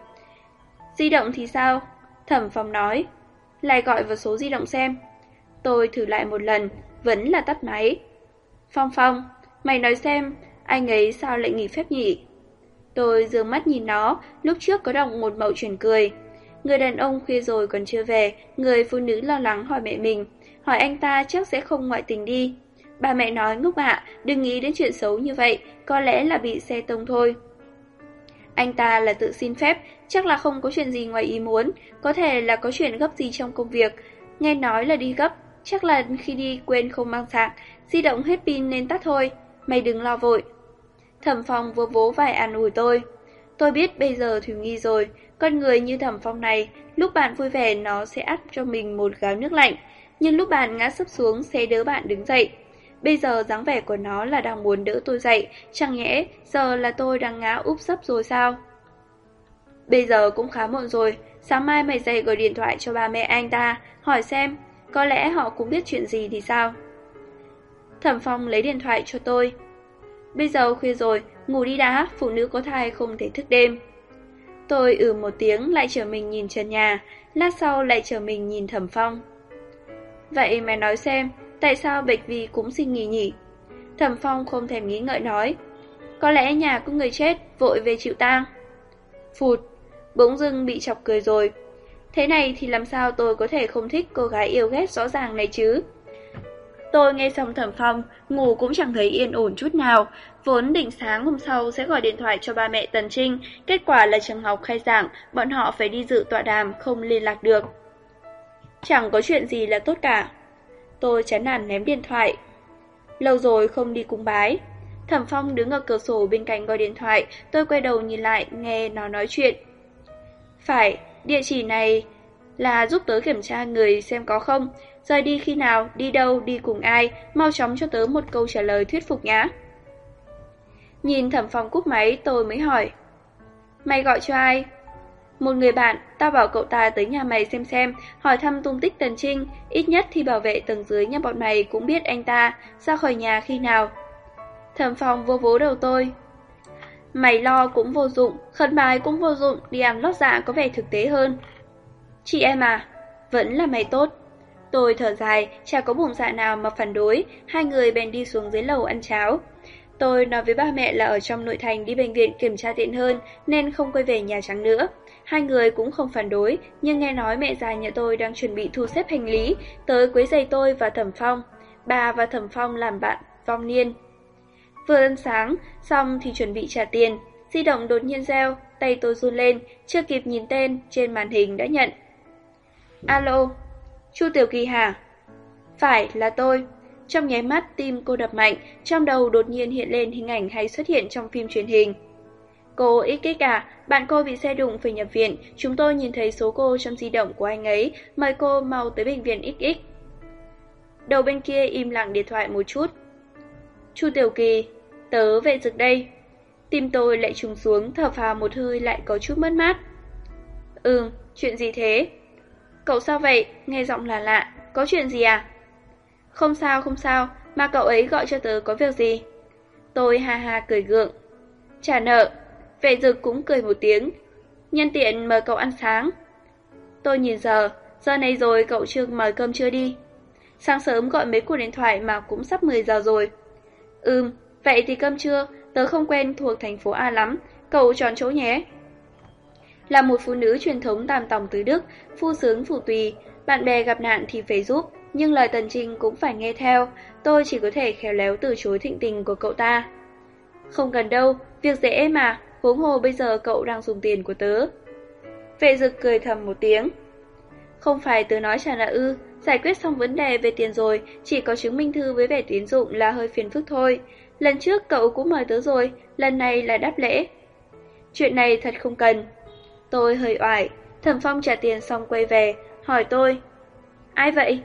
Di động thì sao? Thẩm Phong nói. Lại gọi vào số di động xem. Tôi thử lại một lần, vẫn là tắt máy. Phong Phong, mày nói xem, anh ấy sao lại nghỉ phép nhỉ? Tôi dương mắt nhìn nó, lúc trước có đọc một mẩu chuyện cười. Người đàn ông khuya rồi còn chưa về, người phụ nữ lo lắng hỏi mẹ mình, hỏi anh ta chắc sẽ không ngoại tình đi. Bà mẹ nói ngốc ạ, đừng nghĩ đến chuyện xấu như vậy, có lẽ là bị xe tông thôi. Anh ta là tự xin phép, chắc là không có chuyện gì ngoài ý muốn, có thể là có chuyện gấp gì trong công việc. Nghe nói là đi gấp, chắc là khi đi quên không mang sạc, di động hết pin nên tắt thôi, mày đừng lo vội. Thẩm Phong vô vỗ vai an ủi tôi. Tôi biết bây giờ Thủy Nghi rồi, con người như Thẩm Phong này, lúc bạn vui vẻ nó sẽ ắt cho mình một gáo nước lạnh, nhưng lúc bạn ngã sấp xuống sẽ đỡ bạn đứng dậy. Bây giờ dáng vẻ của nó là đang muốn đỡ tôi dậy, chẳng nhẽ giờ là tôi đang ngã úp sấp rồi sao? Bây giờ cũng khá muộn rồi, Sáng mai mày dậy gọi điện thoại cho ba mẹ anh ta, hỏi xem, có lẽ họ cũng biết chuyện gì thì sao. Thẩm Phong lấy điện thoại cho tôi. Bây giờ khuya rồi, ngủ đi đã, phụ nữ có thai không thể thức đêm. Tôi ừ một tiếng lại trở mình nhìn trần nhà, lát sau lại trở mình nhìn Thẩm Phong. Vậy mày nói xem, tại sao Bạch Vi cũng xin nghỉ nhỉ? Thẩm Phong không thèm nghĩ ngợi nói. Có lẽ nhà có người chết, vội về chịu tang. Phụt, bỗng dưng bị chọc cười rồi. Thế này thì làm sao tôi có thể không thích cô gái yêu ghét rõ ràng này chứ? Tôi nghe xong Thẩm Phong, ngủ cũng chẳng thấy yên ổn chút nào. Vốn định sáng hôm sau sẽ gọi điện thoại cho ba mẹ Tần Trinh, kết quả là trường học khai giảng, bọn họ phải đi dự tọa đàm, không liên lạc được. Chẳng có chuyện gì là tốt cả. Tôi chán nản ném điện thoại. Lâu rồi không đi cúng bái. Thẩm Phong đứng ở cửa sổ bên cạnh gọi điện thoại, tôi quay đầu nhìn lại nghe nó nói chuyện. Phải, địa chỉ này là giúp tớ kiểm tra người xem có không, rời đi khi nào, đi đâu, đi cùng ai, mau chóng cho tớ một câu trả lời thuyết phục nhá. Nhìn Thẩm Phong cúp máy tôi mới hỏi. Mày gọi cho ai? Một người bạn, tao bảo cậu ta tới nhà mày xem xem, hỏi thăm tung tích Tần Trinh, ít nhất thì bảo vệ tầng dưới nhà bọn mày cũng biết anh ta ra khỏi nhà khi nào. Thẩm Phong vô vố đầu tôi. Mày lo cũng vô dụng, khẩn bài cũng vô dụng, đi ăn lót dạ có vẻ thực tế hơn. Chị em à, vẫn là mày tốt. Tôi thở dài, chả có bụng dạ nào mà phản đối, hai người bèn đi xuống dưới lầu ăn cháo. Tôi nói với ba mẹ là ở trong nội thành đi bệnh viện kiểm tra tiện hơn nên không quay về Nhà Trắng nữa. Hai người cũng không phản đối, nhưng nghe nói mẹ già nhà tôi đang chuẩn bị thu xếp hành lý, tới quấy rầy tôi và Thẩm Phong. Bà và Thẩm Phong làm bạn vong niên. Vừa ăn sáng, xong thì chuẩn bị trả tiền, di động đột nhiên reo, tay tôi run lên, chưa kịp nhìn tên, trên màn hình đã nhận. Alo, Chu Tiểu Kỳ hả? Phải, là tôi. Trong nháy mắt tim cô đập mạnh, trong đầu đột nhiên hiện lên hình ảnh hay xuất hiện trong phim truyền hình. Cô ích ích à, bạn cô bị xe đụng phải nhập viện, chúng tôi nhìn thấy số cô trong di động của anh ấy, mời cô mau tới bệnh viện ích ích. Đầu bên kia im lặng điện thoại một chút. Chu Tiểu Kỳ, tớ Vệ Dực đây. Tim tôi lại trùng xuống, thở phào một hơi lại có chút mất mát. Ừ, chuyện gì thế? Cậu sao vậy? Nghe giọng là lạ, có chuyện gì à? Không sao, không sao, mà cậu ấy gọi cho tớ có việc gì? Tôi ha ha cười gượng. Trả nợ. Vệ Dực cũng cười một tiếng. Nhân tiện mời cậu ăn sáng. Tôi nhìn giờ, giờ này rồi cậu chưa mời cơm chưa đi? Sáng sớm gọi mấy cuộc điện thoại mà cũng sắp mười giờ rồi. Ừm, vậy thì cơm trưa, tớ không quen thuộc thành phố A lắm, cậu chọn chỗ nhé. Là một phụ nữ truyền thống tam tòng tứ đức, phu sướng phụ tùy, bạn bè gặp nạn thì phải giúp, nhưng lời Tần Trinh cũng phải nghe theo, tôi chỉ có thể khéo léo từ chối thịnh tình của cậu ta. Không cần đâu, việc dễ mà, huống hồ bây giờ cậu đang dùng tiền của tớ. Vệ Dực cười thầm một tiếng. Không phải tớ nói trả nợ ư, giải quyết xong vấn đề về tiền rồi, chỉ có chứng minh thư với vẻ tín dụng là hơi phiền phức thôi. Lần trước cậu cũng mời tớ rồi, lần này là đáp lễ. Chuyện này thật không cần. Tôi hơi oải, Thẩm Phong trả tiền xong quay về, hỏi tôi. Ai vậy?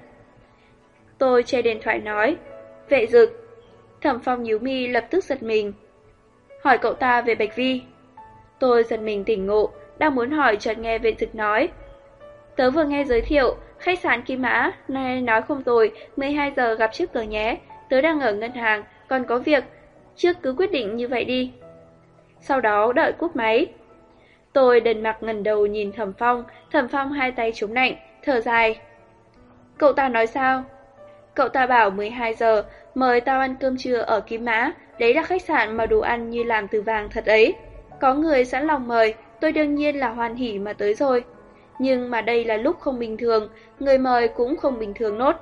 Tôi che điện thoại nói. Vệ Dực. Thẩm Phong nhíu mi lập tức giật mình. Hỏi cậu ta về Bạch Vi. Tôi giật mình tỉnh ngộ, đang muốn hỏi chợt nghe Vệ Dực nói. Tớ vừa nghe giới thiệu, khách sạn Kim Mã, này nói không tồi, mười hai giờ gặp trước tớ nhé. Tớ đang ở ngân hàng, còn có việc, trước cứ quyết định như vậy đi. Sau đó đợi cúp máy. Tôi đần mặt ngẩng đầu nhìn Thẩm Phong, Thẩm Phong hai tay chống nạnh, thở dài. Cậu ta nói sao? Cậu ta bảo mười hai giờ, mời tao ăn cơm trưa ở Kim Mã, đấy là khách sạn mà đồ ăn như làm từ vàng thật ấy. Có người sẵn lòng mời, tôi đương nhiên là hoan hỉ mà tới rồi. Nhưng mà đây là lúc không bình thường, người mời cũng không bình thường nốt.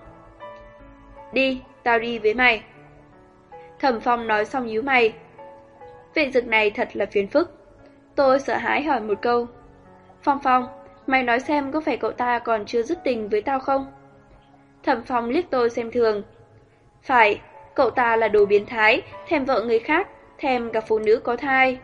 Đi, tao đi với mày. Thẩm Phong nói xong nhíu mày. Vệ Dực này thật là phiền phức. Tôi sợ hãi hỏi một câu. Phong Phong, mày nói xem có phải cậu ta còn chưa dứt tình với tao không? Thẩm Phong liếc tôi xem thường. Phải, cậu ta là đồ biến thái, thèm vợ người khác, thèm cả phụ nữ có thai.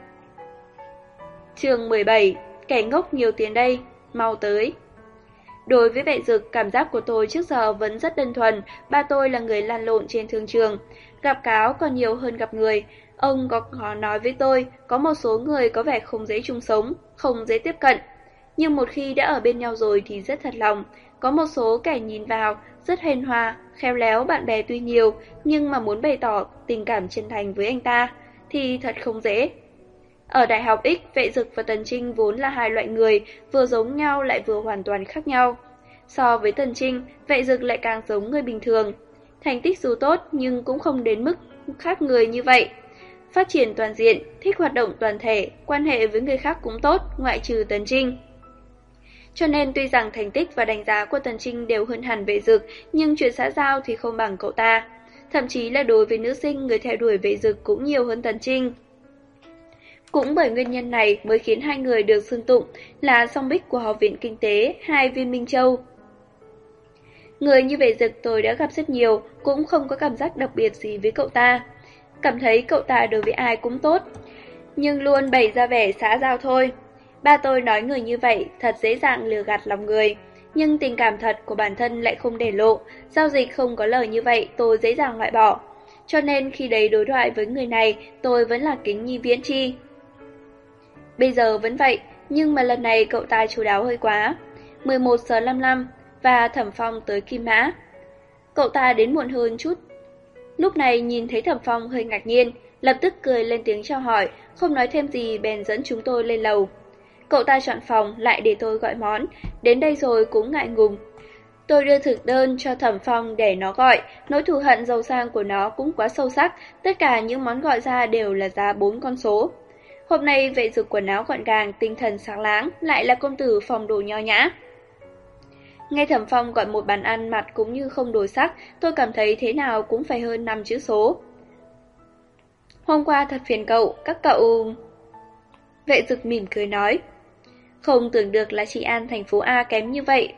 Chương mười bảy, kẻ ngốc nhiều tiền đây, mau tới. Đối với Vệ Dực, cảm giác của tôi trước giờ vẫn rất đơn thuần, ba tôi là người lăn lộn trên thương trường, gặp cáo còn nhiều hơn gặp người. Ông có, có nói với tôi, có một số người có vẻ không dễ chung sống, không dễ tiếp cận. nhưng một khi đã ở bên nhau rồi thì rất thật lòng. Có một số kẻ nhìn vào, rất hiền hòa, khéo léo, bạn bè tuy nhiều, nhưng mà muốn bày tỏ tình cảm chân thành với anh ta thì thật không dễ. Ở Đại học X, Vệ Dực và Tần Trinh vốn là hai loại người, vừa giống nhau lại vừa hoàn toàn khác nhau. So với Tần Trinh, Vệ Dực lại càng giống người bình thường. Thành tích dù tốt nhưng cũng không đến mức khác người như vậy. Phát triển toàn diện, thích hoạt động toàn thể, quan hệ với người khác cũng tốt, ngoại trừ Tần Trinh. Cho nên tuy rằng thành tích và đánh giá của Tần Trinh đều hơn hẳn Vệ Dực, nhưng chuyện xã giao thì không bằng cậu ta. Thậm chí là đối với nữ sinh, người theo đuổi Vệ Dực cũng nhiều hơn Tần Trinh. Cũng bởi nguyên nhân này mới khiến hai người được xưng tụng là song bích của Học viện Kinh tế, hai viên Minh Châu. Người như Vệ Dực tôi đã gặp rất nhiều, cũng không có cảm giác đặc biệt gì với cậu ta. Cảm thấy cậu ta đối với ai cũng tốt, nhưng luôn bày ra vẻ xã giao thôi. Ba tôi nói người như vậy thật dễ dàng lừa gạt lòng người, nhưng tình cảm thật của bản thân lại không để lộ, giao dịch không có lời như vậy tôi dễ dàng loại bỏ. Cho nên khi đấy đối thoại với người này tôi vẫn là kính nhi viễn chi. Bây giờ vẫn vậy, nhưng mà lần này cậu ta chu đáo hơi quá. mười một giờ năm mươi lăm và Thẩm Phong tới Kim Mã. Cậu ta đến muộn hơn chút. Lúc này nhìn thấy Thẩm Phong hơi ngạc nhiên, lập tức cười lên tiếng chào hỏi, không nói thêm gì bèn dẫn chúng tôi lên lầu. Cậu ta chọn phòng lại để tôi gọi món, đến đây rồi cũng ngại ngùng. Tôi đưa thực đơn cho Thẩm Phong để nó gọi, nỗi thù hận giàu sang của nó cũng quá sâu sắc, tất cả những món gọi ra đều là giá bốn con số. Hôm nay Vệ Dực quần áo gọn gàng, tinh thần sáng láng, lại là công tử phong độ nho nhã. Nghe Thẩm Phong gọi một bàn ăn mặt cũng như không đổi sắc, tôi cảm thấy thế nào cũng phải hơn năm chữ số. Hôm qua thật phiền cậu, các cậu... Vệ Dực mỉm cười nói. Không tưởng được là chị An thành phố A kém như vậy.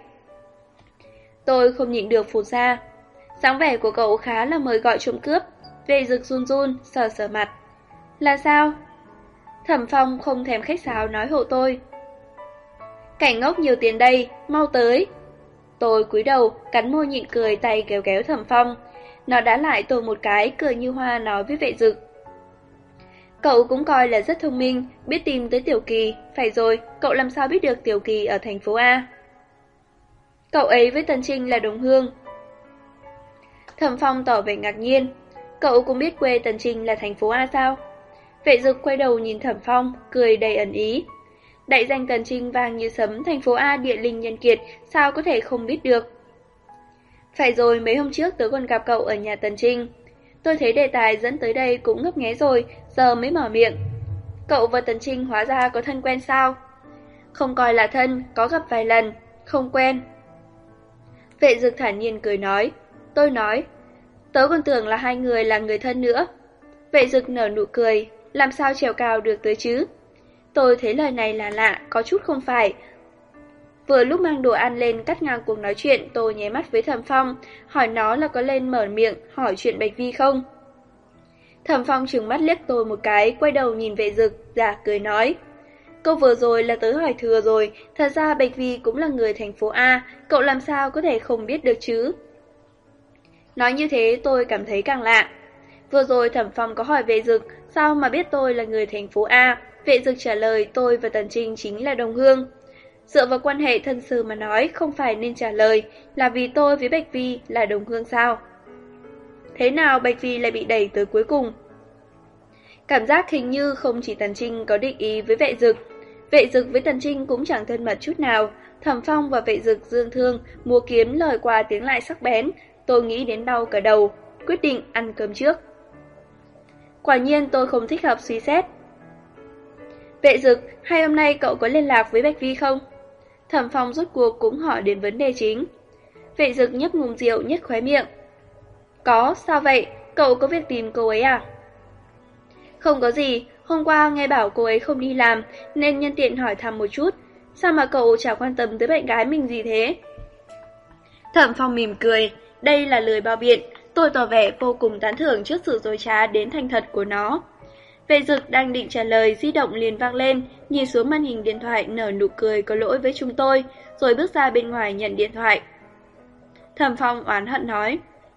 Tôi không nhịn được phụt ra. Dáng vẻ của cậu khá là mời gọi trộm cướp. Vệ Dực run run, sờ sờ mặt. Là sao? Thẩm Phong không thèm khách sáo nói hộ tôi. Cảnh ngốc nhiều tiền đây, mau tới. Tôi cúi đầu, cắn môi nhịn cười, tay kéo kéo Thẩm Phong. Nó đá lại tôi một cái, cười như hoa nói với Vệ Dực. Cậu cũng coi là rất thông minh, biết tìm tới Tiểu Kỳ. Phải rồi, cậu làm sao biết được Tiểu Kỳ ở thành phố A? Cậu ấy với Tần Trinh là đồng hương. Thẩm Phong tỏ vẻ ngạc nhiên. Cậu cũng biết quê Tần Trinh là thành phố A sao? Vệ Dực quay đầu nhìn Thẩm Phong, cười đầy ẩn ý. Đại danh Tần Trinh vang như sấm, thành phố A địa linh nhân kiệt, sao có thể không biết được? Phải rồi, mấy hôm trước tớ còn gặp cậu ở nhà Tần Trinh. Tôi thấy đề tài dẫn tới đây cũng ngấp nghé rồi, giờ mới mở miệng. Cậu và Tần Trinh hóa ra có thân quen sao? Không coi là thân, có gặp vài lần, không quen. Vệ Dực thản nhiên cười nói. Tôi nói, tớ còn tưởng là hai người là người thân nữa. Vệ Dực nở nụ cười, làm sao trèo cao được tới chứ? Tôi thấy lời này là lạ, có chút không phải. Vừa lúc mang đồ ăn lên cắt ngang cuộc nói chuyện, tôi nháy mắt với Thẩm Phong, hỏi nó là có lên mở miệng hỏi chuyện Bạch Vi không. Thẩm Phong trừng mắt liếc tôi một cái, quay đầu nhìn Vệ Dực, giả cười nói. Câu vừa rồi là tớ hỏi thừa rồi, thật ra Bạch Vi cũng là người thành phố A, cậu làm sao có thể không biết được chứ? Nói như thế tôi cảm thấy càng lạ. Vừa rồi Thẩm Phong có hỏi Vệ Dực, sao mà biết tôi là người thành phố A? Vệ Dực trả lời tôi và Tần Trinh chính là đồng hương. Dựa vào quan hệ thân sự mà nói, không phải nên trả lời là vì tôi với Bạch Vi là đồng hương sao? Thế nào Bạch Vi lại bị đẩy tới cuối cùng? Cảm giác hình như không chỉ Tần Trinh có định ý với Vệ Dực, Vệ Dực với Tần Trinh cũng chẳng thân mật chút nào. Thẩm Phong và Vệ Dực dương thương, mua kiếm lời qua tiếng lại sắc bén, tôi nghĩ đến đau cả đầu, quyết định ăn cơm trước. Quả nhiên tôi không thích hợp suy xét. Vệ Dực, hai hôm nay cậu có liên lạc với Bạch Vi không? Thẩm Phong rốt cuộc cũng hỏi đến vấn đề chính. Vệ Dực nhấp ngụm rượu nhếch khóe miệng. Có, sao vậy? Cậu có việc tìm cô ấy à? Không có gì, hôm qua nghe bảo cô ấy không đi làm, nên nhân tiện hỏi thăm một chút. Sao mà cậu chả quan tâm tới bạn gái mình gì thế? Thẩm Phong mỉm cười, đây là lời bao biện, tôi tỏ vẻ vô cùng tán thưởng trước sự dối trá đến thành thật của nó. Vệ Dực đang định trả lời, di động liền vang lên, nhìn xuống màn hình điện thoại nở nụ cười có lỗi với chúng tôi, rồi bước ra bên ngoài nhận điện thoại. Thẩm Phong oán hận nói.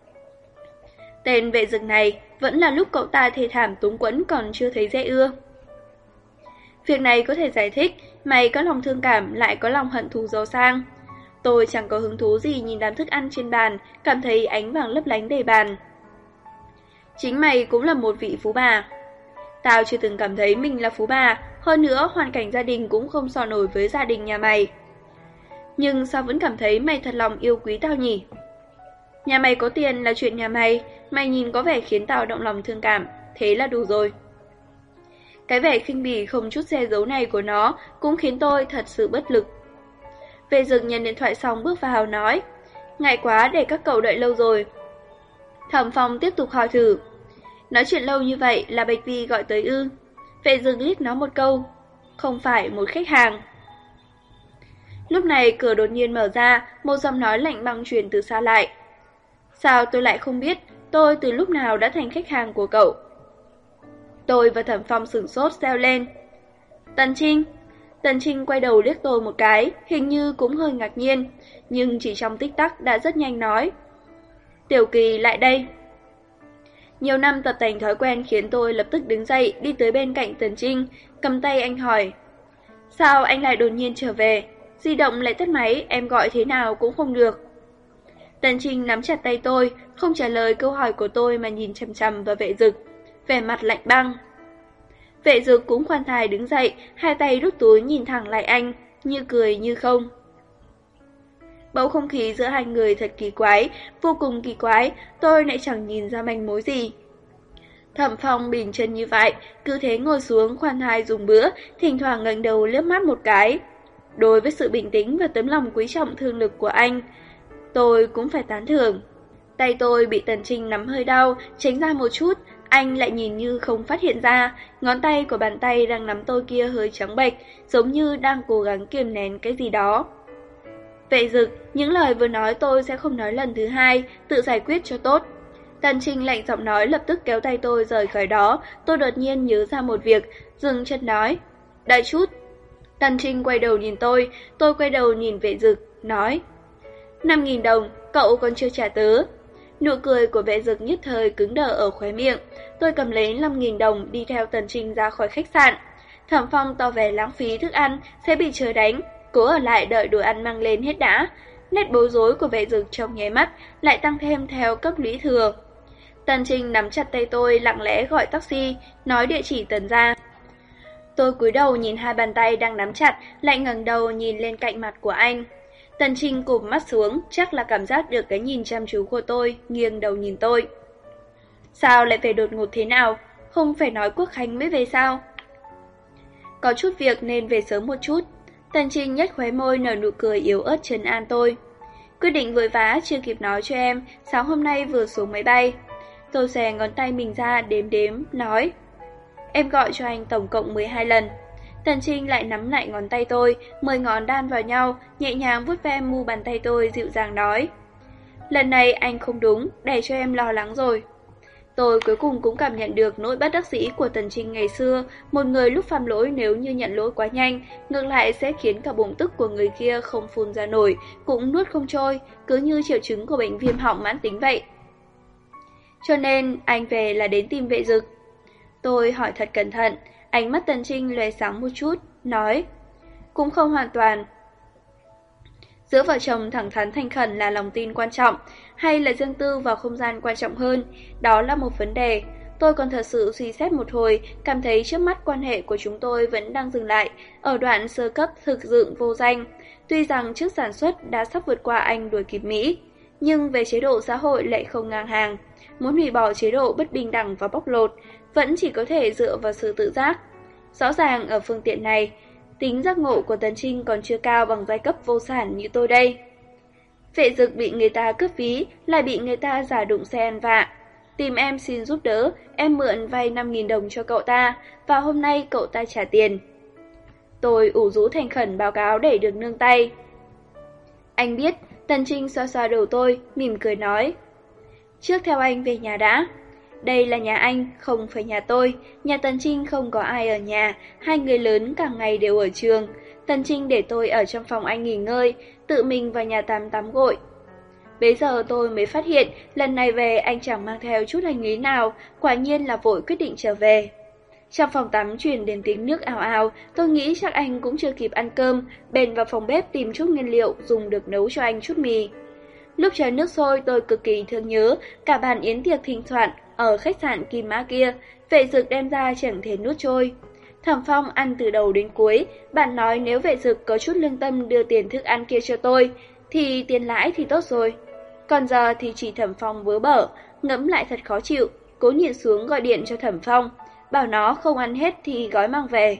Tên Vệ Dực này vẫn là lúc cậu ta thê thảm túng quẫn còn chưa thấy dễ ưa. Việc này có thể giải thích, mày có lòng thương cảm lại có lòng hận thù giàu sang. Tôi chẳng có hứng thú gì nhìn đám thức ăn trên bàn, cảm thấy ánh vàng lấp lánh đầy bàn. Chính mày cũng là một vị phú bà. Tao chưa từng cảm thấy mình là phú bà, hơn nữa hoàn cảnh gia đình cũng không so nổi với gia đình nhà mày. Nhưng sao vẫn cảm thấy mày thật lòng yêu quý tao nhỉ? Nhà mày có tiền là chuyện nhà mày, mày nhìn có vẻ khiến tao động lòng thương cảm, thế là đủ rồi. Cái vẻ khinh bỉ không chút che giấu này của nó cũng khiến tôi thật sự bất lực. Vệ Dực nhận điện thoại xong bước vào nói, ngại quá để các cậu đợi lâu rồi. Thẩm Phong tiếp tục hỏi thử, nói chuyện lâu như vậy là Bạch Vi gọi tới ư? Vệ Dực liếc nó một câu, không phải một khách hàng. Lúc này cửa đột nhiên mở ra, một giọng nói lạnh băng truyền từ xa lại. Sao tôi lại không biết, tôi từ lúc nào đã thành khách hàng của cậu? Tôi và Thẩm Phong sửng sốt reo lên. Tần Trinh. Tần Trinh quay đầu liếc tôi một cái, hình như cũng hơi ngạc nhiên, nhưng chỉ trong tích tắc đã rất nhanh nói. Tiểu Kỳ lại đây. Nhiều năm tập thành thói quen khiến tôi lập tức đứng dậy đi tới bên cạnh Tần Trinh, cầm tay anh hỏi. Sao anh lại đột nhiên trở về? Di động lại tắt máy, em gọi thế nào cũng không được. Tần Trinh nắm chặt tay tôi, không trả lời câu hỏi của tôi mà nhìn chằm chằm vào Vệ Dực, vẻ mặt lạnh băng. Vệ Dực cũng khoan thai đứng dậy, hai tay đút túi nhìn thẳng lại anh, như cười như không. Bầu không khí giữa hai người thật kỳ quái, vô cùng kỳ quái, tôi lại chẳng nhìn ra manh mối gì. Thẩm Phong bình chân như vậy, cứ thế ngồi xuống khoan thai dùng bữa, thỉnh thoảng ngẩng đầu liếc mắt một cái. Đối với sự bình tĩnh và tấm lòng quý trọng thương lực của anh, tôi cũng phải tán thưởng. Tay tôi bị Tần Trinh nắm hơi đau, tránh ra một chút, anh lại nhìn như không phát hiện ra, ngón tay của bàn tay đang nắm tôi kia hơi trắng bệch, giống như đang cố gắng kiềm nén cái gì đó. Vệ Dực, những lời vừa nói tôi sẽ không nói lần thứ hai, tự giải quyết cho tốt. Tần Trinh lạnh giọng nói lập tức kéo tay tôi rời khỏi đó, tôi đột nhiên nhớ ra một việc, dừng chân nói. Đợi chút. Tần Trinh quay đầu nhìn tôi, tôi quay đầu nhìn Vệ Dực, nói. năm nghìn đồng, cậu còn chưa trả tớ. Nụ cười của Vệ Dực nhất thời cứng đờ ở khóe miệng, tôi cầm lấy năm nghìn đồng đi theo Tần Trinh ra khỏi khách sạn. Thẩm Phong tỏ vẻ lãng phí thức ăn, sẽ bị trời đánh, cố ở lại đợi đồ ăn mang lên hết đã. Nét bối rối của Vệ Dực trong nháy mắt lại tăng thêm theo cấp lý thừa. Tần Trinh nắm chặt tay tôi lặng lẽ gọi taxi, nói địa chỉ Tần gia. Tôi cúi đầu nhìn hai bàn tay đang nắm chặt, lại ngẩng đầu nhìn lên cạnh mặt của anh. Tần Trinh cụp mắt xuống, chắc là cảm giác được cái nhìn chăm chú của tôi, nghiêng đầu nhìn tôi. Sao lại về đột ngột thế nào? Không phải nói Quốc Khánh mới về sao? Có chút việc nên về sớm một chút. Tần Trinh nhếch khóe môi nở nụ cười yếu ớt trấn an tôi. Quyết định vội vã chưa kịp nói cho em, sáng hôm nay vừa xuống máy bay. Tôi xòe ngón tay mình ra đếm đếm, nói. Em gọi cho anh tổng cộng mười hai lần. Tần Trinh lại nắm lại ngón tay tôi, mười ngón đan vào nhau, nhẹ nhàng vuốt ve mu bàn tay tôi dịu dàng nói. Lần này anh không đúng, để cho em lo lắng rồi. Tôi cuối cùng cũng cảm nhận được nỗi bất đắc dĩ của Tần Trinh ngày xưa, một người lúc phạm lỗi nếu như nhận lỗi quá nhanh, ngược lại sẽ khiến cả bụng tức của người kia không phun ra nổi, cũng nuốt không trôi, cứ như triệu chứng của bệnh viêm họng mãn tính vậy. Cho nên anh về là đến tìm Vệ Dực. Tôi hỏi thật cẩn thận, ánh mắt Tần Trinh lóe sáng một chút, nói. Cũng không hoàn toàn. Giữa vợ chồng thẳng thắn thành khẩn là lòng tin quan trọng, hay là riêng tư và không gian quan trọng hơn, đó là một vấn đề. Tôi còn thật sự suy xét một hồi, cảm thấy trước mắt quan hệ của chúng tôi vẫn đang dừng lại, ở đoạn sơ cấp thực dựng vô danh. Tuy rằng chức sản xuất đã sắp vượt qua Anh đuổi kịp Mỹ, nhưng về chế độ xã hội lại không ngang hàng. Muốn hủy bỏ chế độ bất bình đẳng và bóc lột, vẫn chỉ có thể dựa vào sự tự giác. Rõ ràng ở phương tiện này, tính giác ngộ của Tần Trinh còn chưa cao bằng giai cấp vô sản như tôi đây. Vệ Dực bị người ta cướp ví, lại bị người ta giả đụng xe ăn vạ. Tìm em xin giúp đỡ, em mượn vay năm nghìn đồng cho cậu ta, và hôm nay cậu ta trả tiền. Tôi ủ rũ thành khẩn báo cáo để được nương tay. Anh biết, Tần Trinh xoa xoa đầu tôi, mỉm cười nói. Trước theo anh về nhà đã. Đây là nhà anh, không phải nhà tôi. Nhà Tần Trinh không có ai ở nhà, hai người lớn cả ngày đều ở trường. Tần Trinh để tôi ở trong phòng anh nghỉ ngơi, tự mình vào nhà tắm tắm gội. Bấy giờ tôi mới phát hiện, lần này về anh chẳng mang theo chút hành lý nào, quả nhiên là vội quyết định trở về. Trong phòng tắm truyền đến tiếng nước ào ào, tôi nghĩ chắc anh cũng chưa kịp ăn cơm, bèn vào phòng bếp tìm chút nguyên liệu dùng được nấu cho anh chút mì. Lúc chờ nước sôi tôi cực kỳ thương nhớ cả bàn yến tiệc thịnh soạn ở khách sạn Kim Mã kia, vệ dực đem ra chẳng thể nuốt trôi. Thẩm Phong ăn từ đầu đến cuối, bạn nói nếu vệ dực có chút lương tâm đưa tiền thức ăn kia cho tôi, thì tiền lãi thì tốt rồi. Còn giờ thì chỉ Thẩm Phong vớ bở, ngẫm lại thật khó chịu, cố nhịn xuống gọi điện cho Thẩm Phong, bảo nó không ăn hết thì gói mang về.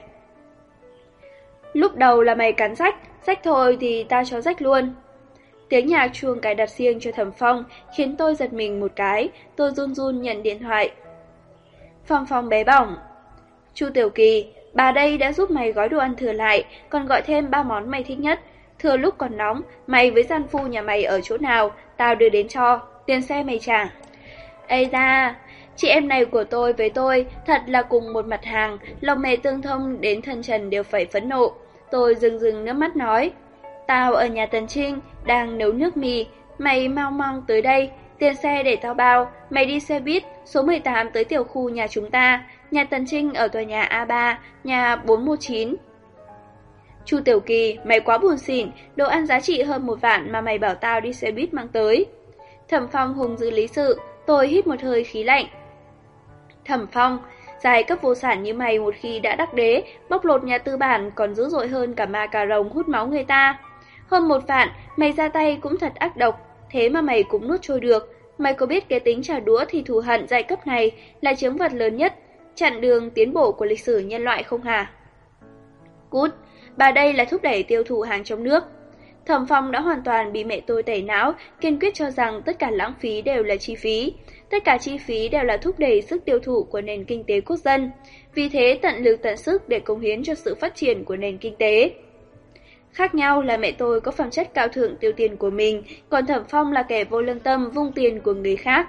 Lúc đầu là mày cắn rách, rách thôi thì ta cho rách luôn. Tiếng nhạc chuông cài đặt riêng cho Thẩm Phong khiến tôi giật mình một cái, tôi run run nhận điện thoại. Phong Phong bé bỏng. Chu Tiểu Kỳ, bà đây đã giúp mày gói đồ ăn thừa lại, còn gọi thêm ba món mày thích nhất. Thừa lúc còn nóng, mày với gian phu nhà mày ở chỗ nào, tao đưa đến cho, tiền xe mày trả. Ây da, chị em này của tôi với tôi thật là cùng một mặt hàng, lòng mề tương thông đến thân trần đều phải phẫn nộ. Tôi rưng rưng nước mắt nói, tao ở nhà Tần Trinh, đang nấu nước mì, mày mau mau tới đây, tiền xe để tao bao, mày đi xe buýt số mười tám tới tiểu khu nhà chúng ta, nhà Tần Trinh ở tòa nhà A ba, nhà bốn một chín. Chu Tiểu Kỳ, mày quá buồn xỉn, đồ ăn giá trị hơn một vạn mà mày bảo tao đi xe buýt mang tới. Thẩm Phong hùng dữ lý sự, tôi hít một hơi khí lạnh. Thẩm Phong, giai cấp vô sản như mày một khi đã đắc đế, bóc lột nhà tư bản còn dữ dội hơn cả ma cà rồng hút máu người ta. Hơn một vạn, mày ra tay cũng thật ác độc, thế mà mày cũng nuốt trôi được. Mày có biết cái tính trả đũa thì thù hận giai cấp này là chướng vật lớn nhất, chặn đường tiến bộ của lịch sử nhân loại không hả? Cút, bà đây là thúc đẩy tiêu thụ hàng trong nước. Thẩm Phong đã hoàn toàn bị mẹ tôi tẩy não, kiên quyết cho rằng tất cả lãng phí đều là chi phí. Tất cả chi phí đều là thúc đẩy sức tiêu thụ của nền kinh tế quốc dân. Vì thế tận lực tận sức để cống hiến cho sự phát triển của nền kinh tế. Khác nhau là mẹ tôi có phẩm chất cao thượng tiêu tiền của mình, còn Thẩm Phong là kẻ vô lương tâm vung tiền của người khác.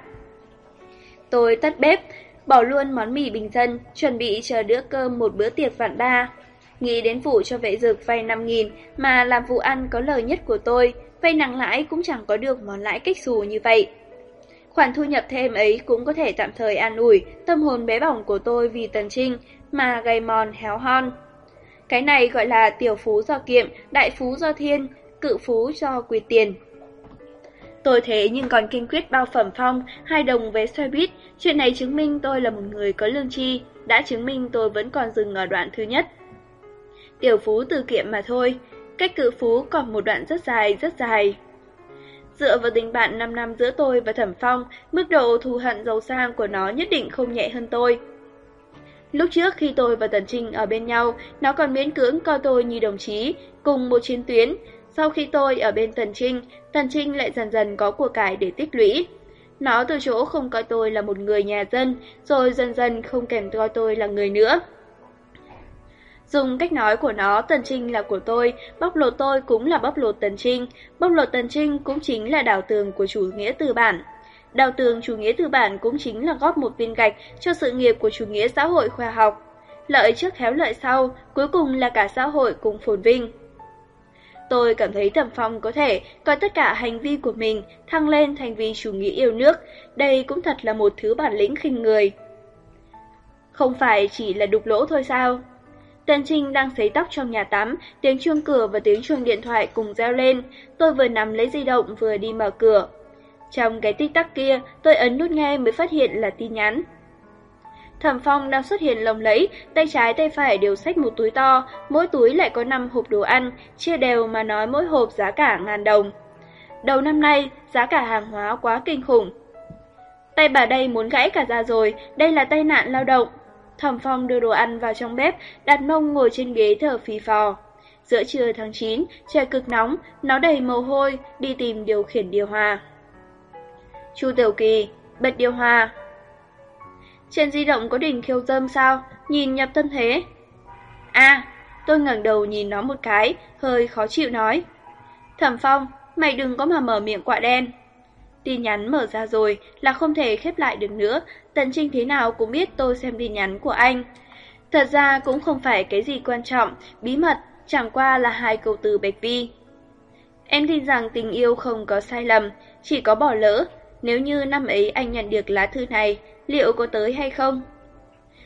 Tôi tắt bếp, bỏ luôn món mì bình dân, chuẩn bị chờ bữa cơm một bữa tiệc vạn ba. Nghĩ đến vụ cho vệ dược vay năm nghìn mà làm vụ ăn có lời nhất của tôi, vay nặng lãi cũng chẳng có được món lãi kích xù như vậy. Khoản thu nhập thêm ấy cũng có thể tạm thời an ủi tâm hồn bé bỏng của tôi vì Tần Trinh mà gầy mòn héo hon. Cái này gọi là tiểu phú do kiệm, đại phú do thiên, cự phú do quỳ tiền. Tôi thế nhưng còn kiên quyết bao Phẩm Phong hai đồng vé xe buýt, chuyện này chứng minh tôi là một người có lương tri, đã chứng minh tôi vẫn còn dừng ở đoạn thứ nhất. Tiểu phú từ kiệm mà thôi, cách cự phú còn một đoạn rất dài rất dài. Dựa vào tình bạn năm năm giữa tôi và Thẩm Phong, mức độ thù hận giàu sang của nó nhất định không nhẹ hơn tôi. Lúc trước khi tôi và Tần Trinh ở bên nhau, nó còn miễn cưỡng coi tôi như đồng chí, cùng một chiến tuyến. Sau khi tôi ở bên Tần Trinh, Tần Trinh lại dần dần có của cải để tích lũy. Nó từ chỗ không coi tôi là một người nhà dân, rồi dần dần không kèm coi tôi là người nữa. Dùng cách nói của nó, Tần Trinh là của tôi, bóc lột tôi cũng là bóc lột Tần Trinh, bóc lột Tần Trinh cũng chính là đảo tường của chủ nghĩa tư bản. Đảo tường chủ nghĩa tư bản cũng chính là góp một viên gạch cho sự nghiệp của chủ nghĩa xã hội khoa học. Lợi trước khéo lợi sau, cuối cùng là cả xã hội cùng phồn vinh. Tôi cảm thấy Thẩm Phong có thể coi tất cả hành vi của mình thăng lên thành vì chủ nghĩa yêu nước, đây cũng thật là một thứ bản lĩnh khinh người. Không phải chỉ là đục lỗ thôi sao? Tần Trinh đang sấy tóc trong nhà tắm, tiếng chuông cửa và tiếng chuông điện thoại cùng reo lên, tôi vừa nắm lấy di động vừa đi mở cửa. Trong cái tích tắc kia, tôi ấn nút nghe mới phát hiện là tin nhắn. Thẩm Phong đang xuất hiện lồng lẫy, tay trái tay phải đều xách một túi to, mỗi túi lại có năm hộp đồ ăn, chia đều mà nói mỗi hộp giá cả ngàn đồng. Đầu năm nay, giá cả hàng hóa quá kinh khủng. Tay bà đây muốn gãy cả ra rồi, đây là tai nạn lao động. Thẩm Phong đưa đồ ăn vào trong bếp, đặt mông ngồi trên ghế thở phì phò. Giữa trưa tháng chín, trời cực nóng, nó đầy mồ hôi, đi tìm điều khiển điều hòa. Chu Tiểu Kỳ, bật điều hòa. Trên di động có đỉnh khiêu dâm sao? Nhìn nhập thân thế. À, tôi ngẩng đầu nhìn nó một cái, hơi khó chịu nói. Thẩm Phong, mày đừng có mà mở miệng quạ đen. Tin nhắn mở ra rồi là không thể khép lại được nữa, Tần Trinh thế nào cũng biết tôi xem tin nhắn của anh. Thật ra cũng không phải cái gì quan trọng, bí mật, chẳng qua là hai câu từ bạch vi. Em tin rằng tình yêu không có sai lầm, chỉ có bỏ lỡ. Nếu như năm ấy anh nhận được lá thư này, liệu có tới hay không?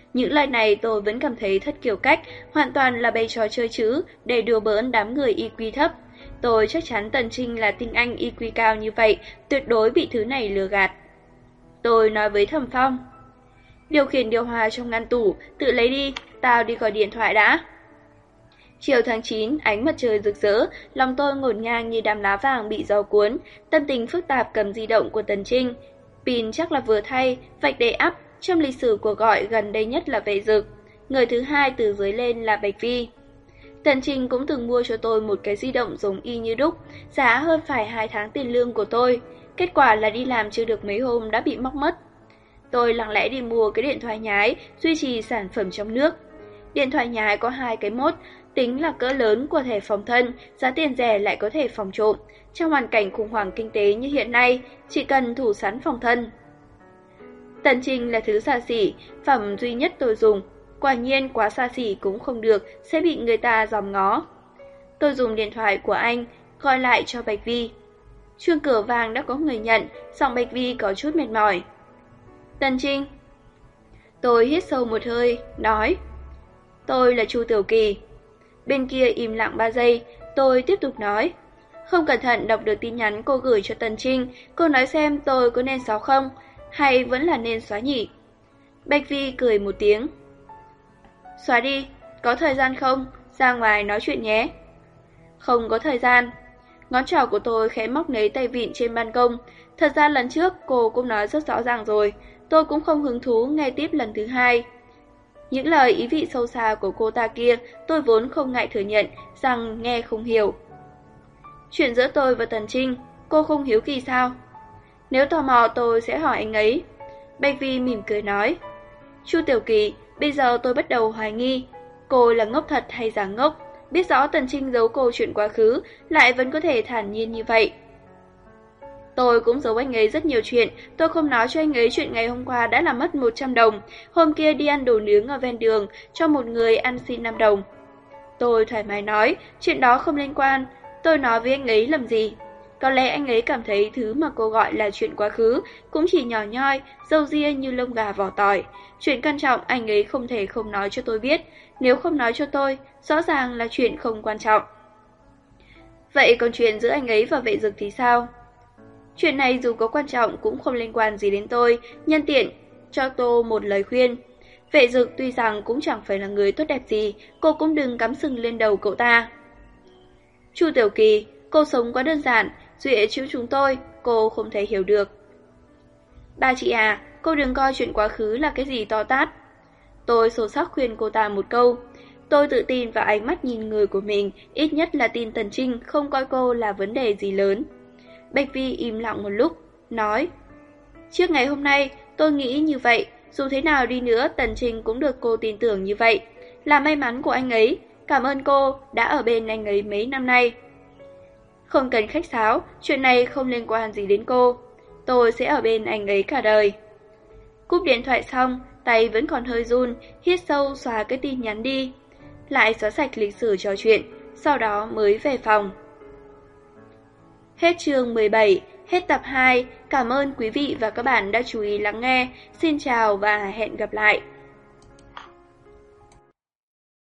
Những lời này tôi vẫn cảm thấy thật kiểu cách, hoàn toàn là bày trò chơi chữ để đùa bỡn đám người i kiu thấp. Tôi chắc chắn Tần Trinh là tinh anh i kiu cao như vậy, tuyệt đối bị thứ này lừa gạt. Tôi nói với Thẩm Phong, điều khiển điều hòa trong ngăn tủ, tự lấy đi, tao đi gọi điện thoại đã. Chiều tháng chín, ánh mặt trời rực rỡ, lòng tôi ngổn ngang như đám lá vàng bị gió cuốn, tâm tình phức tạp cầm di động của Tần Trinh. Pin chắc là vừa thay, vạch để ắp, trong lịch sử cuộc gọi gần đây nhất là Vệ Dực. Người thứ hai từ dưới lên là Bạch Vi. Tần Trinh cũng từng mua cho tôi một cái di động giống y như đúc, giá hơn phải hai tháng tiền lương của tôi. Kết quả là đi làm chưa được mấy hôm đã bị móc mất. Tôi lặng lẽ đi mua cái điện thoại nhái, duy trì sản phẩm trong nước. Điện thoại nhái có hai cái mốt, tính là cỡ lớn của thẻ phòng thân, giá tiền rẻ lại có thể phòng trộm. Trong hoàn cảnh khủng hoảng kinh tế như hiện nay, chỉ cần thủ sẵn phòng thân. Tần Trinh là thứ xa xỉ, phẩm duy nhất tôi dùng. Quả nhiên quá xa xỉ cũng không được, sẽ bị người ta dòm ngó. Tôi dùng điện thoại của anh, gọi lại cho Bạch Vi. Chuông cửa vang đã có người nhận, giọng Bạch Vi có chút mệt mỏi. Tần Trinh. Tôi hít sâu một hơi, nói. Tôi là Chu Tiểu Kỳ. Bên kia im lặng ba giây, tôi tiếp tục nói. Không cẩn thận đọc được tin nhắn cô gửi cho Tần Trinh, cô nói xem tôi có nên xóa không, hay vẫn là nên xóa nhỉ? Bạch Vi cười một tiếng. Xóa đi, có thời gian không? Ra ngoài nói chuyện nhé. Không có thời gian. Ngón trỏ của tôi khẽ móc lấy tay vịn trên ban công. Thật ra lần trước cô cũng nói rất rõ ràng rồi, tôi cũng không hứng thú nghe tiếp lần thứ hai. Những lời ý vị sâu xa của cô ta kia, tôi vốn không ngại thừa nhận rằng nghe không hiểu. Chuyện giữa tôi và Tần Trinh, cô không hiếu kỳ sao? Nếu tò mò tôi sẽ hỏi anh ấy. Bạch Vi mỉm cười nói. Chu Tiểu Kỳ, bây giờ tôi bắt đầu hoài nghi, cô là ngốc thật hay giả ngốc, biết rõ Tần Trinh giấu cô chuyện quá khứ, lại vẫn có thể thản nhiên như vậy. Tôi cũng giấu anh ấy rất nhiều chuyện, tôi không nói cho anh ấy chuyện ngày hôm qua đã làm mất một trăm đồng, hôm kia đi ăn đồ nướng ở ven đường, cho một người ăn xin năm đồng. Tôi thoải mái nói, chuyện đó không liên quan, tôi nói với anh ấy làm gì. Có lẽ anh ấy cảm thấy thứ mà cô gọi là chuyện quá khứ cũng chỉ nhỏ nhoi, râu ria như lông gà vỏ tỏi. Chuyện quan trọng anh ấy không thể không nói cho tôi biết, nếu không nói cho tôi, rõ ràng là chuyện không quan trọng. Vậy còn chuyện giữa anh ấy và Vệ Dực thì sao? Chuyện này dù có quan trọng cũng không liên quan gì đến tôi, nhân tiện cho tôi một lời khuyên. Vệ Dực tuy rằng cũng chẳng phải là người tốt đẹp gì, cô cũng đừng cắm sừng lên đầu cậu ta. Chu Tiểu Kỳ, cô sống quá đơn giản, dụy chữ chúng tôi, cô không thể hiểu được. Ba chị à, cô đừng coi chuyện quá khứ là cái gì to tát. Tôi sâu sắc khuyên cô ta một câu. Tôi tự tin vào ánh mắt nhìn người của mình, ít nhất là tin Tần Trinh không coi cô là vấn đề gì lớn. Bạch Vi im lặng một lúc, nói. Trước ngày hôm nay, tôi nghĩ như vậy, dù thế nào đi nữa Tần Trinh cũng được cô tin tưởng như vậy. Là may mắn của anh ấy, cảm ơn cô đã ở bên anh ấy mấy năm nay. Không cần khách sáo, chuyện này không liên quan gì đến cô. Tôi sẽ ở bên anh ấy cả đời. Cúp điện thoại xong, tay vẫn còn hơi run, hít sâu xóa cái tin nhắn đi. Lại xóa sạch lịch sử trò chuyện, sau đó mới về phòng. Hết chương mười bảy, hết tập hai. Cảm ơn quý vị và các bạn đã chú ý lắng nghe. Xin chào và hẹn gặp lại.